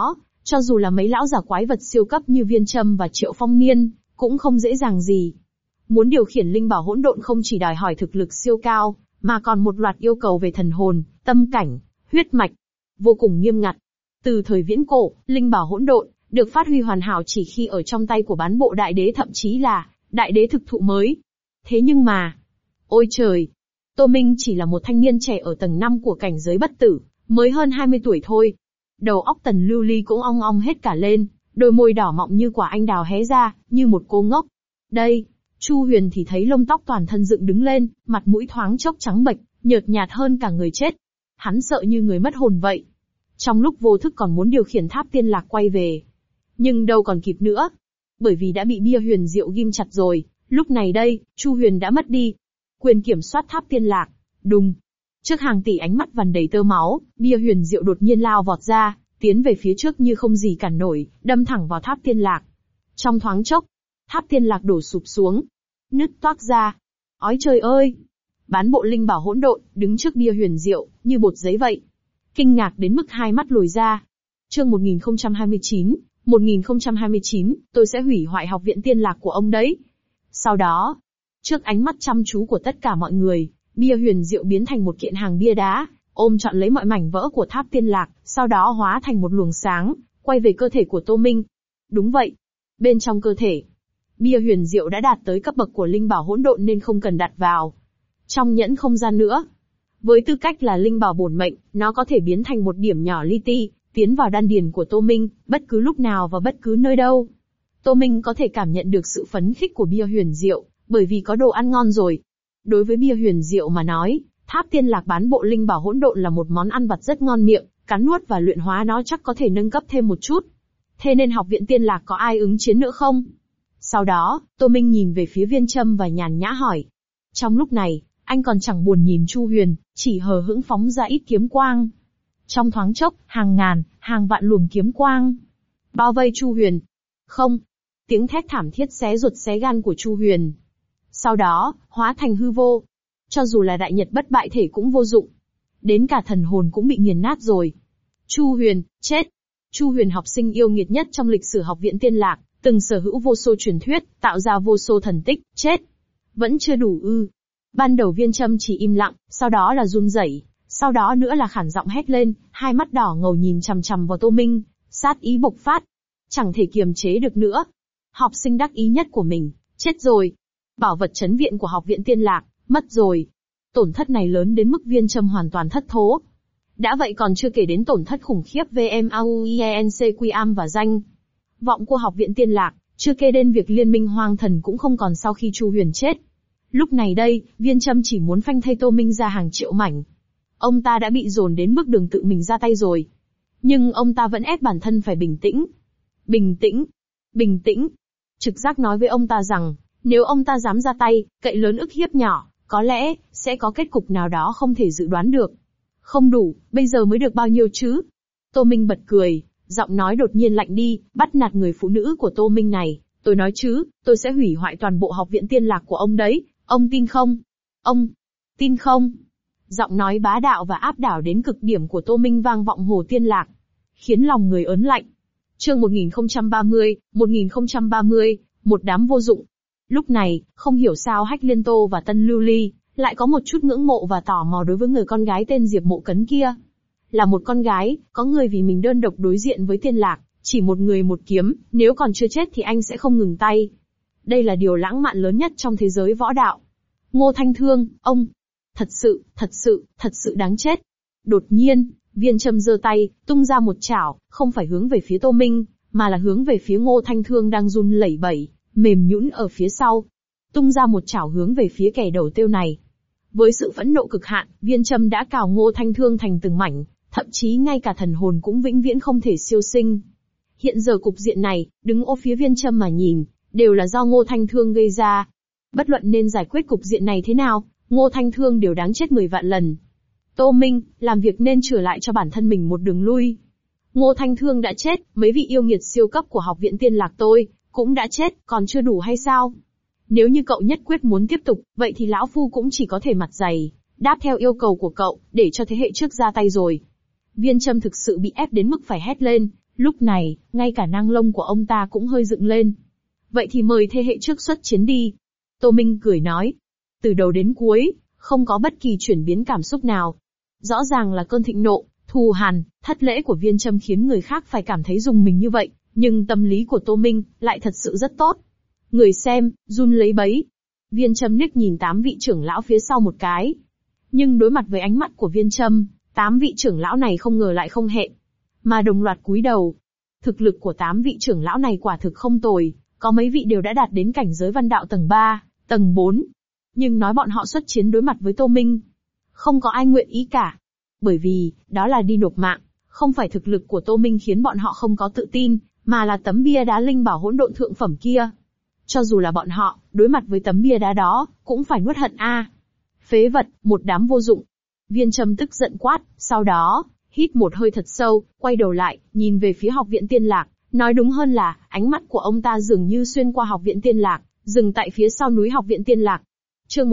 Speaker 1: Cho dù là mấy lão già quái vật siêu cấp như Viên Châm và Triệu Phong Niên, cũng không dễ dàng gì. Muốn điều khiển linh bảo hỗn độn không chỉ đòi hỏi thực lực siêu cao, mà còn một loạt yêu cầu về thần hồn, tâm cảnh, huyết mạch, vô cùng nghiêm ngặt. Từ thời viễn cổ, linh bảo hỗn độn được phát huy hoàn hảo chỉ khi ở trong tay của bán bộ đại đế, thậm chí là đại đế thực thụ mới. Thế nhưng mà, ôi trời, Tô Minh chỉ là một thanh niên trẻ ở tầng 5 của cảnh giới bất tử, mới hơn 20 tuổi thôi. Đầu óc Tần Lưu Ly cũng ong ong hết cả lên, đôi môi đỏ mọng như quả anh đào hé ra, như một cô ngốc. Đây, Chu Huyền thì thấy lông tóc toàn thân dựng đứng lên, mặt mũi thoáng chốc trắng bệch, nhợt nhạt hơn cả người chết. Hắn sợ như người mất hồn vậy. Trong lúc vô thức còn muốn điều khiển tháp tiên lạc quay về. Nhưng đâu còn kịp nữa. Bởi vì đã bị bia huyền diệu ghim chặt rồi, lúc này đây, Chu Huyền đã mất đi quyền kiểm soát tháp tiên lạc. Đùng! Trước hàng tỷ ánh mắt vằn đầy tơ máu, bia huyền diệu đột nhiên lao vọt ra, tiến về phía trước như không gì cản nổi, đâm thẳng vào tháp tiên lạc. Trong thoáng chốc, tháp tiên lạc đổ sụp xuống, nứt toác ra. Ói trời ơi! Bán bộ linh bảo hỗn độn, đứng trước bia huyền diệu, như bột giấy vậy. Kinh ngạc đến mức hai mắt lồi ra. Chương 1029, tôi sẽ hủy hoại học viện tiên lạc của ông đấy. Sau đó, trước ánh mắt chăm chú của tất cả mọi người, bia huyền diệu biến thành một kiện hàng bia đá, ôm trọn lấy mọi mảnh vỡ của tháp tiên lạc, sau đó hóa thành một luồng sáng, quay về cơ thể của Tô Minh. Đúng vậy. Bên trong cơ thể, bia huyền diệu đã đạt tới cấp bậc của linh bảo hỗn độn nên không cần đặt vào trong nhẫn không gian nữa. Với tư cách là linh bảo bổn mệnh, nó có thể biến thành một điểm nhỏ li ti, tiến vào đan điền của Tô Minh, bất cứ lúc nào và bất cứ nơi đâu. Tô Minh có thể cảm nhận được sự phấn khích của bia huyền diệu, bởi vì có đồ ăn ngon rồi. Đối với bia huyền diệu mà nói, tháp tiên lạc bán bộ linh bảo hỗn độn là một món ăn vặt rất ngon miệng, cắn nuốt và luyện hóa nó chắc có thể nâng cấp thêm một chút. Thế nên học viện tiên lạc có ai ứng chiến nữa không? Sau đó, Tô Minh nhìn về phía Viên Châm và nhàn nhã hỏi. Trong lúc này, anh còn chẳng buồn nhìn Chu Huyền, chỉ hờ hững phóng ra ít kiếm quang. Trong thoáng chốc, hàng ngàn, hàng vạn luồng kiếm quang bao vây Chu Huyền. Không! Tiếng thét thảm thiết xé ruột xé gan của Chu Huyền. Sau đó, hóa thành hư vô. Cho dù là đại nhật bất bại thể cũng vô dụng. Đến cả thần hồn cũng bị nghiền nát rồi. Chu Huyền, chết! Chu Huyền học sinh yêu nghiệt nhất trong lịch sử học viện tiên lạc, từng sở hữu vô số truyền thuyết, tạo ra vô số thần tích, chết! Vẫn chưa đủ ư? Ban đầu Viên Châm chỉ im lặng, sau đó là run rẩy, sau đó nữa là khản giọng hét lên, hai mắt đỏ ngầu nhìn chằm chằm vào Tô Minh, sát ý bộc phát. Chẳng thể kiềm chế được nữa. Học sinh đắc ý nhất của mình, chết rồi. Bảo vật trấn viện của học viện tiên lạc, mất rồi. Tổn thất này lớn đến mức Viên Châm hoàn toàn thất thố. Đã vậy còn chưa kể đến tổn thất khủng khiếp VMAUIENCQAM và danh vọng của học viện tiên lạc, chưa kể đến việc liên minh hoang thần cũng không còn sau khi Chu Huyền chết. Lúc này đây, Viên Châm chỉ muốn phanh thây Tô Minh ra hàng triệu mảnh. Ông ta đã bị dồn đến mức đường tự mình ra tay rồi. Nhưng ông ta vẫn ép bản thân phải bình tĩnh. Bình tĩnh. Bình tĩnh. Trực giác nói với ông ta rằng, nếu ông ta dám ra tay, cậy lớn ức hiếp nhỏ, có lẽ, sẽ có kết cục nào đó không thể dự đoán được. Không đủ, bây giờ mới được bao nhiêu chứ? Tô Minh bật cười, giọng nói đột nhiên lạnh đi, bắt nạt người phụ nữ của Tô Minh này. Tôi nói chứ, tôi sẽ hủy hoại toàn bộ học viện tiên lạc của ông đấy, ông tin không? Ông, tin không? Giọng nói bá đạo và áp đảo đến cực điểm của Tô Minh vang vọng hồ tiên lạc, khiến lòng người ớn lạnh. Chương 1030, một đám vô dụng. Lúc này, không hiểu sao Hách Liên Tô và Tân Lưu Ly lại có một chút ngưỡng mộ và tò mò đối với người con gái tên Diệp Mộ Cấn kia. Là một con gái, có người vì mình đơn độc đối diện với tiên lạc, chỉ một người một kiếm, nếu còn chưa chết thì anh sẽ không ngừng tay. Đây là điều lãng mạn lớn nhất trong thế giới võ đạo. Ngô Thanh Thương, ông, thật sự đáng chết. Đột nhiên, Viên Châm giơ tay, tung ra một chảo, không phải hướng về phía Tô Minh, mà là hướng về phía Ngô Thanh Thương đang run lẩy bẩy, mềm nhũn ở phía sau. Tung ra một chảo hướng về phía kẻ đầu tiêu này. Với sự phẫn nộ cực hạn, Viên Châm đã cào Ngô Thanh Thương thành từng mảnh, thậm chí ngay cả thần hồn cũng vĩnh viễn không thể siêu sinh. Hiện giờ cục diện này, đứng ô phía Viên Châm mà nhìn, đều là do Ngô Thanh Thương gây ra. Bất luận nên giải quyết cục diện này thế nào, Ngô Thanh Thương đều đáng chết 10 vạn lần. Tô Minh, làm việc nên trở lại cho bản thân mình một đường lui. Ngô Thanh Thương đã chết, mấy vị yêu nghiệt siêu cấp của học viện tiên lạc tôi, cũng đã chết, còn chưa đủ hay sao? Nếu như cậu nhất quyết muốn tiếp tục, vậy thì lão phu cũng chỉ có thể mặt dày, đáp theo yêu cầu của cậu, để cho thế hệ trước ra tay rồi. Viên Châm thực sự bị ép đến mức phải hét lên, Lúc này, ngay cả nang lông của ông ta cũng hơi dựng lên. Vậy thì mời thế hệ trước xuất chiến đi. Tô Minh cười nói. Từ đầu đến cuối, không có bất kỳ chuyển biến cảm xúc nào. Rõ ràng là cơn thịnh nộ, thù hằn, thất lễ của Viên Châm khiến người khác phải cảm thấy rùng mình như vậy, nhưng tâm lý của Tô Minh lại thật sự rất tốt. Người xem, run lấy bấy. Viên Châm liếc nhìn 8 vị trưởng lão phía sau một cái. Nhưng đối mặt với ánh mắt của Viên Châm, 8 vị trưởng lão này không ngờ lại không hẹn, mà đồng loạt cúi đầu. Thực lực của 8 vị trưởng lão này quả thực không tồi, có mấy vị đều đã đạt đến cảnh giới văn đạo tầng 3, tầng 4. Nhưng nói bọn họ xuất chiến đối mặt với Tô Minh, không có ai nguyện ý cả. Bởi vì, đó là đi nộp mạng, không phải thực lực của Tô Minh khiến bọn họ không có tự tin, mà là tấm bia đá linh bảo hỗn độn thượng phẩm kia. Cho dù là bọn họ, đối mặt với tấm bia đá đó, cũng phải nuốt hận a. Phế vật, một đám vô dụng. Viên Châm tức giận quát, sau đó, hít một hơi thật sâu, quay đầu lại, nhìn về phía Học viện Tiên Lạc, nói đúng hơn là, ánh mắt của ông ta dường như xuyên qua Học viện Tiên Lạc, dừng tại phía sau núi Học viện Tiên Lạc. Chương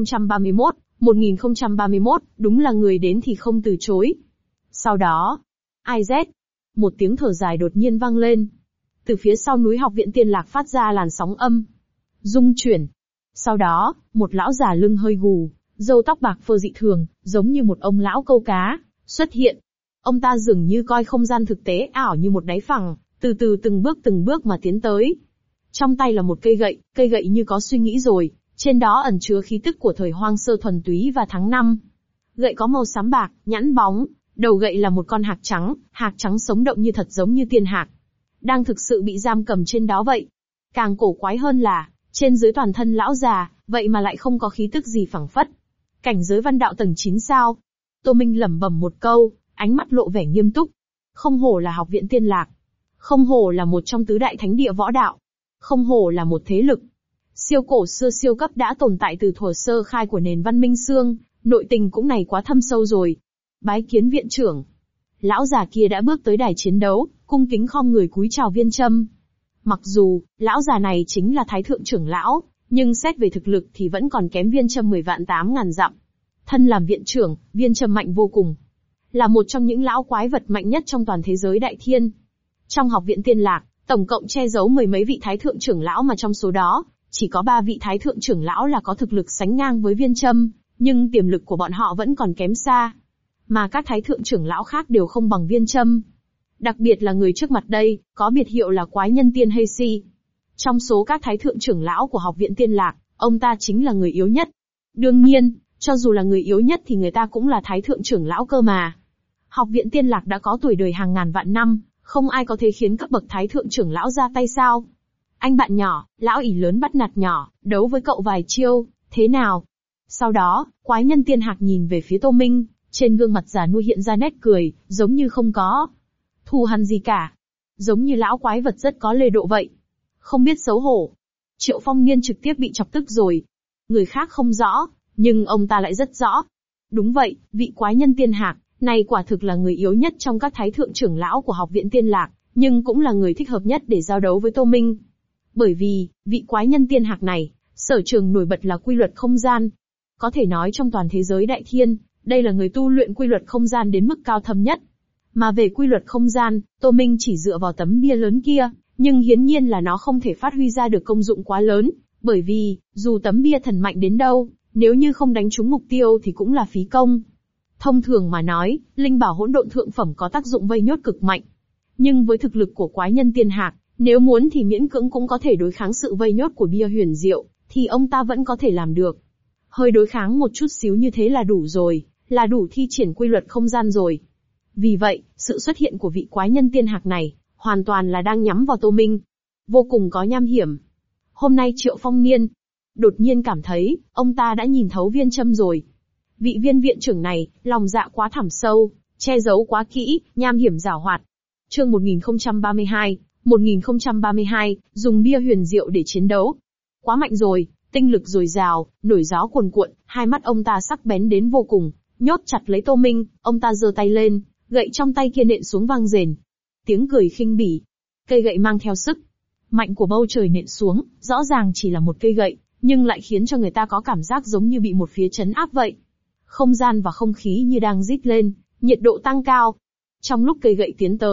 Speaker 1: 1031, đúng là người đến thì không từ chối. Sau đó, ai rét? Một tiếng thở dài đột nhiên vang lên. Từ phía sau núi Học viện Tiên Lạc phát ra làn sóng âm, rung chuyển. Sau đó, một lão già lưng hơi gù, râu tóc bạc phơ dị thường, giống như một ông lão câu cá, xuất hiện. Ông ta dường như coi không gian thực tế ảo như một đáy phẳng, từ từ từng bước mà tiến tới. Trong tay là một cây gậy như có suy nghĩ rồi, trên đó ẩn chứa khí tức của thời hoang sơ thuần túy và tháng năm. Gậy có màu xám bạc, nhẵn bóng, đầu gậy là một con hạc trắng sống động như thật giống như tiên hạc, đang thực sự bị giam cầm trên đó vậy. Càng cổ quái hơn là, trên dưới toàn thân lão già, vậy mà lại không có khí tức gì phảng phất. Cảnh giới văn đạo tầng 9 sao? Tô Minh lẩm bẩm một câu, ánh mắt lộ vẻ nghiêm túc. Không hổ là Học viện Tiên Lạc. Không hổ là một trong tứ đại thánh địa võ đạo. Không hổ là một thế lực siêu cổ xưa siêu cấp đã tồn tại từ thuở sơ khai của nền văn minh xương, nội tình cũng này quá thâm sâu rồi. Bái kiến viện trưởng. Lão già kia đã bước tới đài chiến đấu, cung kính khom người cúi chào Viên Châm. Mặc dù, lão già này chính là thái thượng trưởng lão, nhưng xét về thực lực thì vẫn còn kém Viên Châm 10 vạn 8 ngàn dặm. Thân làm viện trưởng, Viên Châm mạnh vô cùng. Là một trong những lão quái vật mạnh nhất trong toàn thế giới đại thiên. Trong Học viện Tiên Lạc, tổng cộng che giấu mười mấy vị thái thượng trưởng lão mà trong số đó, chỉ có 3 vị thái thượng trưởng lão là có thực lực sánh ngang với Viên Châm, nhưng tiềm lực của bọn họ vẫn còn kém xa. Mà các thái thượng trưởng lão khác đều không bằng Viên Châm. Đặc biệt là người trước mặt đây, có biệt hiệu là Quái Nhân Tiên Hay Si. Trong số các thái thượng trưởng lão của Học viện Tiên Lạc, ông ta chính là người yếu nhất. Đương nhiên, cho dù là người yếu nhất thì người ta cũng là thái thượng trưởng lão cơ mà. Học viện Tiên Lạc đã có tuổi đời hàng ngàn vạn năm, không ai có thể khiến các bậc thái thượng trưởng lão ra tay sao? Anh bạn nhỏ, lão ỷ lớn bắt nạt nhỏ, đấu với cậu vài chiêu, thế nào? Sau đó, Quái Nhân Tiên Hạc nhìn về phía Tô Minh, trên gương mặt già nua hiện ra nét cười, giống như không có thù hằn gì cả. Giống như lão quái vật rất có lễ độ vậy. Không biết xấu hổ. Triệu Phong Niên trực tiếp bị chọc tức rồi. Người khác không rõ, nhưng ông ta lại rất rõ. Đúng vậy, vị Quái Nhân Tiên Hạc này quả thực là người yếu nhất trong các thái thượng trưởng lão của Học viện Tiên Lạc, nhưng cũng là người thích hợp nhất để giao đấu với Tô Minh. Bởi vì, vị Quái Nhân Tiên Hạc này, sở trường nổi bật là quy luật không gian. Có thể nói trong toàn thế giới đại thiên, đây là người tu luyện quy luật không gian đến mức cao thâm nhất. Mà về quy luật không gian, Tô Minh chỉ dựa vào tấm bia lớn kia, nhưng hiển nhiên là nó không thể phát huy ra được công dụng quá lớn, bởi vì, dù tấm bia thần mạnh đến đâu, nếu như không đánh trúng mục tiêu thì cũng là phí công. Thông thường mà nói, linh bảo hỗn độn thượng phẩm có tác dụng vây nhốt cực mạnh. Nhưng với thực lực của Quái Nhân Tiên Hạc, nếu muốn thì miễn cưỡng cũng có thể đối kháng sự vây nhốt của bia huyền diệu, thì ông ta vẫn có thể làm được. Hơi đối kháng một chút xíu như thế là đủ rồi, là đủ thi triển quy luật không gian rồi. Vì vậy, sự xuất hiện của vị Quái Nhân Tiên Hạc này, hoàn toàn là đang nhắm vào Tô Minh. Vô cùng có nham hiểm. Hôm nay Triệu Phong Niên đột nhiên cảm thấy, ông ta đã nhìn thấu Viên Châm rồi. Vị Viên viện trưởng này, lòng dạ quá thẳm sâu, che giấu quá kỹ, nham hiểm giảo hoạt. Chương 1032, dùng bia huyền diệu để chiến đấu. Quá mạnh rồi, tinh lực dồi dào, nổi gió cuồn cuộn, hai mắt ông ta sắc bén đến vô cùng, nhốt chặt lấy Tô Minh, ông ta giơ tay lên, gậy trong tay kia nện xuống vang rền. Tiếng cười khinh bỉ. Cây gậy mang theo sức mạnh của bầu trời nện xuống, rõ ràng chỉ là một cây gậy, nhưng lại khiến cho người ta có cảm giác giống như bị một phía trấn áp vậy. Không gian và không khí như đang rít lên, nhiệt độ tăng cao. Trong lúc cây gậy tiến tới,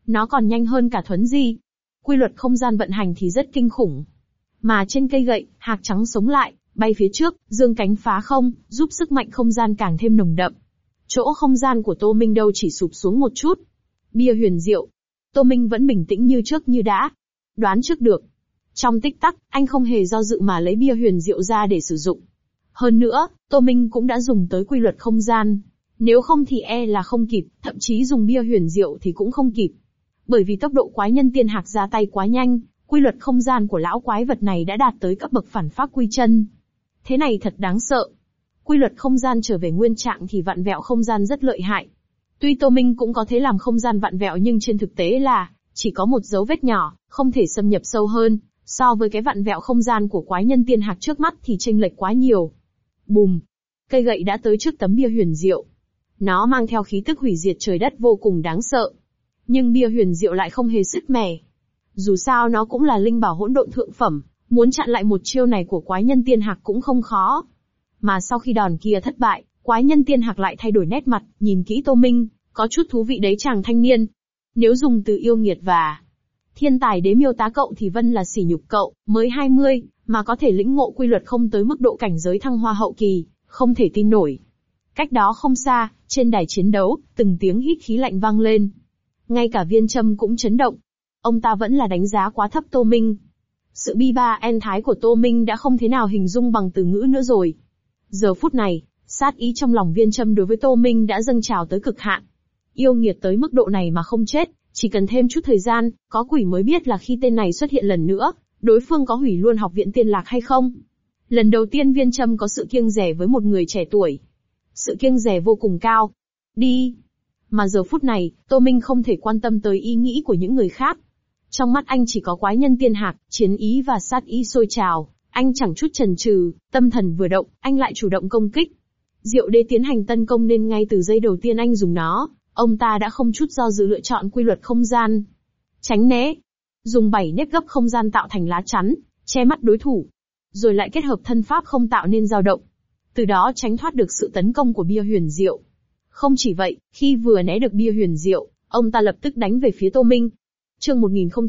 Speaker 1: Nó còn nhanh hơn cả thuấn di. Quy luật không gian vận hành thì rất kinh khủng. Mà trên cây gậy, hạc trắng sống lại, bay phía trước, dương cánh phá không, giúp sức mạnh không gian càng thêm nồng đậm. Chỗ không gian của Tô Minh đâu chỉ sụp xuống một chút. Bia huyền diệu. Tô Minh vẫn bình tĩnh như trước như đã. Đoán trước được. Trong tích tắc, anh không hề do dự mà lấy bia huyền diệu ra để sử dụng. Hơn nữa, Tô Minh cũng đã dùng tới quy luật không gian. Nếu không thì là không kịp, thậm chí dùng bia huyền diệu thì cũng không kịp. Bởi vì tốc độ quái nhân tiên hạc ra tay quá nhanh, quy luật không gian của lão quái vật này đã đạt tới cấp bậc phản phác quy chân. Thế này thật đáng sợ. Quy luật không gian trở về nguyên trạng thì vặn vẹo không gian rất lợi hại. Tuy Tô Minh cũng có thể làm không gian vặn vẹo nhưng trên thực tế là chỉ có một dấu vết nhỏ, không thể xâm nhập sâu hơn. So với cái vặn vẹo không gian của quái nhân tiên hạc trước mắt thì chênh lệch quá nhiều. Bùm! Cây gậy đã tới trước tấm bia huyền diệu. Nó mang theo khí tức hủy diệt trời đất vô cùng đáng sợ. Nhưng bia huyền diệu lại không hề sứt mẻ. Dù sao nó cũng là linh bảo hỗn độn thượng phẩm, muốn chặn lại một chiêu này của quái nhân tiên hạc cũng không khó. Mà sau khi đòn kia thất bại, quái nhân tiên hạc lại thay đổi nét mặt, nhìn kỹ Tô Minh, có chút thú vị đấy chàng thanh niên. Nếu dùng từ yêu nghiệt và thiên tài để miêu tá cậu thì Vân là sỉ nhục cậu, mới 20, mà có thể lĩnh ngộ quy luật không tới mức độ cảnh giới thăng hoa hậu kỳ, không thể tin nổi. Cách đó không xa, trên đài chiến đấu, từng tiếng hít khí lạnh vang lên. Ngay cả Viên Trâm cũng chấn động. Ông ta vẫn là đánh giá quá thấp Tô Minh. Sự bi ba en thái của Tô Minh đã không thế nào hình dung bằng từ ngữ nữa rồi. Giờ phút này, sát ý trong lòng Viên Trâm đối với Tô Minh đã dâng trào tới cực hạn. Yêu nghiệt tới mức độ này mà không chết, chỉ cần thêm chút thời gian, có quỷ mới biết là khi tên này xuất hiện lần nữa, đối phương có hủy luôn học viện Tiên Lạc hay không. Lần đầu tiên Viên Trâm có sự kiêng dè với một người trẻ tuổi. Sự kiêng dè vô cùng cao. Đi! Mà giờ phút này, Tô Minh không thể quan tâm tới ý nghĩ của những người khác. Trong mắt anh chỉ có quái nhân tiên hạc, chiến ý và sát ý sôi trào. Anh chẳng chút chần chừ, tâm thần vừa động, anh lại chủ động công kích. Diệu Đế tiến hành tấn công nên ngay từ giây đầu tiên anh dùng nó, ông ta đã không chút do dự lựa chọn quy luật không gian. Tránh né. Dùng 7 nếp gấp không gian tạo thành lá chắn, che mắt đối thủ. Rồi lại kết hợp thân pháp không tạo nên dao động. Từ đó tránh thoát được sự tấn công của bia huyền diệu. Không chỉ vậy, khi vừa né được bia huyền diệu, ông ta lập tức đánh về phía Tô Minh. Chương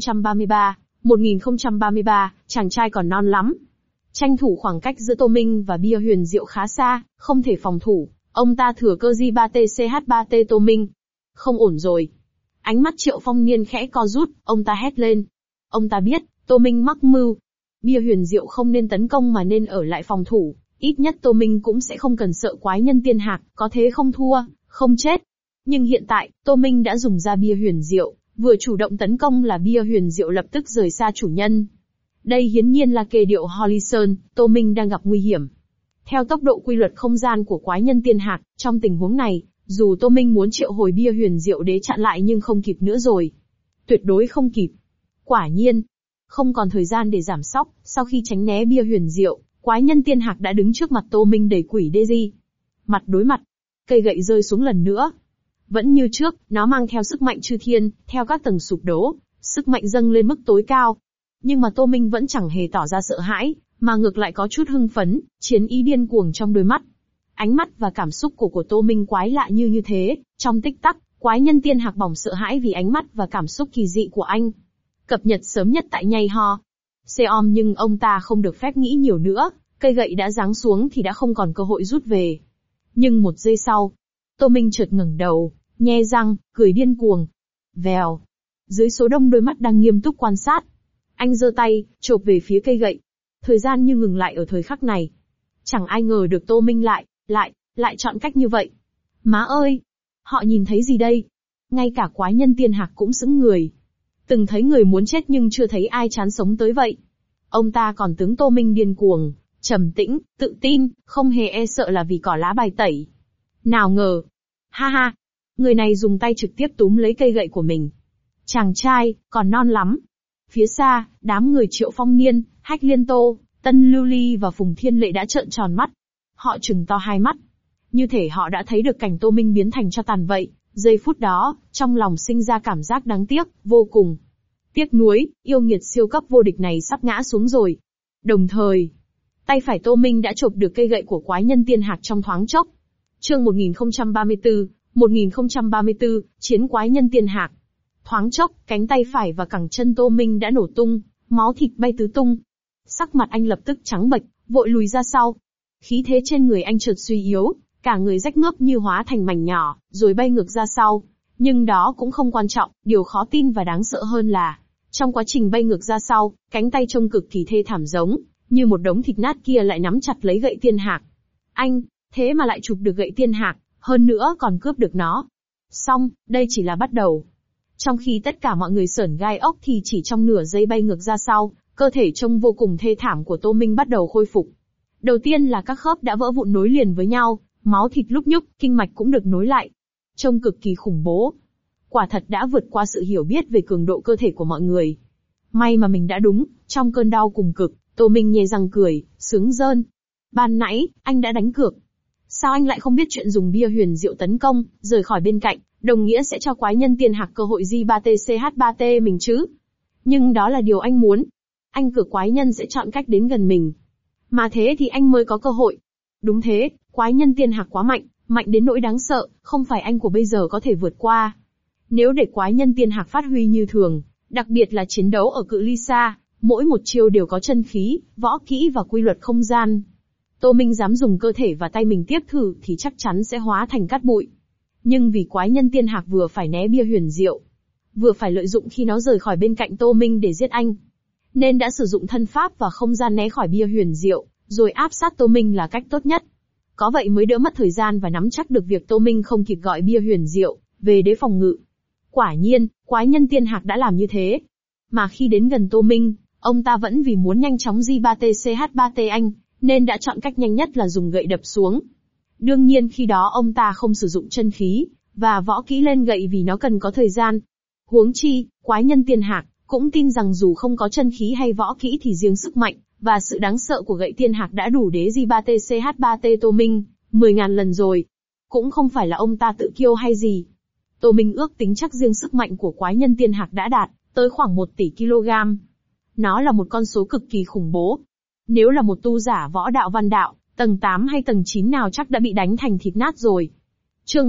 Speaker 1: 1033, chàng trai còn non lắm. Tranh thủ khoảng cách giữa Tô Minh và bia huyền diệu khá xa, không thể phòng thủ, ông ta thừa cơ di 3TCH3T Tô Minh. Không ổn rồi. Ánh mắt Triệu Phong Niên khẽ co rút, ông ta hét lên. Ông ta biết, Tô Minh mắc mưu. Bia huyền diệu không nên tấn công mà nên ở lại phòng thủ, ít nhất Tô Minh cũng sẽ không cần sợ quái nhân tiên hạc, có thế không thua, không chết. Nhưng hiện tại, Tô Minh đã dùng ra bia huyền diệu, vừa chủ động tấn công là bia huyền diệu lập tức rời xa chủ nhân. Đây hiển nhiên là kề điệu Holyson, Tô Minh đang gặp nguy hiểm. Theo tốc độ quy luật không gian của quái nhân tiên hạc, trong tình huống này, dù Tô Minh muốn triệu hồi bia huyền diệu đế chặn lại nhưng không kịp nữa rồi. Tuyệt đối không kịp. Quả nhiên, không còn thời gian để giảm sóc, sau khi tránh né bia huyền diệu, quái nhân tiên hạc đã đứng trước mặt Tô Minh đầy quỷ đê di. Mặt đối mặt, cây gậy rơi xuống lần nữa. Vẫn như trước, nó mang theo sức mạnh chư thiên, theo các tầng sụp đổ, sức mạnh dâng lên mức tối cao. Nhưng mà Tô Minh vẫn chẳng hề tỏ ra sợ hãi, mà ngược lại có chút hưng phấn, chiến ý điên cuồng trong đôi mắt. Ánh mắt và cảm xúc của Tô Minh quái lạ như thế, trong tích tắc, quái nhân tiên hạc bỏng sợ hãi vì ánh mắt và cảm xúc kỳ dị của anh. Cập nhật sớm nhất tại Nhây Ho. Seom nhưng ông ta không được phép nghĩ nhiều nữa, cây gậy đã giáng xuống thì đã không còn cơ hội rút về. Nhưng một giây sau, Tô Minh chợt ngẩng đầu, nhe răng, cười điên cuồng. Vèo. Dưới số đông đôi mắt đang nghiêm túc quan sát, anh giơ tay, chộp về phía cây gậy. Thời gian như ngừng lại ở thời khắc này. Chẳng ai ngờ được Tô Minh lại chọn cách như vậy. Má ơi! Họ nhìn thấy gì đây? Ngay cả quái nhân tiên hạc cũng sững người. Từng thấy người muốn chết nhưng chưa thấy ai chán sống tới vậy. Ông ta còn tướng Tô Minh điên cuồng, trầm tĩnh, tự tin, không hề e sợ là vì cỏ lá bài tẩy. Nào ngờ! Ha ha! Người này dùng tay trực tiếp túm lấy cây gậy của mình. Chàng trai, còn non lắm. Phía xa, đám người Triệu Phong Niên, Hách Liên Tô, Tân Lưu Ly và Phùng Thiên Lệ đã trợn tròn mắt. Họ trừng to hai mắt. Như thể họ đã thấy được cảnh Tô Minh biến thành cho tàn vậy. Giây phút đó, trong lòng sinh ra cảm giác đáng tiếc, vô cùng. Tiếc nuối, yêu nghiệt siêu cấp vô địch này sắp ngã xuống rồi. Đồng thời, tay phải Tô Minh đã chộp được cây gậy của quái nhân tiên hạc trong thoáng chốc. Chương 1034, chiến quái nhân tiên hạc. Thoáng chốc, cánh tay phải và cẳng chân Tô Minh đã nổ tung, máu thịt bay tứ tung. Sắc mặt anh lập tức trắng bệch, vội lùi ra sau. Khí thế trên người anh chợt suy yếu, cả người rách ngớp như hóa thành mảnh nhỏ, rồi bay ngược ra sau. Nhưng đó cũng không quan trọng, điều khó tin và đáng sợ hơn là, trong quá trình bay ngược ra sau, cánh tay trông cực kỳ thê thảm giống như một đống thịt nát kia lại nắm chặt lấy gậy tiên hạc. Anh, thế mà lại chụp được gậy tiên hạc, hơn nữa còn cướp được nó. Xong, đây chỉ là bắt đầu. Trong khi tất cả mọi người sởn gai ốc thì chỉ trong nửa giây bay ngược ra sau, cơ thể trông vô cùng thê thảm của Tô Minh bắt đầu khôi phục. Đầu tiên là các khớp đã vỡ vụn nối liền với nhau, máu thịt lúc nhúc, kinh mạch cũng được nối lại. Trông cực kỳ khủng bố. Quả thật đã vượt qua sự hiểu biết về cường độ cơ thể của mọi người. May mà mình đã đúng, trong cơn đau cùng cực, Tô Minh nhe răng cười, sướng rơn. Ban nãy, anh đã đánh cược. Sao anh lại không biết chuyện dùng bia huyền diệu tấn công, rời khỏi bên cạnh, đồng nghĩa sẽ cho quái nhân tiên hạc cơ hội J3TCH3T mình chứ? Nhưng đó là điều anh muốn. Anh cược quái nhân sẽ chọn cách đến gần mình. Mà thế thì anh mới có cơ hội. Đúng thế, quái nhân tiên hạc quá mạnh, mạnh đến nỗi đáng sợ, không phải anh của bây giờ có thể vượt qua. Nếu để quái nhân tiên hạc phát huy như thường, đặc biệt là chiến đấu ở cự ly xa, mỗi một chiêu đều có chân khí, võ kỹ và quy luật không gian. Tô Minh dám dùng cơ thể và tay mình tiếp thử thì chắc chắn sẽ hóa thành cát bụi. Nhưng vì quái nhân tiên hạc vừa phải né bia huyền diệu, vừa phải lợi dụng khi nó rời khỏi bên cạnh Tô Minh để giết anh, nên đã sử dụng thân pháp và không gian né khỏi bia huyền diệu, rồi áp sát Tô Minh là cách tốt nhất. Có vậy mới đỡ mất thời gian và nắm chắc được việc Tô Minh không kịp gọi bia huyền diệu về để phòng ngự. Quả nhiên, quái nhân tiên hạc đã làm như thế. Mà khi đến gần Tô Minh, ông ta vẫn vì muốn nhanh chóng J3TCH3T anh, nên đã chọn cách nhanh nhất là dùng gậy đập xuống. Đương nhiên khi đó ông ta không sử dụng chân khí và võ kỹ lên gậy vì nó cần có thời gian. Huống chi, quái nhân tiên hạc cũng tin rằng dù không có chân khí hay võ kỹ thì riêng sức mạnh và sự đáng sợ của gậy tiên hạc đã đủ để J3TCH3T Tô Minh 10.000 lần rồi. Cũng không phải là ông ta tự kiêu hay gì. Tô Minh ước tính chắc riêng sức mạnh của quái nhân tiên hạc đã đạt tới khoảng 1 tỷ kg. Nó là một con số cực kỳ khủng bố. Nếu là một tu giả võ đạo văn đạo, tầng 8 hay tầng 9 nào chắc đã bị đánh thành thịt nát rồi. Chương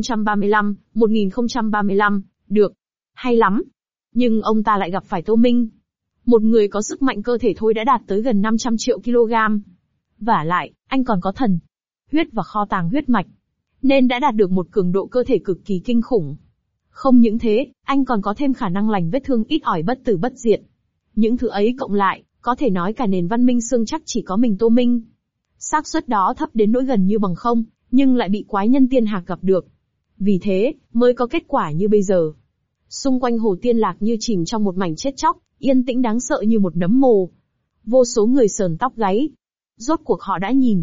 Speaker 1: 1035, được. Hay lắm. Nhưng ông ta lại gặp phải Tô Minh. Một người có sức mạnh cơ thể thôi đã đạt tới gần 500 triệu kg. Vả lại, anh còn có thần, huyết và kho tàng huyết mạch, nên đã đạt được một cường độ cơ thể cực kỳ kinh khủng. Không những thế, anh còn có thêm khả năng lành vết thương ít ỏi bất tử bất diệt. Những thứ ấy cộng lại, có thể nói cả nền văn minh xương chắc chỉ có mình Tô Minh. Xác suất đó thấp đến nỗi gần như bằng không, nhưng lại bị quái nhân tiên hạc gặp được. Vì thế, mới có kết quả như bây giờ. Xung quanh hồ Tiên Lạc như chìm trong một mảnh chết chóc, yên tĩnh đáng sợ như một nấm mồ. Vô số người sờn tóc gáy. Rốt cuộc họ đã nhìn,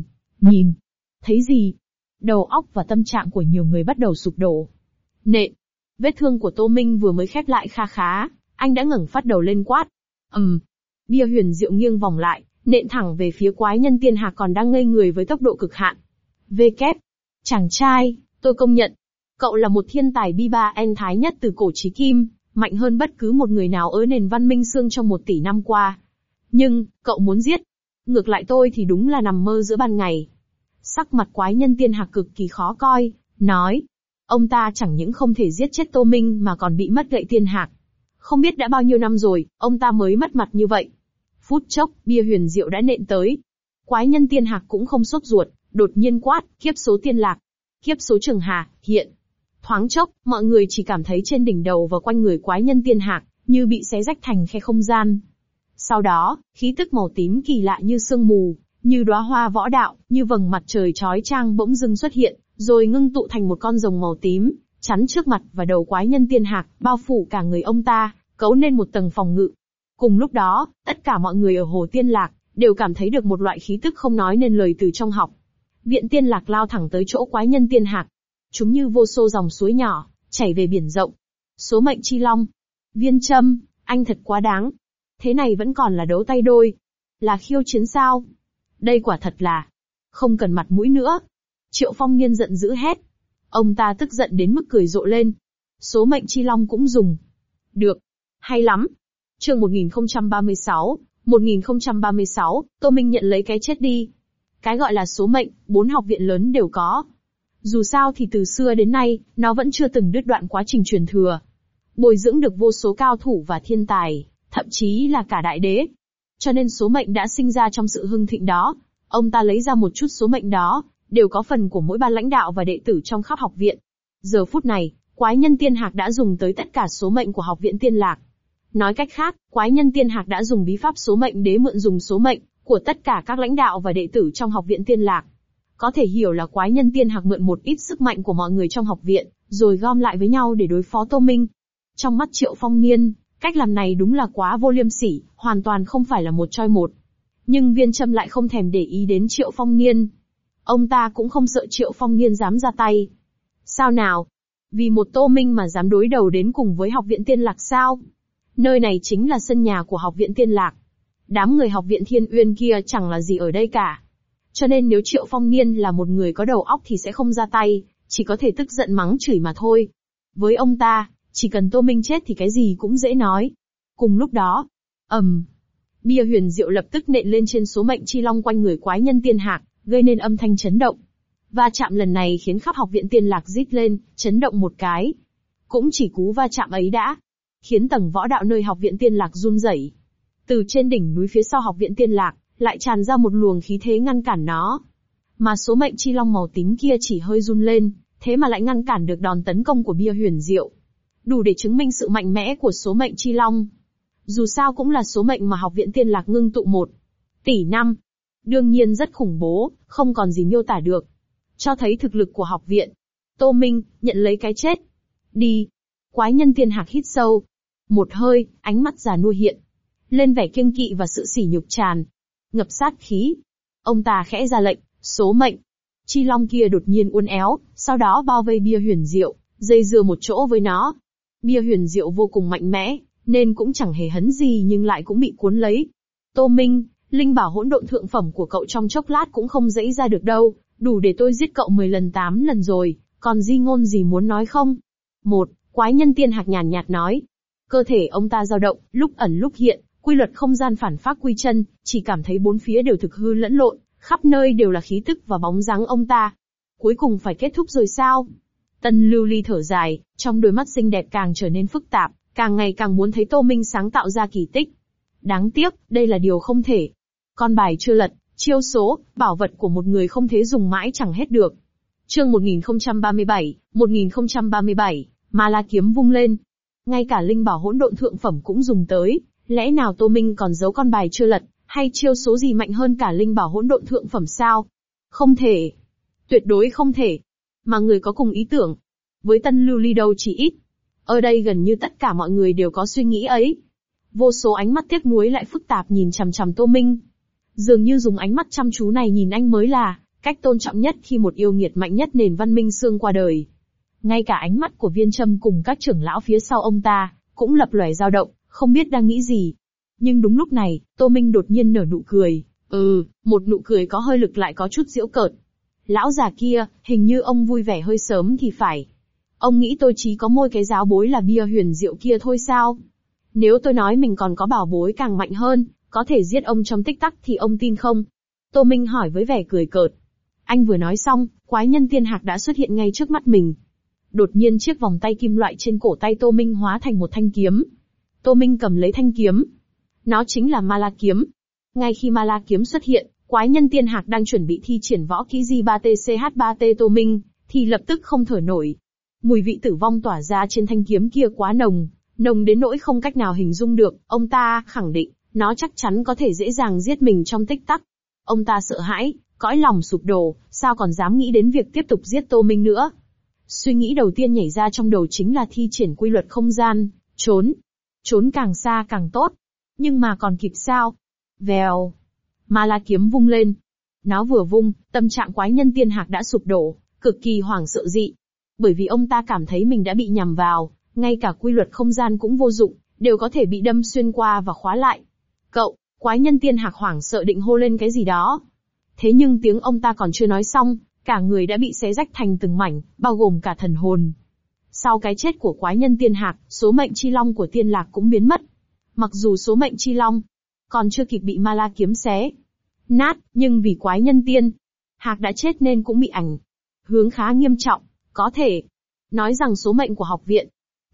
Speaker 1: thấy gì? Đầu óc và tâm trạng của nhiều người bắt đầu sụp đổ. Nện. Vết thương của Tô Minh vừa mới khép lại kha khá, anh đã ngẩng phát đầu lên quát. Bia huyền diệu nghiêng vòng lại, nện thẳng về phía quái nhân tiên hạc còn đang ngây người với tốc độ cực hạn. Chàng trai, tôi công nhận. Cậu là một thiên tài bi-ba-en thái nhất từ cổ chí kim, mạnh hơn bất cứ một người nào ở nền văn minh xương trong 1 tỷ năm qua. Nhưng, cậu muốn giết. Ngược lại tôi thì đúng là nằm mơ giữa ban ngày. Sắc mặt quái nhân tiên hạc cực kỳ khó coi, nói. Ông ta chẳng những không thể giết chết Tô Minh mà còn bị mất gậy tiên hạc. Không biết đã bao nhiêu năm rồi, ông ta mới mất mặt như vậy. Phút chốc, bia huyền diệu đã nện tới. Quái nhân tiên hạc cũng không sốt ruột, đột nhiên quát, kiếp số tiên lạc. Kiếp số trường hà, hiện. Thoáng chốc, mọi người chỉ cảm thấy trên đỉnh đầu và quanh người quái nhân tiên hạc, như bị xé rách thành khe không gian. Sau đó, khí tức màu tím kỳ lạ như sương mù, như đóa hoa võ đạo, như vầng mặt trời chói chang bỗng dưng xuất hiện, rồi ngưng tụ thành một con rồng màu tím, chắn trước mặt và đầu quái nhân tiên hạc, bao phủ cả người ông ta, cấu nên một tầng phòng ngự. Cùng lúc đó, tất cả mọi người ở hồ Tiên Lạc, đều cảm thấy được một loại khí tức không nói nên lời từ trong họng. Viện Tiên Lạc lao thẳng tới chỗ quái nhân tiên hạc. Chúng như vô số dòng suối nhỏ, chảy về biển rộng. Số mệnh chi long. Viên Trâm, anh thật quá đáng. Thế này vẫn còn là đấu tay đôi. Là khiêu chiến sao? Đây quả thật là không cần mặt mũi nữa. Triệu Phong Niên giận dữ hét. Ông ta tức giận đến mức cười rộ lên. Số mệnh chi long cũng dùng. Được. Hay lắm. Chương 1036, Tô Minh nhận lấy cái chết đi. Cái gọi là số mệnh, 4 học viện lớn đều có. Dù sao thì từ xưa đến nay, nó vẫn chưa từng đứt đoạn quá trình truyền thừa. bồi dưỡng được vô số cao thủ và thiên tài, thậm chí là cả đại đế. Cho nên số mệnh đã sinh ra trong sự hưng thịnh đó. Ông ta lấy ra một chút số mệnh đó, đều có phần của mỗi ban lãnh đạo và đệ tử trong khắp học viện. Giờ phút này, Quái Nhân Tiên Hạc đã dùng tới tất cả số mệnh của học viện Tiên Lạc. Nói cách khác, Quái Nhân Tiên Hạc đã dùng bí pháp số mệnh đế mượn dùng số mệnh của tất cả các lãnh đạo và đệ tử trong học viện Tiên Lạc. Có thể hiểu là Quái Nhân Tiên Hạc mượn một ít sức mạnh của mọi người trong học viện, rồi gom lại với nhau để đối phó Tô Minh. Trong mắt Triệu Phong Niên, cách làm này đúng là quá vô liêm sỉ, hoàn toàn không phải là một choi một. Nhưng Viên Châm lại không thèm để ý đến Triệu Phong Niên. Ông ta cũng không sợ Triệu Phong Niên dám ra tay. Sao nào? Vì một Tô Minh mà dám đối đầu đến cùng với học viện Tiên Lạc sao? Nơi này chính là sân nhà của học viện Tiên Lạc. Đám người học viện Thiên Uyên kia chẳng là gì ở đây cả. Cho nên nếu Triệu Phong Niên là một người có đầu óc thì sẽ không ra tay, chỉ có thể tức giận mắng chửi mà thôi. Với ông ta, chỉ cần Tô Minh chết thì cái gì cũng dễ nói. Cùng lúc đó, bia huyền diệu lập tức nện lên trên số mệnh chi long quanh người Quái Nhân Tiên Hạc, gây nên âm thanh chấn động. Va chạm lần này khiến khắp học viện Tiên Lạc rít lên, chấn động một cái. Cũng chỉ cú va chạm ấy đã khiến tầng võ đạo nơi học viện Tiên Lạc run rẩy. Từ trên đỉnh núi phía sau học viện Tiên Lạc, lại tràn ra một luồng khí thế ngăn cản nó. Mà số mệnh chi long màu tím kia chỉ hơi run lên, thế mà lại ngăn cản được đòn tấn công của bia huyền diệu. Đủ để chứng minh sự mạnh mẽ của số mệnh chi long. Dù sao cũng là số mệnh mà học viện Tiên Lạc ngưng tụ 1 tỷ năm. Đương nhiên rất khủng bố, không còn gì miêu tả được. Cho thấy thực lực của học viện. Tô Minh, nhận lấy cái chết. Đi. Quái Nhân Tiên Hạc hít sâu. Một hơi, ánh mắt già nua hiện lên vẻ kiêng kỵ và sự sỉ nhục tràn ngập sát khí. Ông ta khẽ ra lệnh, số mệnh chi long kia đột nhiên uốn éo, sau đó bao vây bia huyền diệu, dây dưa một chỗ với nó. Bia huyền diệu vô cùng mạnh mẽ, nên cũng chẳng hề hấn gì nhưng lại cũng bị cuốn lấy. Tô Minh, linh bảo hỗn độn thượng phẩm của cậu trong chốc lát cũng không dãy ra được đâu, đủ để tôi giết cậu 10 lần 8 lần rồi, còn di ngôn gì muốn nói không? Quái Nhân Tiên Hạc nhàn nhạt nói. Cơ thể ông ta dao động, lúc ẩn lúc hiện, quy luật không gian phản phác quy chân, chỉ cảm thấy bốn phía đều thực hư lẫn lộn, khắp nơi đều là khí tức và bóng dáng ông ta. Cuối cùng phải kết thúc rồi sao? Tân Lưu Ly thở dài, trong đôi mắt xinh đẹp càng trở nên phức tạp, càng ngày càng muốn thấy Tô Minh sáng tạo ra kỳ tích. Đáng tiếc, đây là điều không thể. Con bài chưa lật, chiêu số, bảo vật của một người không thể dùng mãi chẳng hết được. Chương 1037, Ma La kiếm vung lên. Ngay cả linh bảo hỗn độn thượng phẩm cũng dùng tới, lẽ nào Tô Minh còn giấu con bài chưa lật, hay chiêu số gì mạnh hơn cả linh bảo hỗn độn thượng phẩm sao? Không thể. Tuyệt đối không thể. Mà người có cùng ý tưởng. Với Tân Lưu Ly đâu chỉ ít. Ở đây gần như tất cả mọi người đều có suy nghĩ ấy. Vô số ánh mắt tiếc nuối lại phức tạp nhìn chằm chằm Tô Minh. Dường như dùng ánh mắt chăm chú này nhìn anh mới là cách tôn trọng nhất khi một yêu nghiệt mạnh nhất nền văn minh xương qua đời. Ngay cả ánh mắt của Viên Châm cùng các trưởng lão phía sau ông ta cũng lập lòe dao động, không biết đang nghĩ gì. Nhưng đúng lúc này, Tô Minh đột nhiên nở nụ cười. Một nụ cười có hơi lực lại có chút giễu cợt. Lão già kia, hình như ông vui vẻ hơi sớm thì phải. Ông nghĩ tôi chỉ có môi cái giáo bối là bia huyền diệu kia thôi sao? Nếu tôi nói mình còn có bảo bối càng mạnh hơn, có thể giết ông trong tích tắc thì ông tin không? Tô Minh hỏi với vẻ cười cợt. Anh vừa nói xong, Quái Nhân Tiên Hạc đã xuất hiện ngay trước mắt mình. Đột nhiên chiếc vòng tay kim loại trên cổ tay Tô Minh hóa thành một thanh kiếm. Tô Minh cầm lấy thanh kiếm. Nó chính là Ma La kiếm. Ngay khi Ma La kiếm xuất hiện, Quái Nhân Tiên Hạc đang chuẩn bị thi triển võ kỹ J3TCH3T Tô Minh, thì lập tức không thở nổi. Mùi vị tử vong tỏa ra trên thanh kiếm kia quá nồng, nồng đến nỗi không cách nào hình dung được. Ông ta khẳng định, nó chắc chắn có thể dễ dàng giết mình trong tích tắc. Ông ta sợ hãi, cõi lòng sụp đổ, sao còn dám nghĩ đến việc tiếp tục giết Tô Minh nữa. Suy nghĩ đầu tiên nhảy ra trong đầu chính là thi triển quy luật không gian, trốn. Trốn càng xa càng tốt. Nhưng mà còn kịp sao? Vèo. Ma La kiếm vung lên. Nó vừa vung, tâm trạng Quái Nhân Tiên Hạc đã sụp đổ, cực kỳ hoảng sợ dị. Bởi vì ông ta cảm thấy mình đã bị nhầm vào, ngay cả quy luật không gian cũng vô dụng, đều có thể bị đâm xuyên qua và khóa lại. Cậu, Quái Nhân Tiên Hạc hoảng sợ định hô lên cái gì đó. Thế nhưng tiếng ông ta còn chưa nói xong, cả người đã bị xé rách thành từng mảnh, bao gồm cả thần hồn. Sau cái chết của Quái Nhân Tiên Hạc, số mệnh chi long của Tiên Lạc cũng biến mất. Mặc dù số mệnh chi long còn chưa kịp bị Ma La kiếm xé nát, nhưng vì Quái Nhân Tiên Hạc đã chết nên cũng bị ảnh hướng khá nghiêm trọng. Có thể nói rằng số mệnh của học viện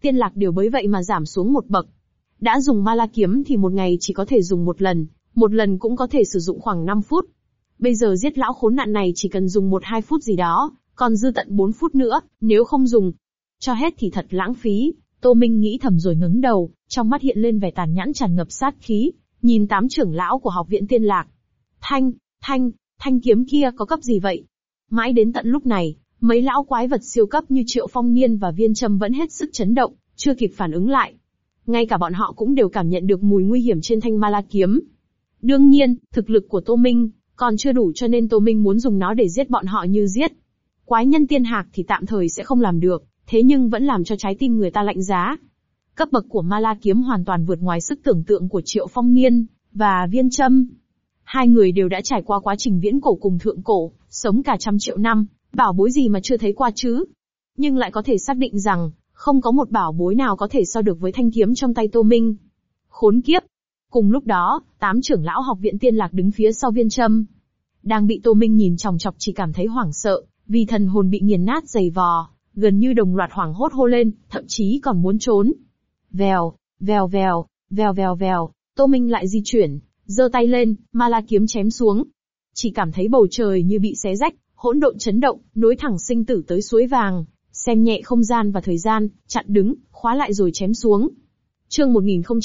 Speaker 1: Tiên Lạc đều bởi vậy mà giảm xuống một bậc. Đã dùng ma la kiếm thì một ngày chỉ có thể dùng một lần cũng có thể sử dụng khoảng 5 phút. Bây giờ giết lão khốn nạn này chỉ cần dùng 1-2 phút gì đó, còn dư tận 4 phút nữa, nếu không dùng cho hết thì thật lãng phí. Tô Minh nghĩ thầm rồi ngẩng đầu, trong mắt hiện lên vẻ tàn nhẫn tràn ngập sát khí, nhìn 8 trưởng lão của học viện Tiên Lạc. Thanh kiếm kia có cấp gì vậy? Mãi đến tận lúc này, mấy lão quái vật siêu cấp như Triệu Phong Niên và Viên Châm vẫn hết sức chấn động, chưa kịp phản ứng lại. Ngay cả bọn họ cũng đều cảm nhận được mùi nguy hiểm trên thanh ma la kiếm. Đương nhiên, thực lực của Tô Minh còn chưa đủ cho nên Tô Minh muốn dùng nó để giết bọn họ như giết quái nhân tiên hạc thì tạm thời sẽ không làm được, thế nhưng vẫn làm cho trái tim người ta lạnh giá. Cấp bậc của ma la kiếm hoàn toàn vượt ngoài sức tưởng tượng của Triệu Phong Niên và Viên Châm. Hai người đều đã trải qua quá trình viễn cổ cùng thượng cổ, sống cả trăm triệu năm, bảo bối gì mà chưa thấy qua chứ? Nhưng lại có thể xác định rằng, không có một bảo bối nào có thể so được với thanh kiếm trong tay Tô Minh. Khốn kiếp! Cùng lúc đó, 8 trưởng lão học viện Tiên Lạc đứng phía sau Viên Châm. Đang bị Tô Minh nhìn chòng chọc chỉ cảm thấy hoảng sợ, vì thần hồn bị nghiền nát dày vò, gần như đồng loạt hoảng hốt hô lên, thậm chí còn muốn trốn. Vèo, vèo vèo, vèo vèo vèo, Tô Minh lại di chuyển, giơ tay lên, ma la kiếm chém xuống. Chỉ cảm thấy bầu trời như bị xé rách, hỗn độn chấn động, nối thẳng sinh tử tới suối vàng, xem nhẹ không gian và thời gian, chặn đứng, khóa lại rồi chém xuống. Chương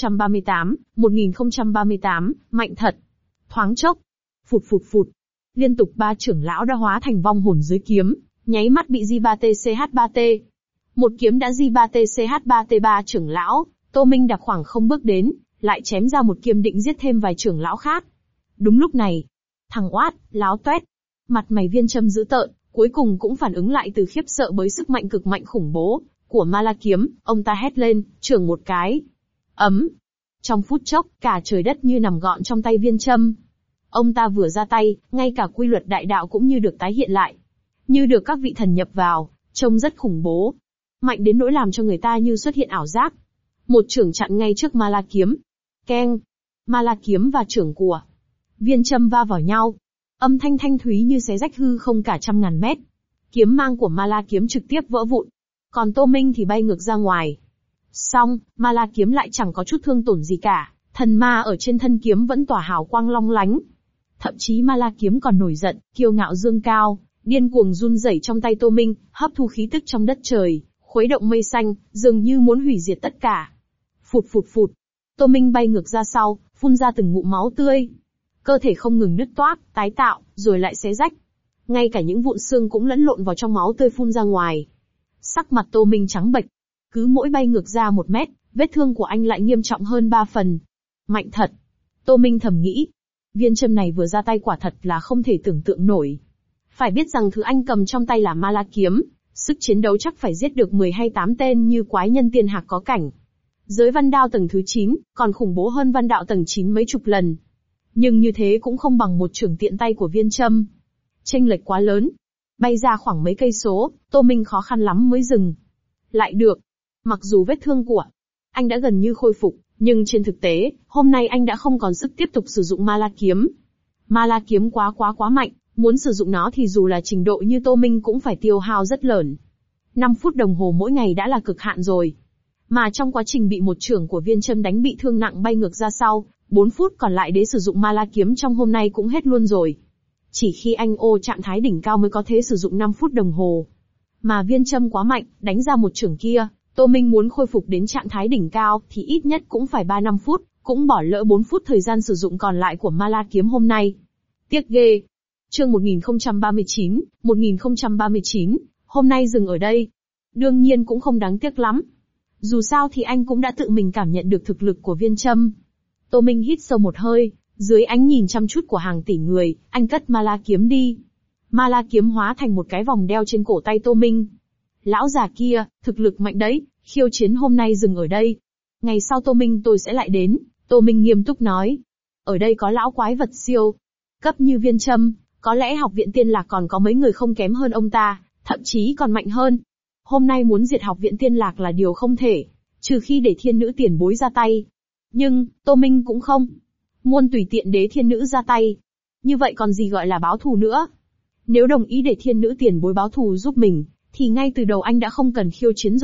Speaker 1: 1038, mạnh thật. Thoáng chốc, phụt phụt phụt, liên tục 3 trưởng lão đã hóa thành vong hồn dưới kiếm, nháy mắt bị J3TCH3T. Một kiếm đã J3TCH3T3 trưởng lão, Tô Minh đạp khoảng không bước đến, lại chém ra một kiếm định giết thêm vài trưởng lão khác. Đúng lúc này, thằng oát, láo toét, mặt mày Viên Châm dữ tợn, cuối cùng cũng phản ứng lại từ khiếp sợ bởi sức mạnh cực mạnh khủng bố của ma la kiếm, ông ta hét lên, chưởng một cái. Ấm. Trong phút chốc, cả trời đất như nằm gọn trong tay Viên Châm. Ông ta vừa ra tay, ngay cả quy luật đại đạo cũng như được tái hiện lại. Như được các vị thần nhập vào, trông rất khủng bố. Mạnh đến nỗi làm cho người ta như xuất hiện ảo giác. Một chưởng chặn ngay trước ma la kiếm. Keng. Ma la kiếm và chưởng của Viên Châm va vào nhau. Âm thanh thanh thúy như xé rách hư không cả trăm ngàn mét. Kiếm mang của ma la kiếm trực tiếp vỡ vụn. Còn Tô Minh thì bay ngược ra ngoài. Xong, ma la kiếm lại chẳng có chút thương tổn gì cả. Thần ma ở trên thân kiếm vẫn tỏa hào quang long lánh. Thậm chí ma la kiếm còn nổi giận, kiêu ngạo dương cao, điên cuồng run rẩy trong tay Tô Minh, hấp thu khí tức trong đất trời, khuấy động mây xanh, dường như muốn hủy diệt tất cả. Phụt phụt phụt, Tô Minh bay ngược ra sau, phun ra từng ngụm máu tươi. Cơ thể không ngừng nứt toác, tái tạo, rồi lại xé rách. Ngay cả những vụn xương cũng lẫn lộn vào trong máu tươi phun ra ngoài. Sắc mặt Tô Minh trắng bệch. Cứ mỗi bay ngược ra 1 mét, vết thương của anh lại nghiêm trọng hơn 3 phần. Mạnh thật. Tô Minh thầm nghĩ. Viên Châm này vừa ra tay quả thật là không thể tưởng tượng nổi. Phải biết rằng thứ anh cầm trong tay là ma la kiếm, sức chiến đấu chắc phải giết được 10 hay 8 tên như quái nhân tiên hạc có cảnh. Giới văn đao tầng thứ 9, còn khủng bố hơn văn đạo tầng 9 mấy chục lần. Nhưng như thế cũng không bằng một chưởng tiện tay của Viên Châm. Chênh lệch quá lớn. Bay ra khoảng mấy cây số, Tô Minh khó khăn lắm mới dừng. Lại được. Mặc dù vết thương của anh đã gần như khôi phục, nhưng trên thực tế, hôm nay anh đã không còn sức tiếp tục sử dụng ma la kiếm. Ma la kiếm quá mạnh, muốn sử dụng nó thì dù là trình độ như Tô Minh cũng phải tiêu hao rất lớn. 5 phút đồng hồ mỗi ngày đã là cực hạn rồi. Mà trong quá trình bị một chưởng của Viên Châm đánh bị thương nặng bay ngược ra sau, 4 phút còn lại để sử dụng ma la kiếm trong hôm nay cũng hết luôn rồi. Chỉ khi anh trạng thái đỉnh cao mới có thể sử dụng 5 phút đồng hồ. Mà Viên Châm quá mạnh, đánh ra một chưởng kia, Tô Minh muốn khôi phục đến trạng thái đỉnh cao thì ít nhất cũng phải 3-5 phút, cũng bỏ lỡ 4 phút thời gian sử dụng còn lại của ma la kiếm hôm nay. Tiếc ghê. Chương 1039, hôm nay dừng ở đây. Đương nhiên cũng không đáng tiếc lắm. Dù sao thì anh cũng đã tự mình cảm nhận được thực lực của Viên Châm. Tô Minh hít sâu một hơi, dưới ánh nhìn chăm chút của hàng tỷ người, anh cất ma la kiếm đi. Ma la kiếm hóa thành một cái vòng đeo trên cổ tay Tô Minh. Lão già kia, thực lực mạnh đấy, khiêu chiến hôm nay dừng ở đây. Ngày sau Tô Minh tôi sẽ lại đến, Tô Minh nghiêm túc nói. Ở đây có lão quái vật siêu cấp như Viên Châm, có lẽ học viện Tiên Lạc còn có mấy người không kém hơn ông ta, thậm chí còn mạnh hơn. Hôm nay muốn diệt học viện Tiên Lạc là điều không thể, trừ khi để thiên nữ tiền bối ra tay. Nhưng, Tô Minh cũng không muốn tùy tiện để thiên nữ ra tay. Như vậy còn gì gọi là báo thù nữa? Nếu đồng ý để thiên nữ tiền bối báo thù giúp mình, thì ngay từ đầu anh đã không cần khiêu chiến rồi,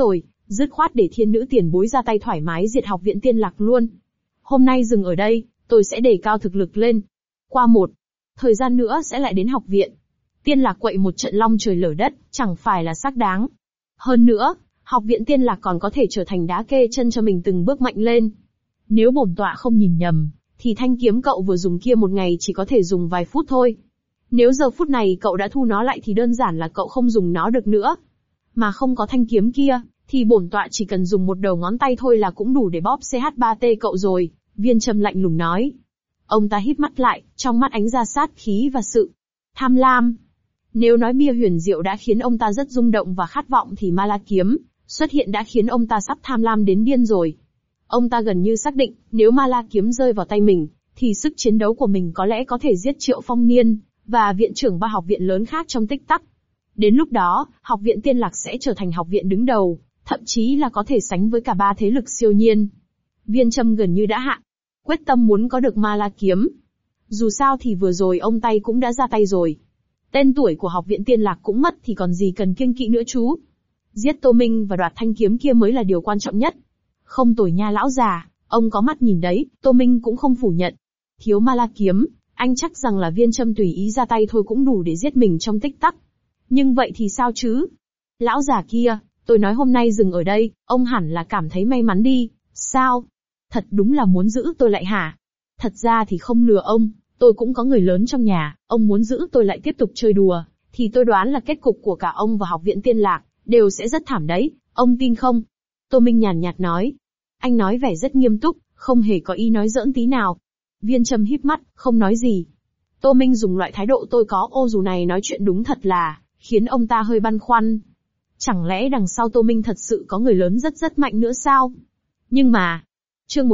Speaker 1: Dứt khoát để thiên nữ tiền bối ra tay thoải mái diệt học viện Tiên Lạc luôn. Hôm nay dừng ở đây, tôi sẽ đề cao thực lực lên. Qua một thời gian nữa sẽ lại đến học viện. Tiên Lạc quậy một trận long trời lở đất, chẳng phải là xác đáng. Hơn nữa, học viện Tiên Lạc còn có thể trở thành đá kê chân cho mình từng bước mạnh lên. Nếu bổn tọa không nhìn nhầm, thì thanh kiếm cậu vừa dùng kia một ngày chỉ có thể dùng vài phút thôi. Nếu giờ phút này cậu đã thu nó lại thì đơn giản là cậu không dùng nó được nữa. Mà không có thanh kiếm kia, thì bổn tọa chỉ cần dùng một đầu ngón tay thôi là cũng đủ để bóp CH3T cậu rồi, Viên Trâm lạnh lùng nói. Ông ta híp mắt lại, trong mắt ánh ra sát khí và sự tham lam. Nếu nói bia huyền diệu đã khiến ông ta rất rung động và khát vọng thì ma la kiếm xuất hiện đã khiến ông ta sắp tham lam đến điên rồi. Ông ta gần như xác định, nếu ma la kiếm rơi vào tay mình, thì sức chiến đấu của mình có lẽ có thể giết Triệu Phong Niên và viện trưởng ba học viện lớn khác trong tích tắc. Đến lúc đó, học viện Tiên Lạc sẽ trở thành học viện đứng đầu, thậm chí là có thể sánh với cả ba thế lực siêu nhiên. Viên Trâm gần như đã hạ quyết tâm muốn có được ma la kiếm. Dù sao thì vừa rồi ông tay cũng đã ra tay rồi. Tên tuổi của học viện Tiên Lạc cũng mất thì còn gì cần kiêng kỵ nữa chú. Giết Tô Minh và đoạt thanh kiếm kia mới là điều quan trọng nhất. Không tồi nha lão già, ông có mắt nhìn đấy, Tô Minh cũng không phủ nhận. Thiếu ma la kiếm, anh chắc rằng là Viên Trâm tùy ý ra tay thôi cũng đủ để giết mình trong tích tắc. Nhưng vậy thì sao chứ? Lão già kia, tôi nói hôm nay dừng ở đây, ông hẳn là cảm thấy may mắn đi, sao? Thật đúng là muốn giữ tôi lại hả? Thật ra thì không lừa ông, tôi cũng có người lớn trong nhà, ông muốn giữ tôi lại tiếp tục chơi đùa, thì tôi đoán là kết cục của cả ông và học viện Tiên Lạc đều sẽ rất thảm đấy, ông tin không? Tô Minh nhàn nhạt nói. Anh nói vẻ rất nghiêm túc, không hề có ý nói giỡn tí nào. Viên Trâm híp mắt, không nói gì. Tô Minh dùng loại thái độ tôi có ô dù này nói chuyện đúng thật là khiến ông ta hơi băn khoăn. Chẳng lẽ đằng sau Tô Minh thật sự có người lớn rất rất mạnh nữa sao? Nhưng mà, chương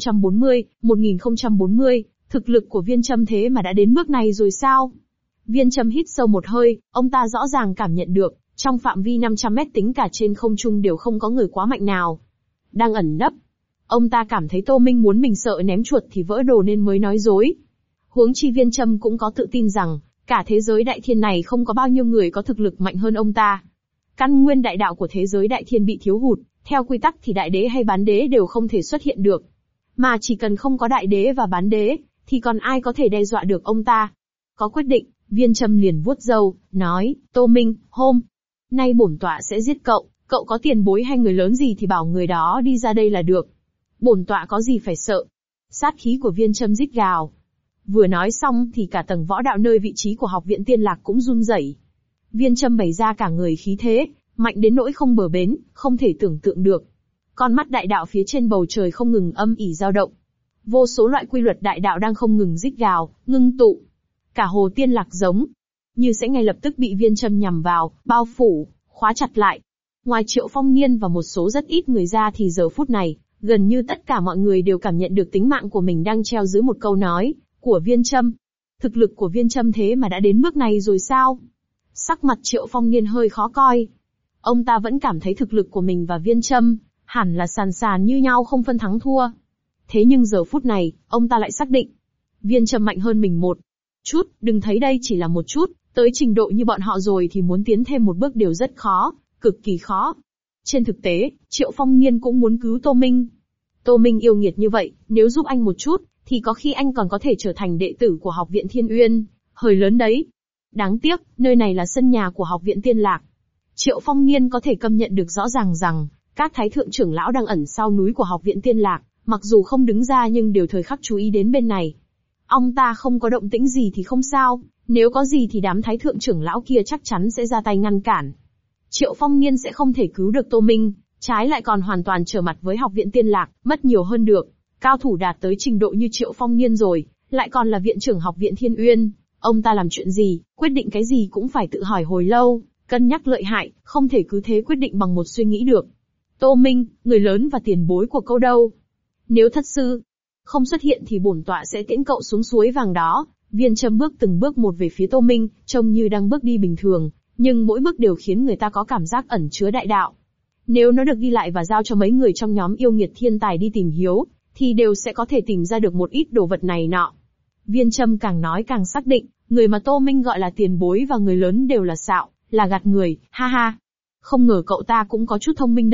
Speaker 1: 1040, thực lực của Viên Trâm thế mà đã đến bước này rồi sao? Viên Trâm hít sâu một hơi, ông ta rõ ràng cảm nhận được, trong phạm vi 500 mét tính cả trên không trung đều không có người quá mạnh nào đang ẩn nấp. Ông ta cảm thấy Tô Minh muốn mình sợ ném chuột thì vỡ đồ nên mới nói dối. Huống chi Viên Trâm cũng có tự tin rằng, cả thế giới đại thiên này không có bao nhiêu người có thực lực mạnh hơn ông ta. Căn nguyên đại đạo của thế giới đại thiên bị thiếu hụt, theo quy tắc thì đại đế hay bán đế đều không thể xuất hiện được. Mà chỉ cần không có đại đế và bán đế, thì còn ai có thể đe dọa được ông ta? Có quyết định, Viên Trâm liền vuốt râu, nói, Tô Minh, hôm nay bổn tọa sẽ giết cậu, cậu có tiền bối hay người lớn gì thì bảo người đó đi ra đây là được. Bổn tọa có gì phải sợ? Sát khí của Viên Trâm rít gào. Vừa nói xong thì cả tầng võ đạo nơi vị trí của học viện Tiên Lạc cũng run rẩy. Viên Trâm bày ra cả người khí thế, mạnh đến nỗi không bờ bến, không thể tưởng tượng được. Con mắt đại đạo phía trên bầu trời không ngừng âm ỉ dao động. Vô số loại quy luật đại đạo đang không ngừng rít gào, ngưng tụ. Cả hồ Tiên Lạc giống như sẽ ngay lập tức bị Viên Trâm nhằm vào, bao phủ, khóa chặt lại. Ngoài Triệu Phong Niên và một số rất ít người ra thì giờ phút này, gần như tất cả mọi người đều cảm nhận được tính mạng của mình đang treo dưới một câu nói của Viên Trâm. Thực lực của Viên Trâm thế mà đã đến mức này rồi sao? Sắc mặt Triệu Phong Niên hơi khó coi. Ông ta vẫn cảm thấy thực lực của mình và Viên Trâm hẳn là sàn sàn như nhau không phân thắng thua. Thế nhưng giờ phút này, ông ta lại xác định, Viên Trâm mạnh hơn mình một chút, đừng thấy đây chỉ là một chút, tới trình độ như bọn họ rồi thì muốn tiến thêm một bước đều rất khó, cực kỳ khó. Trên thực tế, Triệu Phong Niên cũng muốn cứu Tô Minh. Tô Minh yêu nghiệt như vậy, nếu giúp anh một chút, thì có khi anh còn có thể trở thành đệ tử của học viện Thiên Uyên, hơi lớn đấy. Đáng tiếc, nơi này là sân nhà của học viện Tiên Lạc. Triệu Phong Niên có thể cảm nhận được rõ ràng rằng, các thái thượng trưởng lão đang ẩn sau núi của học viện Tiên Lạc, mặc dù không đứng ra nhưng đều thời khắc chú ý đến bên này. Ông ta không có động tĩnh gì thì không sao, nếu có gì thì đám thái thượng trưởng lão kia chắc chắn sẽ ra tay ngăn cản. Triệu Phong Niên sẽ không thể cứu được Tô Minh, trái lại còn hoàn toàn trở mặt với học viện Tiên Lạc, mất nhiều hơn được. Cao thủ đạt tới trình độ như Triệu Phong Niên rồi, lại còn là viện trưởng học viện Thiên Uyên. Ông ta làm chuyện gì, quyết định cái gì cũng phải tự hỏi hồi lâu, cân nhắc lợi hại, không thể cứ thế quyết định bằng một suy nghĩ được. Tô Minh, người lớn và tiền bối của cậu đâu? Nếu thất sư không xuất hiện thì bổn tọa sẽ tiễn cậu xuống suối vàng đó. Viên Trâm bước từng bước một về phía Tô Minh, trông như đang bước đi bình thường, nhưng mỗi bước đều khiến người ta có cảm giác ẩn chứa đại đạo. Nếu nó được ghi lại và giao cho mấy người trong nhóm yêu nghiệt thiên tài đi tìm hiếu, thì đều sẽ có thể tìm ra được một ít đồ vật này nọ. Viên Trâm càng nói càng xác định, người mà Tô Minh gọi là tiền bối và người lớn đều là xạo, là gạt người, ha ha. Không ngờ cậu ta cũng có chút thông minh đấy,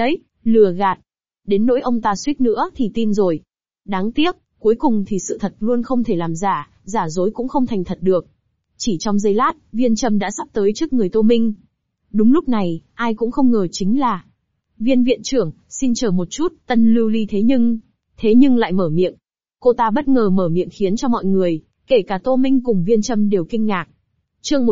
Speaker 1: Lừa gạt. Đến nỗi ông ta suýt nữa thì tin rồi. Đáng tiếc, cuối cùng thì sự thật luôn không thể làm giả, giả dối cũng không thành thật được. Chỉ trong giây lát, Viên Trâm đã sắp tới trước người Tô Minh. Đúng lúc này, ai cũng không ngờ chính là Viên viện trưởng, xin chờ một chút, Tân Lưu Ly thế nhưng lại mở miệng. Cô ta bất ngờ mở miệng khiến cho mọi người, kể cả Tô Minh cùng Viên Trâm đều kinh ngạc. Chương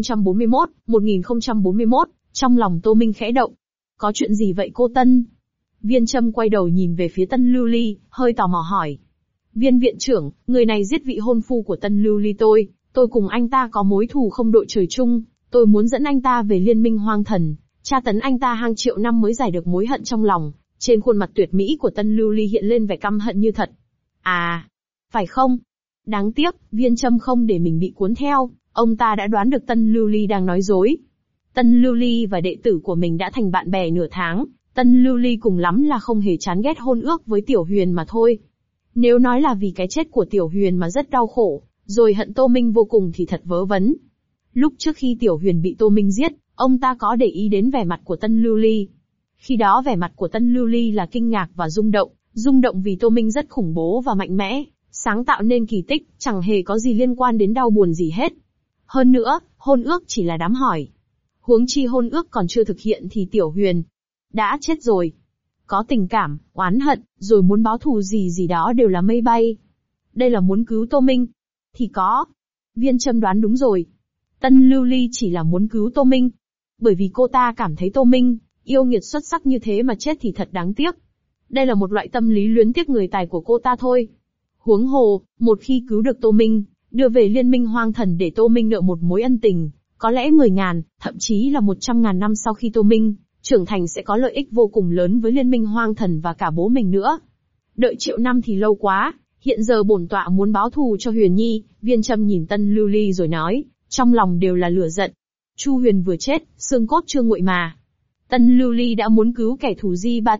Speaker 1: 1041, trong lòng Tô Minh khẽ động. Có chuyện gì vậy cô Tân? Viên Trâm quay đầu nhìn về phía Tân Lưu Ly, hơi tò mò hỏi. Viên viện trưởng, người này giết vị hôn phu của Tân Lưu Ly tôi cùng anh ta có mối thù không đội trời chung, tôi muốn dẫn anh ta về Liên minh Hoang Thần, tra tấn anh ta hàng triệu năm mới giải được mối hận trong lòng. Trên khuôn mặt tuyệt mỹ của Tân Lưu Ly hiện lên vẻ căm hận như thật. À, phải không? Đáng tiếc, Viên Trâm không để mình bị cuốn theo, ông ta đã đoán được Tân Lưu Ly đang nói dối. Tân Lưu Ly và đệ tử của mình đã thành bạn bè nửa tháng, Tân Lưu Ly cùng lắm là không hề chán ghét hôn ước với Tiểu Huyền mà thôi. Nếu nói là vì cái chết của Tiểu Huyền mà rất đau khổ, rồi hận Tô Minh vô cùng thì thật vớ vẩn. Lúc trước khi Tiểu Huyền bị Tô Minh giết, ông ta có để ý đến vẻ mặt của Tân Lưu Ly. Khi đó vẻ mặt của Tân Lưu Ly là kinh ngạc và rung động vì Tô Minh rất khủng bố và mạnh mẽ, sáng tạo nên kỳ tích, chẳng hề có gì liên quan đến đau buồn gì hết. Hơn nữa, hôn ước chỉ là đám hỏi. Huống chi hôn ước còn chưa thực hiện thì Tiểu Huyền đã chết rồi. Có tình cảm, oán hận, rồi muốn báo thù gì đó đều là mây bay. Đây là muốn cứu Tô Minh. Thì có. Viên Trâm đoán đúng rồi. Tân Lưu Ly chỉ là muốn cứu Tô Minh. Bởi vì cô ta cảm thấy Tô Minh, yêu nghiệt xuất sắc như thế mà chết thì thật đáng tiếc. Đây là một loại tâm lý luyến tiếc người tài của cô ta thôi. Huống hồ, một khi cứu được Tô Minh, đưa về Liên minh Hoang Thần để Tô Minh nợ một mối ân tình, có lẽ 10.000, thậm chí là 100.000 năm sau khi Tô Minh trưởng thành sẽ có lợi ích vô cùng lớn với Liên minh Hoang Thần và cả bố mình nữa. Đợi triệu năm thì lâu quá, hiện giờ bổn tọa muốn báo thù cho Huyền Nhi. Viên Trâm nhìn Tân Lưu Ly rồi nói, trong lòng đều là lửa giận. Chu Huyền vừa chết, xương cốt chưa nguội mà. Tân Lưu Ly đã muốn cứu kẻ thù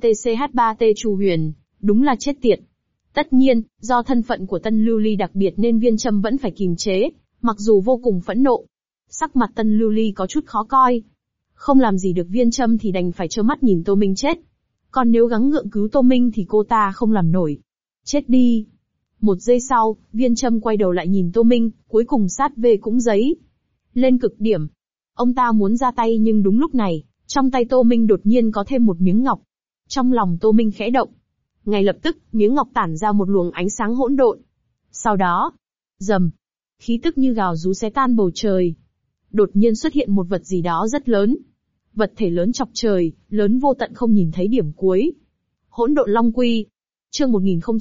Speaker 1: J3TCH3T Chu Huyền, đúng là chết tiệt. Tất nhiên, do thân phận của Tân Lưu Ly đặc biệt nên Viên Trâm vẫn phải kìm chế, mặc dù vô cùng phẫn nộ. Sắc mặt Tân Lưu Ly có chút khó coi. Không làm gì được Viên Trâm thì đành phải trơ mắt nhìn Tô Minh chết. Còn nếu gắng gượng cứu Tô Minh thì cô ta không làm nổi. Chết đi. Một giây sau, Viên Trâm quay đầu lại nhìn Tô Minh, cuối cùng sát về cũng giấy. Lên cực điểm. Ông ta muốn ra tay nhưng đúng lúc này, trong tay Tô Minh đột nhiên có thêm một miếng ngọc. Trong lòng Tô Minh khẽ động. Ngay lập tức, miếng ngọc tản ra một luồng ánh sáng hỗn độn. Sau đó, rầm, khí tức như gào rú xé tan bầu trời. Đột nhiên xuất hiện một vật gì đó rất lớn. Vật thể lớn chọc trời, lớn vô tận không nhìn thấy điểm cuối. Hỗn độn Long Quy. Chương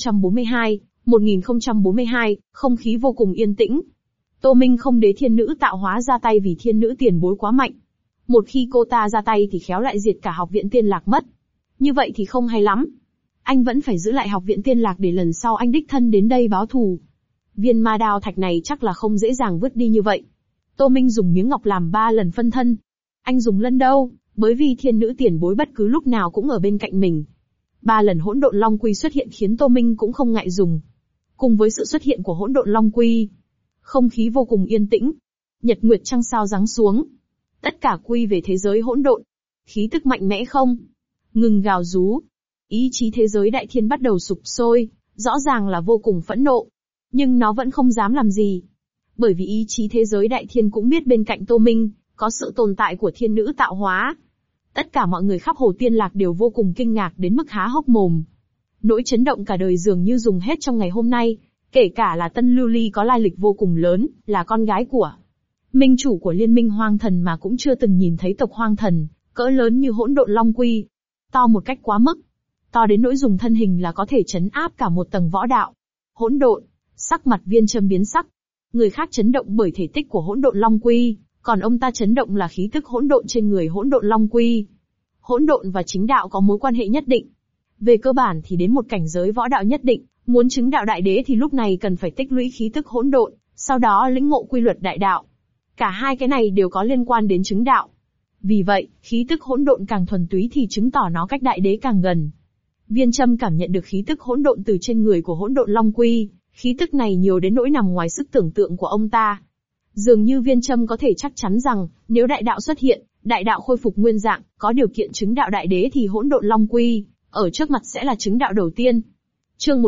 Speaker 1: 1042, không khí vô cùng yên tĩnh. Tô Minh không đế thiên nữ tạo hóa ra tay vì thiên nữ tiền bối quá mạnh. Một khi cô ta ra tay thì khéo lại diệt cả học viện Tiên Lạc mất. Như vậy thì không hay lắm. Anh vẫn phải giữ lại học viện Tiên Lạc để lần sau anh đích thân đến đây báo thù. Viên ma đao thạch này chắc là không dễ dàng vứt đi như vậy. Tô Minh dùng miếng ngọc làm 3 lần phân thân. Anh dùng lần đâu, bởi vì thiên nữ tiền bối bất cứ lúc nào cũng ở bên cạnh mình. 3 lần hỗn độn Long Quy xuất hiện khiến Tô Minh cũng không ngại dùng. Cùng với sự xuất hiện của hỗn độn Long Quy, không khí vô cùng yên tĩnh. Nhật nguyệt trăng sao giáng xuống. Tất cả quy về thế giới hỗn độn. Khí tức mạnh mẽ không ngừng gào rú. Ý chí thế giới đại thiên bắt đầu sụp sôi, rõ ràng là vô cùng phẫn nộ. Nhưng nó vẫn không dám làm gì. Bởi vì ý chí thế giới đại thiên cũng biết bên cạnh Tô Minh, có sự tồn tại của thiên nữ tạo hóa. Tất cả mọi người khắp Hồ Tiên Lạc đều vô cùng kinh ngạc đến mức há hốc mồm. Nỗi chấn động cả đời dường như dùng hết trong ngày hôm nay, kể cả là Tân Lưu Ly có lai lịch vô cùng lớn, là con gái của minh chủ của Liên minh Hoang Thần mà cũng chưa từng nhìn thấy tộc Hoang Thần, cỡ lớn như hỗn độn Long Quy. To một cách quá mức. To đến nỗi dùng thân hình là có thể trấn áp cả một tầng võ đạo. Hỗn độn, sắc mặt Viên Trâm biến sắc. Người khác chấn động bởi thể tích của hỗn độn Long Quy, còn ông ta chấn động là khí tức hỗn độn trên người hỗn độn Long Quy. Hỗn độn và chính đạo có mối quan hệ nhất định. Về cơ bản thì đến một cảnh giới võ đạo nhất định, muốn chứng đạo đại đế thì lúc này cần phải tích lũy khí tức hỗn độn, sau đó lĩnh ngộ quy luật đại đạo. Cả hai cái này đều có liên quan đến chứng đạo. Vì vậy, khí tức hỗn độn càng thuần túy thì chứng tỏ nó cách đại đế càng gần. Viên Trâm cảm nhận được khí tức hỗn độn từ trên người của hỗn độn Long Quy, khí tức này nhiều đến nỗi nằm ngoài sức tưởng tượng của ông ta. Dường như Viên Trâm có thể chắc chắn rằng, nếu đại đạo xuất hiện, Đại đạo khôi phục nguyên dạng, có điều kiện chứng đạo đại đế thì hỗn độn long quy, ở trước mặt sẽ là chứng đạo đầu tiên. Chương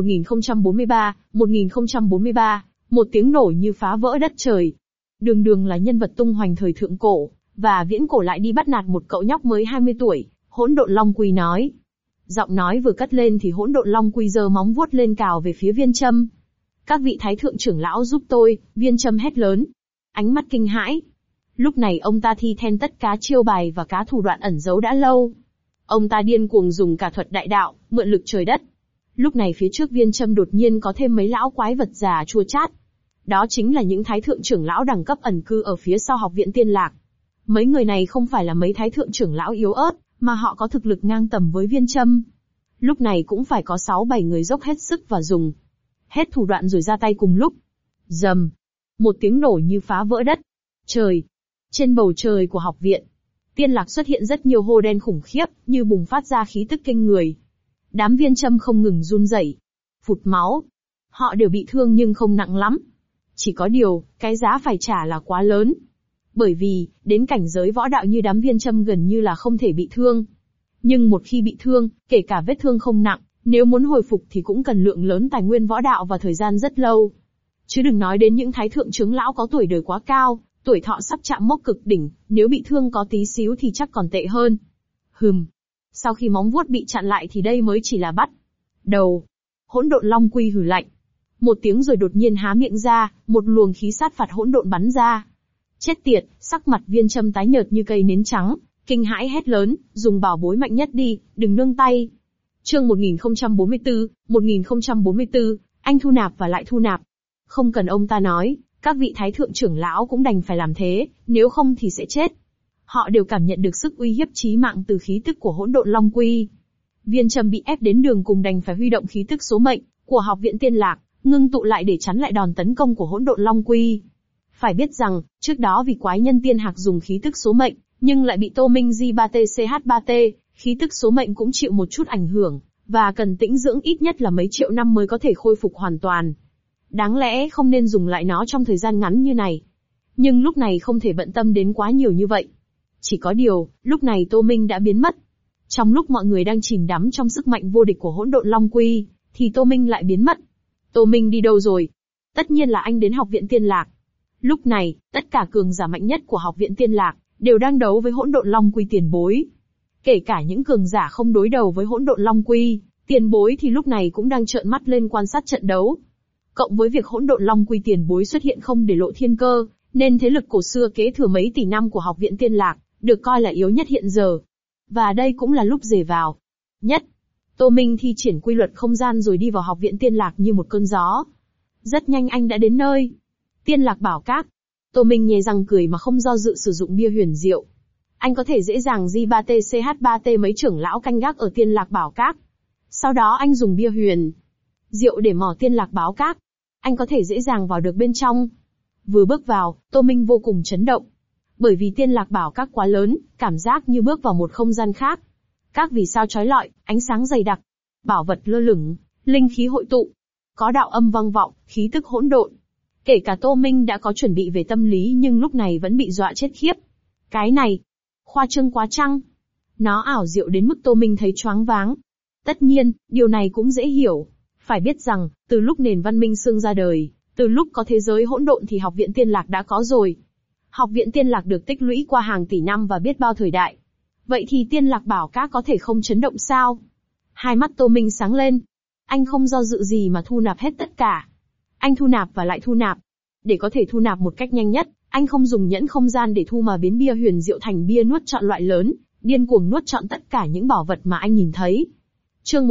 Speaker 1: 1043, một tiếng nổ như phá vỡ đất trời. Đường Đường là nhân vật tung hoành thời thượng cổ, và viễn cổ lại đi bắt nạt một cậu nhóc mới 20 tuổi, hỗn độn long quy nói. Giọng nói vừa cất lên thì hỗn độn long quy giơ móng vuốt lên cào về phía Viên Châm. Các vị thái thượng trưởng lão giúp tôi, Viên Châm hét lớn. Ánh mắt kinh hãi. Lúc này ông ta thi then tất cá chiêu bài và cá thủ đoạn ẩn giấu đã lâu. Ông ta điên cuồng dùng cả thuật đại đạo, mượn lực trời đất. Lúc này phía trước Viên Châm đột nhiên có thêm mấy lão quái vật già chua chát. Đó chính là những thái thượng trưởng lão đẳng cấp ẩn cư ở phía sau học viện Tiên Lạc. Mấy người này không phải là mấy thái thượng trưởng lão yếu ớt, mà họ có thực lực ngang tầm với Viên Châm. Lúc này cũng phải có 6-7 người dốc hết sức và dùng hết thủ đoạn rồi ra tay cùng lúc. Rầm, một tiếng nổ như phá vỡ đất trời. Trên bầu trời của học viện Tiên Lạc xuất hiện rất nhiều hô đen khủng khiếp, như bùng phát ra khí tức kinh người. Đám Viên Châm không ngừng run rẩy, phụt máu. Họ đều bị thương nhưng không nặng lắm. Chỉ có điều, cái giá phải trả là quá lớn. Bởi vì, đến cảnh giới võ đạo như đám Viên Châm gần như là không thể bị thương. Nhưng một khi bị thương, kể cả vết thương không nặng, nếu muốn hồi phục thì cũng cần lượng lớn tài nguyên võ đạo và thời gian rất lâu. Chứ đừng nói đến những thái thượng trưởng lão có tuổi đời quá cao, tuổi thọ sắp chạm mốc cực đỉnh, nếu bị thương có tí xíu thì chắc còn tệ hơn. Sau khi móng vuốt bị chặn lại thì đây mới chỉ là bắt đầu. Hỗn độn long quy hừ lạnh một tiếng rồi đột nhiên há miệng ra, một luồng khí sát phạt hỗn độn bắn ra. Chết tiệt, sắc mặt Viên Châm tái nhợt như cây nến trắng, kinh hãi hét lớn, dùng bảo bối mạnh nhất đi, đừng nương tay. Chương 1044, anh thu nạp và lại thu nạp. Không cần ông ta nói, các vị thái thượng trưởng lão cũng đành phải làm thế, nếu không thì sẽ chết. Họ đều cảm nhận được sức uy hiếp chí mạng từ khí tức của hỗn độn long quy. Viên Châm bị ép đến đường cùng đành phải huy động khí tức số mệnh của học viện Tiên Lạc, ngưng tụ lại để chắn lại đòn tấn công của hỗn độn long quy. Phải biết rằng, trước đó vì quái nhân tiên hạc dùng khí tức số mệnh, nhưng lại bị Tô Minh J3TCH3T, khí tức số mệnh cũng chịu một chút ảnh hưởng, và cần tĩnh dưỡng ít nhất là mấy triệu năm mới có thể khôi phục hoàn toàn. Đáng lẽ không nên dùng lại nó trong thời gian ngắn như này. Nhưng lúc này không thể bận tâm đến quá nhiều như vậy. Chỉ có điều, lúc này Tô Minh đã biến mất. Trong lúc mọi người đang chìm đắm trong sức mạnh vô địch của hỗn độn long quy, thì Tô Minh lại biến mất. Tô Minh đi đâu rồi? Tất nhiên là anh đến học viện Tiên Lạc. Lúc này, tất cả cường giả mạnh nhất của học viện Tiên Lạc đều đang đấu với hỗn độn long quy tiền bối. Kể cả những cường giả không đối đầu với hỗn độn long quy, tiền bối thì lúc này cũng đang trợn mắt lên quan sát trận đấu. Cộng với việc hỗn độn long quy tiền bối xuất hiện không để lộ thiên cơ, nên thế lực cổ xưa kế thừa mấy tỷ năm của học viện Tiên Lạc, được coi là yếu nhất hiện giờ. Và đây cũng là lúc rề vào nhất. Tô Minh thi triển quy luật không gian rồi đi vào học viện Tiên Lạc như một cơn gió. Rất nhanh anh đã đến nơi Tiên Lạc Bảo Các. Tô Minh nhếch răng cười mà không do dự sử dụng bia huyền diệu. Anh có thể dễ dàng J3TCH3T mấy trưởng lão canh gác ở Tiên Lạc Bảo Các. Sau đó anh dùng bia huyền diệu để mò Tiên Lạc Bảo Các. Anh có thể dễ dàng vào được bên trong. Vừa bước vào, Tô Minh vô cùng chấn động. Bởi vì Tiên Lạc Bảo Các quá lớn, cảm giác như bước vào một không gian khác. Các vì sao chói lọi, ánh sáng dày đặc, bảo vật lơ lửng, linh khí hội tụ, có đạo âm vang vọng, khí tức hỗn độn. Kể cả Tô Minh đã có chuẩn bị về tâm lý nhưng lúc này vẫn bị dọa chết khiếp. Cái này, khoa trương quá chăng? Nó ảo diệu đến mức Tô Minh thấy choáng váng. Tất nhiên, điều này cũng dễ hiểu. Phải biết rằng, từ lúc nền văn minh xương ra đời, từ lúc có thế giới hỗn độn thì học viện Tiên Lạc đã có rồi. Học viện Tiên Lạc được tích lũy qua hàng tỷ năm và biết bao thời đại. Vậy thì Tiên Lạc Bảo Các có thể không chấn động sao? Hai mắt Tô Minh sáng lên. Anh không do dự gì mà thu nạp hết tất cả. Anh thu nạp và lại thu nạp. Để có thể thu nạp một cách nhanh nhất, anh không dùng nhẫn không gian để thu mà biến bia huyền diệu thành bia nuốt trọn loại lớn, điên cuồng nuốt trọn tất cả những bảo vật mà anh nhìn thấy. Chương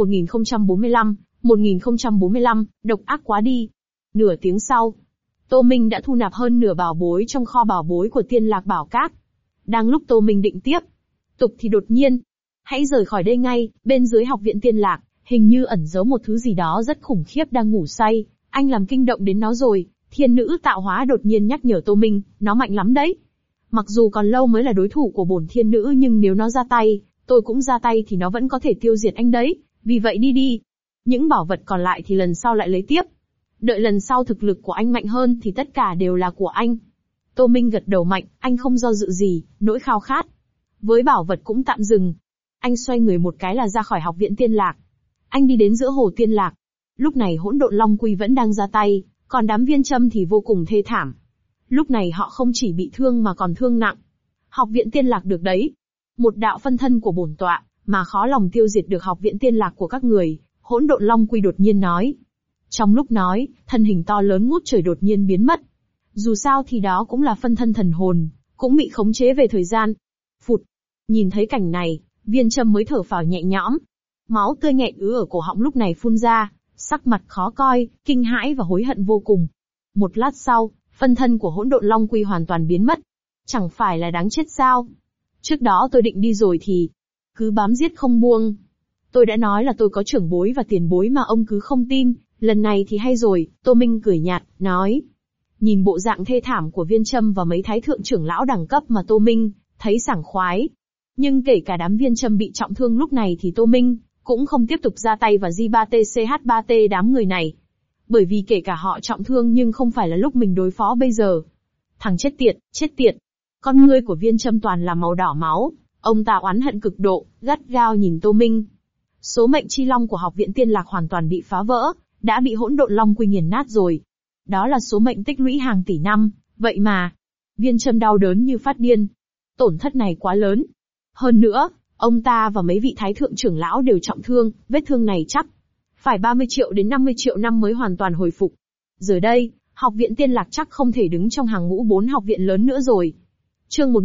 Speaker 1: 1045, độc ác quá đi. Nửa tiếng sau, Tô Minh đã thu nạp hơn nửa bảo bối trong kho bảo bối của Tiên Lạc Bảo Các. Đang lúc Tô Minh định tiếp tục thì đột nhiên, hãy rời khỏi đây ngay, bên dưới học viện Tiên Lạc, hình như ẩn giấu một thứ gì đó rất khủng khiếp đang ngủ say, anh làm kinh động đến nó rồi. Thiên nữ tạo hóa đột nhiên nhắc nhở Tô Minh, nó mạnh lắm đấy. Mặc dù còn lâu mới là đối thủ của bổn thiên nữ nhưng nếu nó ra tay, tôi cũng ra tay thì nó vẫn có thể tiêu diệt anh đấy, vì vậy đi đi. Những bảo vật còn lại thì lần sau lại lấy tiếp. Đợi lần sau thực lực của anh mạnh hơn thì tất cả đều là của anh. Tô Minh gật đầu mạnh, anh không do dự gì, nỗi khao khát với bảo vật cũng tạm dừng. Anh xoay người một cái là ra khỏi học viện Tiên Lạc. Anh đi đến giữa hồ Tiên Lạc. Lúc này hỗn độn Long Quy vẫn đang ra tay, còn đám Viên Châm thì vô cùng thê thảm. Lúc này họ không chỉ bị thương mà còn thương nặng. Học viện Tiên Lạc được đấy. Một đạo phân thân của bổn tọa, mà khó lòng tiêu diệt được học viện Tiên Lạc của các người, hỗn độn Long Quy đột nhiên nói. Trong lúc nói, thân hình to lớn ngút trời đột nhiên biến mất. Dù sao thì đó cũng là phân thân thần hồn, cũng bị khống chế về thời gian. Phụt. Nhìn thấy cảnh này, Viên Châm mới thở phào nhẹ nhõm. Máu tươi nghẹn ứ ở cổ họng lúc này phun ra, sắc mặt khó coi, kinh hãi và hối hận vô cùng. Một lát sau, phân thân của hỗn độn Long Quy hoàn toàn biến mất. Chẳng phải là đáng chết sao? Trước đó tôi định đi rồi thì cứ bám giết không buông. Tôi đã nói là tôi có trưởng bối và tiền bối mà ông cứ không tin, lần này thì hay rồi. Tô Minh cười nhạt, nói. Nhìn bộ dạng thê thảm của Viên Châm và mấy thái thượng trưởng lão đẳng cấp mà Tô Minh thấy sảng khoái. Nhưng kể cả đám Viên Châm bị trọng thương lúc này thì Tô Minh cũng không tiếp tục ra tay vào J3T-CH3T đám người này. Bởi vì kể cả họ trọng thương nhưng không phải là lúc mình đối phó bây giờ. Thằng chết tiệt, chết tiệt. Con ngươi của Viên Châm toàn là màu đỏ máu, ông ta oán hận cực độ, gắt gao nhìn Tô Minh. Số mệnh chi long của học viện Tiên Lạc hoàn toàn bị phá vỡ, đã bị hỗn độn Long Quy nghiền nát rồi. Đó là số mệnh tích lũy hàng tỷ năm, vậy mà. Viên Châm đau đớn như phát điên. Tổn thất này quá lớn. Hơn nữa, ông ta và mấy vị thái thượng trưởng lão đều trọng thương, vết thương này chắc phải 30 triệu đến 50 triệu năm mới hoàn toàn hồi phục. Giờ đây, học viện Tiên Lạc chắc không thể đứng trong hàng ngũ 4 học viện lớn nữa rồi. Chương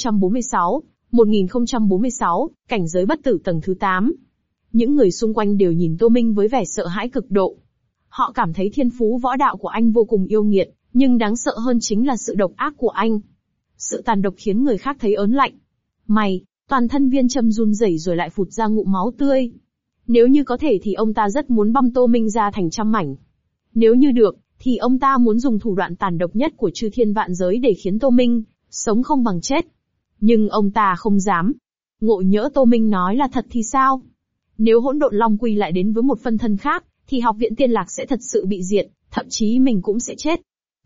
Speaker 1: 1046, cảnh giới bất tử tầng thứ 8. Những người xung quanh đều nhìn Tô Minh với vẻ sợ hãi cực độ. Họ cảm thấy thiên phú võ đạo của anh vô cùng yêu nghiệt, nhưng đáng sợ hơn chính là sự độc ác của anh. Sự tàn độc khiến người khác thấy ớn lạnh. Toàn thân Viên Châm run rẩy rồi lại phụt ra ngụm máu tươi. Nếu như có thể thì ông ta rất muốn băm Tô Minh ra thành trăm mảnh. Nếu như được, thì ông ta muốn dùng thủ đoạn tàn độc nhất của chư thiên vạn giới để khiến Tô Minh sống không bằng chết. Nhưng ông ta không dám. Ngộ nhỡ Tô Minh nói là thật thì sao? Nếu hỗn độn Long Quy lại đến với một phân thân khác, thì học viện Tiên Lạc sẽ thật sự bị diệt, thậm chí mình cũng sẽ chết.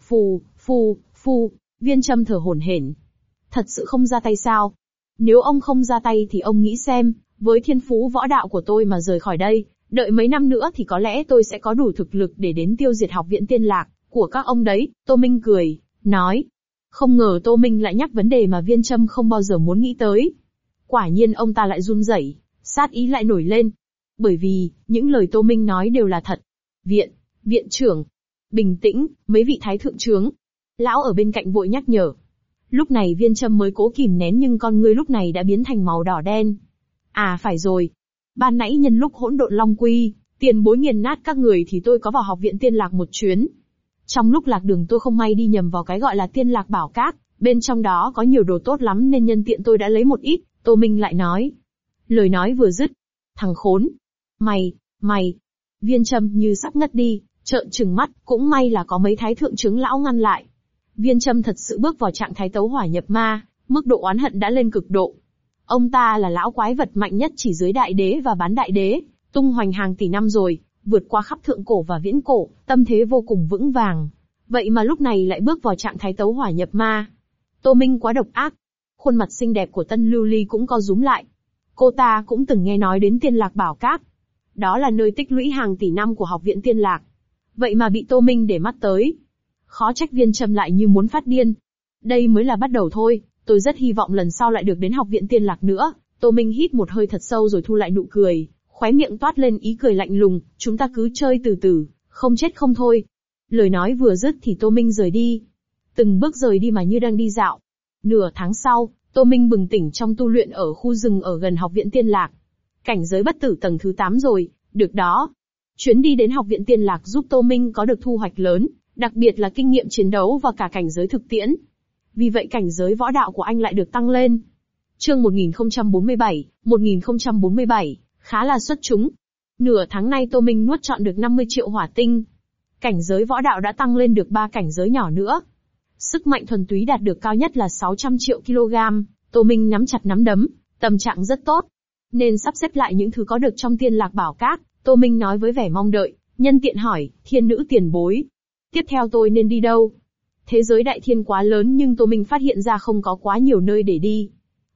Speaker 1: Phù, Viên Châm thở hổn hển. Thật sự không ra tay sao? Nếu ông không ra tay thì ông nghĩ xem, với thiên phú võ đạo của tôi mà rời khỏi đây, đợi mấy năm nữa thì có lẽ tôi sẽ có đủ thực lực để đến tiêu diệt học viện Tiên Lạc của các ông đấy. Tô Minh cười, nói. Không ngờ Tô Minh lại nhắc vấn đề mà Viên Châm không bao giờ muốn nghĩ tới. Quả nhiên ông ta lại run rẩy, sát ý lại nổi lên. Bởi vì, những lời Tô Minh nói đều là thật. Viện trưởng. Bình tĩnh, mấy vị thái thượng trướng. Lão ở bên cạnh vội nhắc nhở. Lúc này Viên Châm mới cố kìm nén nhưng con ngươi lúc này đã biến thành màu đỏ đen. À phải rồi. Ban nãy nhân lúc hỗn độn Long Quy, tiền bối nghiền nát các người thì tôi có vào học viện Tiên Lạc một chuyến. Trong lúc lạc đường tôi không may đi nhầm vào cái gọi là Tiên Lạc Bảo Các, bên trong đó có nhiều đồ tốt lắm nên nhân tiện tôi đã lấy một ít. Tô Minh lại nói. Lời nói vừa dứt. Thằng khốn. Mày. Viên Châm như sắp ngất đi, trợn trừng mắt, cũng may là có mấy thái thượng trưởng lão ngăn lại. Viên Châm thật sự bước vào trạng thái tấu hỏa nhập ma, mức độ oán hận đã lên cực độ. Ông ta là lão quái vật mạnh nhất chỉ dưới đại đế và bán đại đế, tung hoành hàng tỷ năm rồi, vượt qua khắp thượng cổ và viễn cổ, tâm thế vô cùng vững vàng. Vậy mà lúc này lại bước vào trạng thái tấu hỏa nhập ma. Tô Minh quá độc ác. Khuôn mặt xinh đẹp của Tân Lưu Ly cũng co rúm lại. Cô ta cũng từng nghe nói đến Tiên Lạc Bảo Các. Đó là nơi tích lũy hàng tỷ năm của học viện Tiên Lạc. Vậy mà bị Tô Minh để mắt tới. Khó trách Viên Châm lại như muốn phát điên. Đây mới là bắt đầu thôi, tôi rất hy vọng lần sau lại được đến học viện Tiên Lạc nữa. Tô Minh hít một hơi thật sâu rồi thu lại nụ cười, khóe miệng toát lên ý cười lạnh lùng, chúng ta cứ chơi từ từ, không chết không thôi. Lời nói vừa dứt thì Tô Minh rời đi. Từng bước rời đi mà như đang đi dạo. Nửa tháng sau, Tô Minh bừng tỉnh trong tu luyện ở khu rừng ở gần học viện Tiên Lạc. Cảnh giới bất tử tầng thứ 8 rồi, được đó. Chuyến đi đến học viện Tiên Lạc giúp Tô Minh có được thu hoạch lớn, đặc biệt là kinh nghiệm chiến đấu và cả cảnh giới thực tiễn. Vì vậy cảnh giới võ đạo của anh lại được tăng lên. Chương 1047, khá là xuất chúng. Nửa tháng nay Tô Minh nuốt trọn được 50 triệu hỏa tinh. Cảnh giới võ đạo đã tăng lên được 3 cảnh giới nhỏ nữa. Sức mạnh thuần túy đạt được cao nhất là 600 triệu kg. Tô Minh nắm chặt nắm đấm, tâm trạng rất tốt. Nên sắp xếp lại những thứ có được trong Tiên Lạc Bảo Các, Tô Minh nói với vẻ mong đợi, nhân tiện hỏi, thiên nữ tiền bối. Tiếp theo tôi nên đi đâu? Thế giới đại thiên quá lớn nhưng Tô Minh phát hiện ra không có quá nhiều nơi để đi.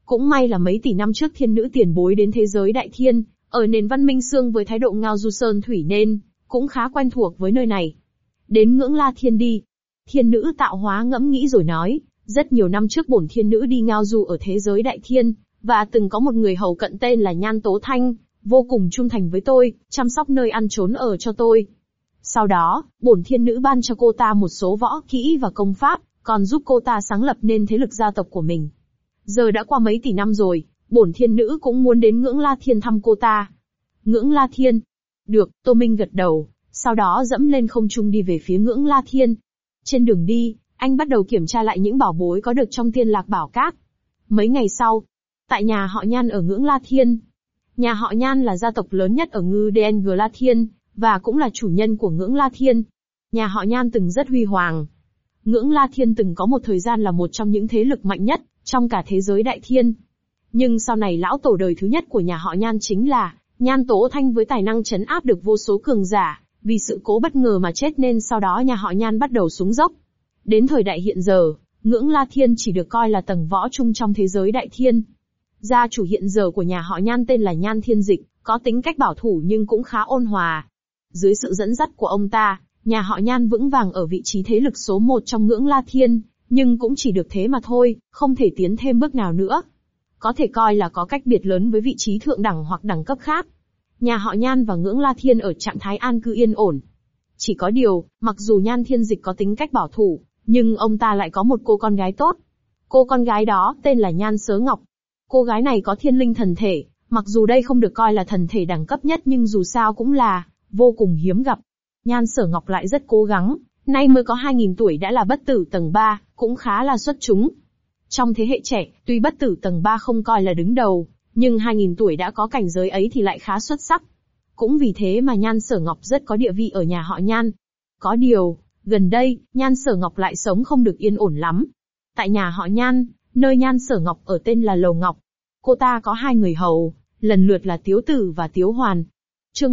Speaker 1: Cũng may là mấy tỷ năm trước thiên nữ tiền bối đến thế giới đại thiên, ở nền văn minh xương với thái độ ngao du sơn thủy nên, cũng khá quen thuộc với nơi này. Đến ngưỡng La Thiên đi. Thiên nữ tạo hóa ngẫm nghĩ rồi nói, rất nhiều năm trước bổn thiên nữ đi ngao du ở thế giới đại thiên, và từng có một người hầu cận tên là Nhan Tố Thanh, vô cùng trung thành với tôi, chăm sóc nơi ăn trốn ở cho tôi. Sau đó, bổn thiên nữ ban cho cô ta một số võ kỹ và công pháp, còn giúp cô ta sáng lập nên thế lực gia tộc của mình. Giờ đã qua mấy tỷ năm rồi, bổn thiên nữ cũng muốn đến ngưỡng La Thiên thăm cô ta. Ngưỡng La Thiên. Được, Tô Minh gật đầu, sau đó dẫm lên không trung đi về phía ngưỡng La Thiên. Trên đường đi, anh bắt đầu kiểm tra lại những bảo bối có được trong Tiên Lạc Bảo Các. Mấy ngày sau, tại nhà họ Nhan ở ngưỡng La Thiên. Nhà họ Nhan là gia tộc lớn nhất ở Ngư Đen G La Thiên, và cũng là chủ nhân của ngưỡng La Thiên. Nhà họ Nhan từng rất huy hoàng. Ngưỡng La Thiên từng có một thời gian là một trong những thế lực mạnh nhất trong cả thế giới đại thiên. Nhưng sau này lão tổ đời thứ nhất của nhà họ Nhan chính là Nhan Tố Thanh với tài năng trấn áp được vô số cường giả, vì sự cố bất ngờ mà chết nên sau đó nhà họ Nhan bắt đầu xuống dốc. Đến thời đại hiện giờ, ngưỡng La Thiên chỉ được coi là tầng võ trung trong thế giới đại thiên. Gia chủ hiện giờ của nhà họ Nhan tên là Nhan Thiên Dịch, có tính cách bảo thủ nhưng cũng khá ôn hòa. Dưới sự dẫn dắt của ông ta, nhà họ Nhan vững vàng ở vị trí thế lực số 1 trong ngưỡng La Thiên, nhưng cũng chỉ được thế mà thôi, không thể tiến thêm bước nào nữa. Có thể coi là có cách biệt lớn với vị trí thượng đẳng hoặc đẳng cấp khác. Nhà họ Nhan và ngưỡng La Thiên ở trạng thái an cư yên ổn. Chỉ có điều, mặc dù Nhan Thiên Dịch có tính cách bảo thủ, nhưng ông ta lại có một cô con gái tốt. Cô con gái đó tên là Nhan Sớ Ngọc. Cô gái này có thiên linh thần thể, mặc dù đây không được coi là thần thể đẳng cấp nhất nhưng dù sao cũng là vô cùng hiếm gặp. Nhan Sở Ngọc lại rất cố gắng, nay mới có 2000 tuổi đã là bất tử tầng 3, cũng khá là xuất chúng. Trong thế hệ trẻ, tuy bất tử tầng 3 không coi là đứng đầu, nhưng 2000 tuổi đã có cảnh giới ấy thì lại khá xuất sắc. Cũng vì thế mà Nhan Sở Ngọc rất có địa vị ở nhà họ Nhan. Có điều, gần đây, Nhan Sở Ngọc lại sống không được yên ổn lắm. Tại nhà họ Nhan, nơi Nhan Sở Ngọc ở tên là Lầu Ngọc. Cô ta có 2 người hầu, lần lượt là Tiếu Tử và Tiếu Hoàn. Chương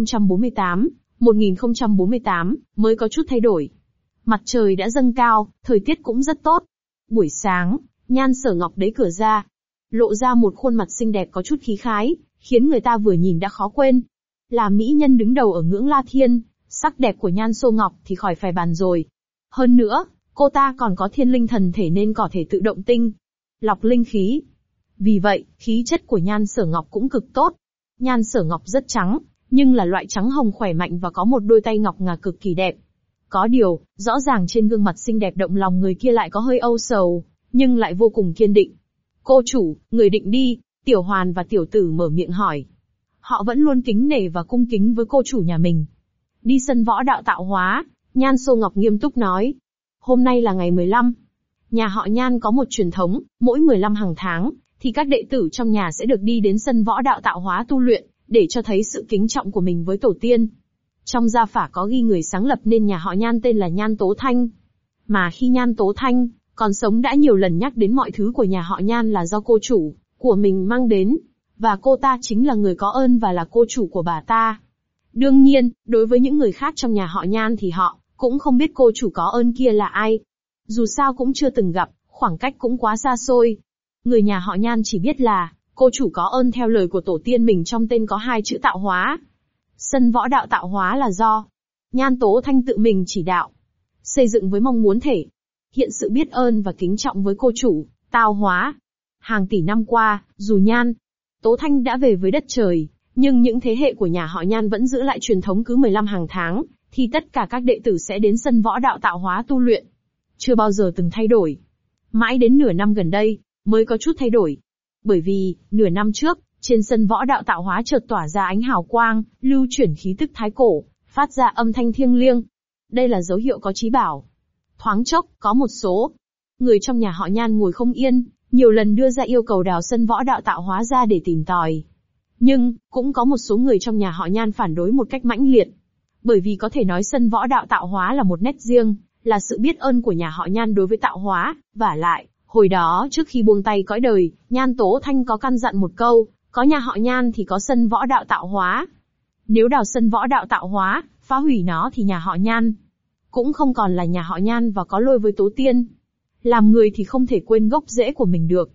Speaker 1: 1048 mới có chút thay đổi. Mặt trời đã dâng cao, thời tiết cũng rất tốt. Buổi sáng, Nhan Sở Ngọc đẩy cửa ra, lộ ra một khuôn mặt xinh đẹp có chút khí khái, khiến người ta vừa nhìn đã khó quên. Là mỹ nhân đứng đầu ở ngưỡng La Thiên, sắc đẹp của Nhan Sô Ngọc thì khỏi phải bàn rồi. Hơn nữa, cô ta còn có thiên linh thần thể nên có thể tự động tinh lọc linh khí. Vì vậy, khí chất của Nhan Sở Ngọc cũng cực tốt. Nhan Sở Ngọc rất trắng, nhưng là loại trắng hồng khỏe mạnh và có một đôi tay ngọc ngà cực kỳ đẹp. Có điều, rõ ràng trên gương mặt xinh đẹp động lòng người kia lại có hơi âu sầu, nhưng lại vô cùng kiên định. Cô chủ, người định đi, Tiểu Hoàn và Tiểu Tử mở miệng hỏi. Họ vẫn luôn kính nể và cung kính với cô chủ nhà mình. Đi sân võ đạo tạo hóa, Nhan Sô Ngọc nghiêm túc nói. Hôm nay là ngày 15. Nhà họ Nhan có một truyền thống, mỗi 15 hàng tháng, thì các đệ tử trong nhà sẽ được đi đến sân võ đạo tạo hóa tu luyện, để cho thấy sự kính trọng của mình với tổ tiên. Trong gia phả có ghi người sáng lập nên nhà họ Nhan tên là Nhan Tố Thanh. Mà khi Nhan Tố Thanh còn sống đã nhiều lần nhắc đến mọi thứ của nhà họ Nhan là do cô chủ của mình mang đến, và cô ta chính là người có ơn và là cô chủ của bà ta. Đương nhiên, đối với những người khác trong nhà họ Nhan thì họ cũng không biết cô chủ có ơn kia là ai. Dù sao cũng chưa từng gặp, khoảng cách cũng quá xa xôi. Người nhà họ Nhan chỉ biết là cô chủ có ơn theo lời của tổ tiên mình trong tên có 2 chữ tạo hóa. Sân võ đạo tạo hóa là do Nhan Tố Thanh tự mình chỉ đạo, xây dựng với mong muốn thể hiện sự biết ơn và kính trọng với cô chủ, tạo hóa. Hàng tỷ năm qua, dù Nhan Tố Thanh đã về với đất trời, nhưng những thế hệ của nhà họ Nhan vẫn giữ lại truyền thống cứ 15 hàng tháng, thì tất cả các đệ tử sẽ đến sân võ đạo tạo hóa tu luyện. Chưa bao giờ từng thay đổi. Mãi đến nửa năm gần đây, mới có chút thay đổi. Bởi vì, nửa năm trước, trên sân võ đạo tạo hóa chợt tỏa ra ánh hào quang, lưu chuyển khí tức thái cổ, phát ra âm thanh thiêng liêng. Đây là dấu hiệu có chí bảo. Thoáng chốc, có một số người trong nhà họ Nhan ngồi không yên, nhiều lần đưa ra yêu cầu đào sân võ đạo tạo hóa ra để tìm tòi. Nhưng, cũng có một số người trong nhà họ Nhan phản đối một cách mãnh liệt. Bởi vì có thể nói sân võ đạo tạo hóa là một nét riêng, là sự biết ơn của nhà họ Nhan đối với tạo hóa, vả lại, hồi đó trước khi buông tay cõi đời, Nhan Tố Thanh có căn dặn một câu, có nhà họ Nhan thì có sân võ đạo tạo hóa. Nếu đào sân võ đạo tạo hóa, phá hủy nó thì nhà họ Nhan cũng không còn là nhà họ Nhan và có lỗi với tổ tiên. Làm người thì không thể quên gốc rễ của mình được.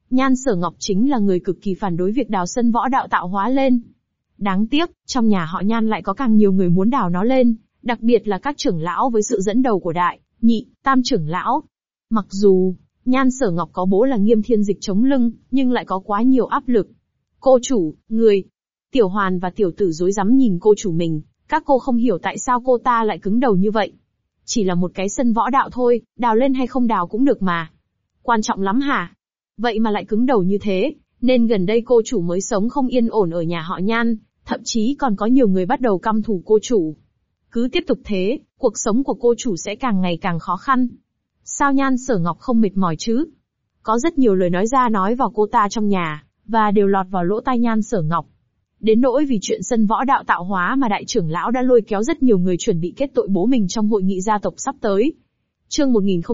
Speaker 1: Nhan Sở Ngọc chính là người cực kỳ phản đối việc đào sân võ đạo tạo hóa lên. Đáng tiếc, trong nhà họ Nhan lại có càng nhiều người muốn đào nó lên, đặc biệt là các trưởng lão với sự dẫn đầu của đại, nhị, tam trưởng lão. Mặc dù, Nhan Sở Ngọc có bố là Nghiêm Thiên Dịch chống lưng, nhưng lại có quá nhiều áp lực. Cô chủ, người. Tiểu Hoàn và tiểu tử rối rắm nhìn cô chủ mình, các cô không hiểu tại sao cô ta lại cứng đầu như vậy. Chỉ là một cái sân võ đạo thôi, đào lên hay không đào cũng được mà. Quan trọng lắm hả? Vậy mà lại cứng đầu như thế, nên gần đây cô chủ mới sống không yên ổn ở nhà họ Nhan, thậm chí còn có nhiều người bắt đầu căm thù cô chủ. Cứ tiếp tục thế, cuộc sống của cô chủ sẽ càng ngày càng khó khăn. Sao Nhan Sở Ngọc không mệt mỏi chứ? Có rất nhiều lời nói ra nói vào cô ta trong nhà, và đều lọt vào lỗ tai Nhan Sở Ngọc. Đến nỗi vì chuyện sân võ đạo tạo hóa mà đại trưởng lão đã lôi kéo rất nhiều người chuẩn bị kết tội bố mình trong hội nghị gia tộc sắp tới. Chương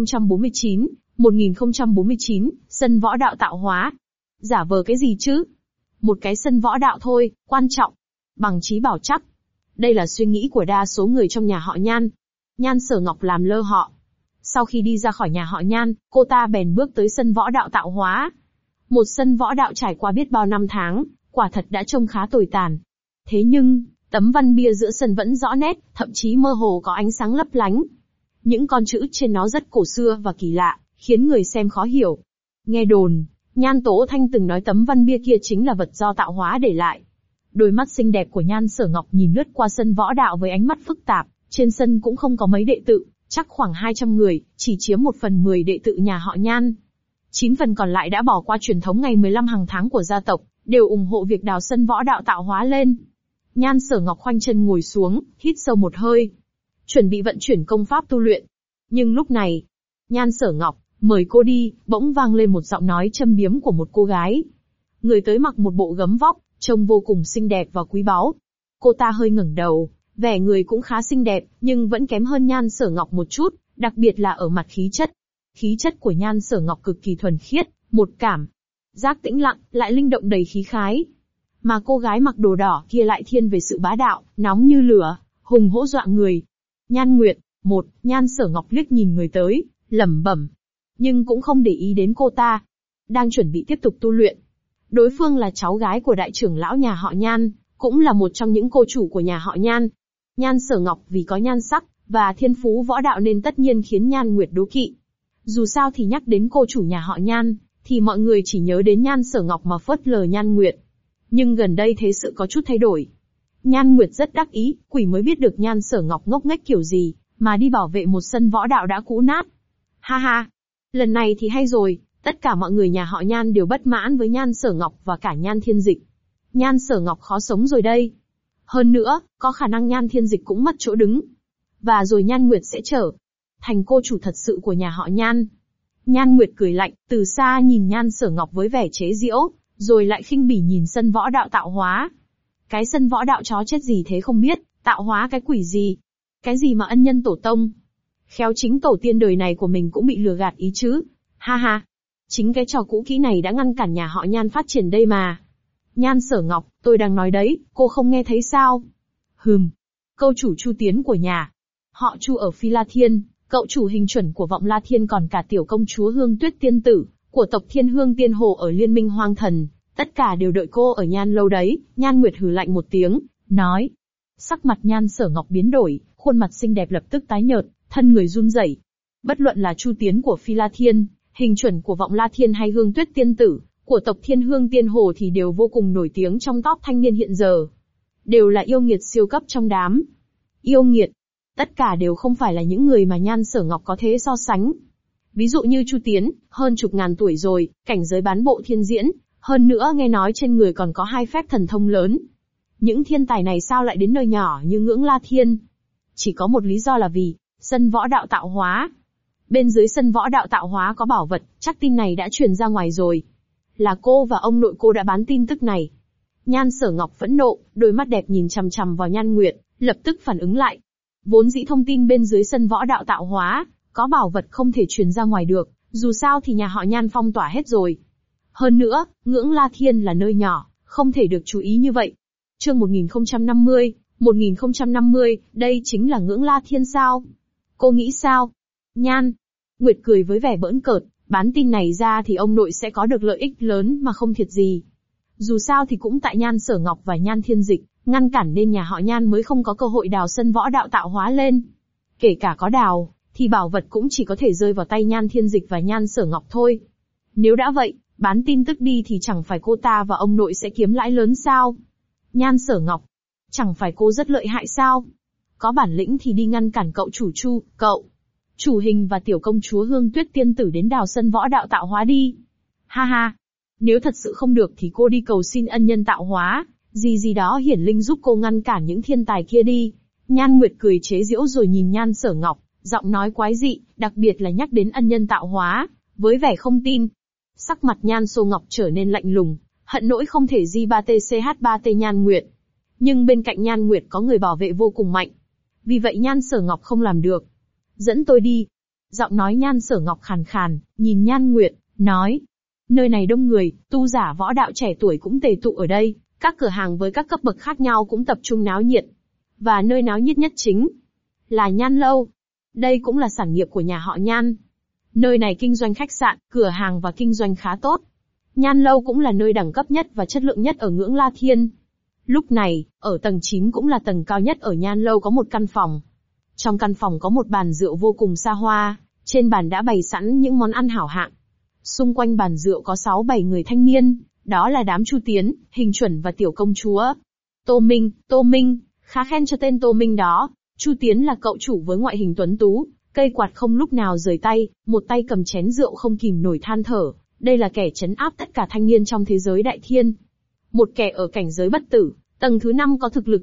Speaker 1: 1049, sân võ đạo tạo hóa. Giả vờ cái gì chứ? Một cái sân võ đạo thôi, quan trọng. Bằng trí bảo chắc. Đây là suy nghĩ của đa số người trong nhà họ Nhan. Nhan Sở Ngọc làm lơ họ. Sau khi đi ra khỏi nhà họ Nhan, cô ta bèn bước tới sân võ đạo tạo hóa. Một sân võ đạo trải qua biết bao năm tháng, quả thật đã trông khá tồi tàn. Thế nhưng, tấm văn bia giữa sân vẫn rõ nét, thậm chí mơ hồ có ánh sáng lấp lánh. Những con chữ trên nó rất cổ xưa và kỳ lạ, khiến người xem khó hiểu. Nghe đồn, Nhan Tố Thanh từng nói tấm văn bia kia chính là vật do tạo hóa để lại. Đôi mắt xinh đẹp của Nhan Sở Ngọc nhìn lướt qua sân võ đạo với ánh mắt phức tạp, trên sân cũng không có mấy đệ tử, chắc khoảng 200 người, chỉ chiếm 1/10 đệ tử nhà họ Nhan. 9 phần còn lại đã bỏ qua truyền thống ngày 15 hàng tháng của gia tộc, đều ủng hộ việc đào sân võ đạo tạo hóa lên. Nhan Sở Ngọc khoanh chân ngồi xuống, hít sâu một hơi, chuẩn bị vận chuyển công pháp tu luyện. Nhưng lúc này, Nhan Sở Ngọc, mời cô đi, bỗng vang lên một giọng nói châm biếm của một cô gái. Người tới mặc một bộ gấm vóc, trông vô cùng xinh đẹp và quý báu. Cô ta hơi ngẩng đầu, vẻ người cũng khá xinh đẹp, nhưng vẫn kém hơn Nhan Sở Ngọc một chút, đặc biệt là ở mặt khí chất. Khí chất của Nhan Sở Ngọc cực kỳ thuần khiết, một cảm giác tĩnh lặng, lại linh động đầy khí khái. Mà cô gái mặc đồ đỏ kia lại thiên về sự bá đạo, nóng như lửa, hùng hổ dọa người. Nhan Nguyệt, Nhan Sở Ngọc liếc nhìn người tới, lẩm bẩm, nhưng cũng không để ý đến cô ta. Đang chuẩn bị tiếp tục tu luyện. Đối phương là cháu gái của đại trưởng lão nhà họ Nhan, cũng là một trong những cô chủ của nhà họ Nhan. Nhan Sở Ngọc vì có nhan sắc và thiên phú võ đạo nên tất nhiên khiến Nhan Nguyệt đố kỵ. Dù sao thì nhắc đến cô chủ nhà họ Nhan, thì mọi người chỉ nhớ đến Nhan Sở Ngọc mà phớt lờ Nhan Nguyệt. Nhưng gần đây thế sự có chút thay đổi. Nhan Nguyệt rất đắc ý, quỷ mới biết được Nhan Sở Ngọc ngốc nghếch kiểu gì, mà đi bảo vệ một sân võ đạo đã cũ nát. Ha ha, lần này thì hay rồi, tất cả mọi người nhà họ Nhan đều bất mãn với Nhan Sở Ngọc và cả Nhan Thiên Dịch. Nhan Sở Ngọc khó sống rồi đây. Hơn nữa, có khả năng Nhan Thiên Dịch cũng mất chỗ đứng. Và rồi Nhan Nguyệt sẽ trở thành cô chủ thật sự của nhà họ Nhan. Nhan Nguyệt cười lạnh, từ xa nhìn Nhan Sở Ngọc với vẻ chế giễu, rồi lại khinh bỉ nhìn sân võ đạo tạo hóa. Cái sân võ đạo chó chết gì thế không biết, tạo hóa cái quỷ gì? Cái gì mà ân nhân tổ tông? Khéo chính tổ tiên đời này của mình cũng bị lừa gạt ý chứ. Ha ha. Chính cái trò cũ kỹ này đã ngăn cản nhà họ Nhan phát triển đây mà. Nhan Sở Ngọc, tôi đang nói đấy, cô không nghe thấy sao? Câu chủ Chu Tiến của nhà họ Chu ở Phi La Thiên, cậu chủ hình chuẩn của vọng La Thiên, còn cả tiểu công chúa Hương Tuyết Tiên Tử của tộc Thiên Hương Tiên Hồ ở Liên Minh Hoang Thần, tất cả đều đợi cô ở Nhan lâu đấy. Nhan Nguyệt hừ lạnh một tiếng, nói. Sắc mặt Nhan Sở Ngọc biến đổi, khuôn mặt xinh đẹp lập tức tái nhợt, thân người run rẩy. Bất luận là Chu Tiến của Phi La Thiên, hình chuẩn của vọng La Thiên hay Hương Tuyết Tiên Tử của tộc Thiên Hương Tiên Hồ thì đều vô cùng nổi tiếng trong top thanh niên hiện giờ. Đều là yêu nghiệt siêu cấp trong đám. Yêu nghiệt. Tất cả đều không phải là những người mà Nhan Sở Ngọc có thể so sánh. Ví dụ như Chu Tiến, hơn chục ngàn tuổi rồi, cảnh giới bán bộ thiên diễn, hơn nữa nghe nói trên người còn có 2 phép thần thông lớn. Những thiên tài này sao lại đến nơi nhỏ như Ngưỡng La Thiên? Chỉ có một lý do là vì sân võ đạo tạo hóa. Bên dưới sân võ đạo tạo hóa có bảo vật, chắc tin này đã truyền ra ngoài rồi. Là cô và ông nội cô đã bán tin tức này. Nhan Sở Ngọc phẫn nộ, đôi mắt đẹp nhìn chằm chằm vào Nhan Nguyệt, lập tức phản ứng lại. Vốn dĩ thông tin bên dưới sân võ đạo tạo hóa có bảo vật không thể truyền ra ngoài được, dù sao thì nhà họ Nhan phong tỏa hết rồi. Hơn nữa, Ngưỡng La Thiên là nơi nhỏ, không thể được chú ý như vậy. Chương 1050, đây chính là Ngưỡng La Thiên sao? Cô nghĩ sao? Nhan Nguyệt cười với vẻ bỡn cợt, Bán tin này ra thì ông nội sẽ có được lợi ích lớn mà không thiệt gì. Dù sao thì cũng tại Nhan Sở Ngọc và Nhan Thiên Dịch, ngăn cản nên nhà họ Nhan mới không có cơ hội đào sân võ đạo tạo hóa lên. Kể cả có đào, thì bảo vật cũng chỉ có thể rơi vào tay Nhan Thiên Dịch và Nhan Sở Ngọc thôi. Nếu đã vậy, bán tin tức đi thì chẳng phải cô ta và ông nội sẽ kiếm lãi lớn sao? Nhan Sở Ngọc, chẳng phải cô rất lợi hại sao? Có bản lĩnh thì đi ngăn cản cậu chủ Chu, cậu Chủ Hình và tiểu công chúa Hương Tuyết tiên tử đến đào sân võ đạo tạo hóa đi. Ha ha, nếu thật sự không được thì cô đi cầu xin ân nhân tạo hóa, gì đó hiển linh giúp cô ngăn cản những thiên tài kia đi. Nhan Nguyệt cười chế giễu rồi nhìn Nhan Sở Ngọc, giọng nói quái dị, đặc biệt là nhắc đến ân nhân tạo hóa, với vẻ không tin. Sắc mặt Nhan Sô Ngọc trở nên lạnh lùng, hận nỗi không thể J3TCH3T Nhan Nguyệt. Nhưng bên cạnh Nhan Nguyệt có người bảo vệ vô cùng mạnh. Vì vậy Nhan Sở Ngọc không làm được. Dẫn tôi đi. Giọng nói Nhan Sở Ngọc khàn khàn, nhìn Nhan Nguyệt, nói. Nơi này đông người, tu giả võ đạo trẻ tuổi cũng tề tụ ở đây, các cửa hàng với các cấp bậc khác nhau cũng tập trung náo nhiệt. Và nơi náo nhiệt nhất chính là Nhan Lâu. Đây cũng là sản nghiệp của nhà họ Nhan. Nơi này kinh doanh khách sạn, cửa hàng và kinh doanh khá tốt. Nhan Lâu cũng là nơi đẳng cấp nhất và chất lượng nhất ở ngưỡng La Thiên. Lúc này, ở tầng 9 cũng là tầng cao nhất ở Nhan Lâu có một căn phòng. Trong căn phòng có một bàn rượu vô cùng xa hoa, trên bàn đã bày sẵn những món ăn hảo hạng. Xung quanh bàn rượu có 6-7 người thanh niên, đó là đám Chu Tiến, Hình Chuẩn và tiểu công chúa. Tô Minh, khá khen cho tên Tô Minh đó. Chu Tiến là cậu chủ với ngoại hình tuấn tú, cây quạt không lúc nào rời tay, một tay cầm chén rượu không kìm nổi than thở. Đây là kẻ trấn áp tất cả thanh niên trong thế giới đại thiên. Một kẻ ở cảnh giới bất tử, tầng thứ 5 có thực lực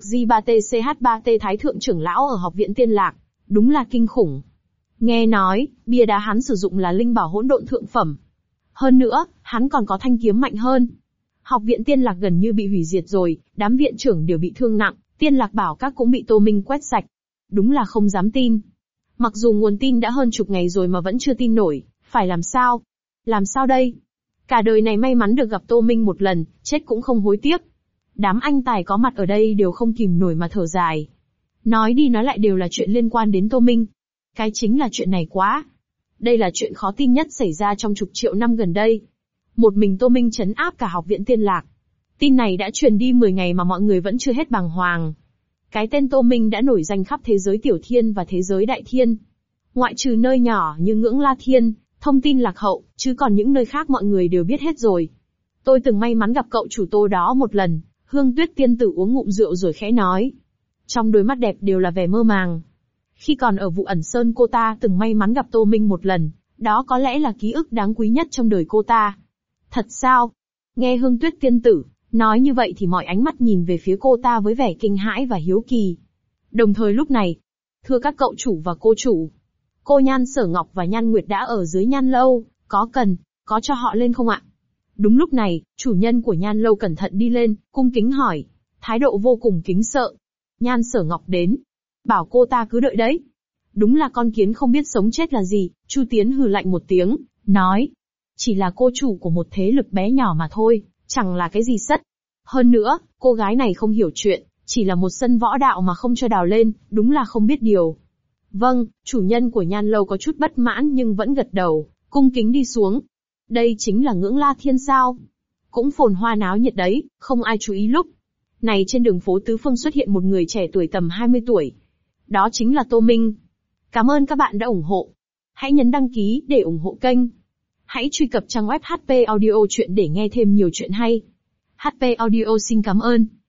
Speaker 1: J3TCH3T Thái Thượng trưởng lão ở học viện Tiên Lạc, đúng là kinh khủng. Nghe nói, bia đá hắn sử dụng là linh bảo hỗn độn thượng phẩm. Hơn nữa, hắn còn có thanh kiếm mạnh hơn. Học viện Tiên Lạc gần như bị hủy diệt rồi, đám viện trưởng đều bị thương nặng, Tiên Lạc bảo các cũng bị Tô Minh quét sạch. Đúng là không dám tin. Mặc dù nguồn tin đã hơn chục ngày rồi mà vẫn chưa tin nổi, phải làm sao? Làm sao đây? Cả đời này may mắn được gặp Tô Minh một lần, chết cũng không hối tiếc. Đám anh tài có mặt ở đây đều không kìm nổi mà thở dài. Nói đi nói lại đều là chuyện liên quan đến Tô Minh. Cái chính là chuyện này quá. Đây là chuyện khó tin nhất xảy ra trong chục triệu năm gần đây. Một mình Tô Minh trấn áp cả học viện Tiên Lạc. Tin này đã truyền đi 10 ngày mà mọi người vẫn chưa hết bàng hoàng. Cái tên Tô Minh đã nổi danh khắp thế giới tiểu thiên và thế giới đại thiên. Ngoại trừ nơi nhỏ như ngưỡng La Thiên, thông tin lạc hậu, chứ còn những nơi khác mọi người đều biết hết rồi. Tôi từng may mắn gặp cậu chủ Tô đó một lần. Hương Tuyết tiên tử uống ngụm rượu rồi khẽ nói. Trong đôi mắt đẹp đều là vẻ mơ màng. Khi còn ở Vụ Ẩn Sơn cô ta từng may mắn gặp Tô Minh một lần, đó có lẽ là ký ức đáng quý nhất trong đời cô ta. Thật sao? Nghe Hương Tuyết tiên tử nói như vậy thì mọi ánh mắt nhìn về phía cô ta với vẻ kinh hãi và hiếu kỳ. Đồng thời lúc này, thưa các cậu chủ và cô chủ, cô Nhan Sở Ngọc và Nhan Nguyệt đã ở dưới Nhan Lâu, có cho họ lên không ạ? Đúng lúc này, chủ nhân của Nhan Lâu cẩn thận đi lên, cung kính hỏi, thái độ vô cùng kính sợ. Nhan Sở Ngọc đến, bảo cô ta cứ đợi đấy. Đúng là con kiến không biết sống chết là gì, Chu Tiến hừ lạnh một tiếng, nói, chỉ là cô chủ của một thế lực bé nhỏ mà thôi, chẳng là cái gì sất. Hơn nữa, cô gái này không hiểu chuyện, chỉ là một sân võ đạo mà không cho đào lên, đúng là không biết điều. Vâng, chủ nhân của Nhan Lâu có chút bất mãn nhưng vẫn gật đầu, cung kính đi xuống. Đây chính là ngưỡng La Thiên sao? Cũng phồn hoa náo nhiệt đấy, không ai chú ý lúc này trên đường phố tứ phương xuất hiện một người trẻ tuổi tầm 20 tuổi. Đó chính là Tô Minh. Cảm ơn các bạn đã ủng hộ. Hãy nhấn đăng ký để ủng hộ kênh. Hãy truy cập trang web HP Audio Chuyện để nghe thêm nhiều chuyện hay. HP Audio xin cảm ơn.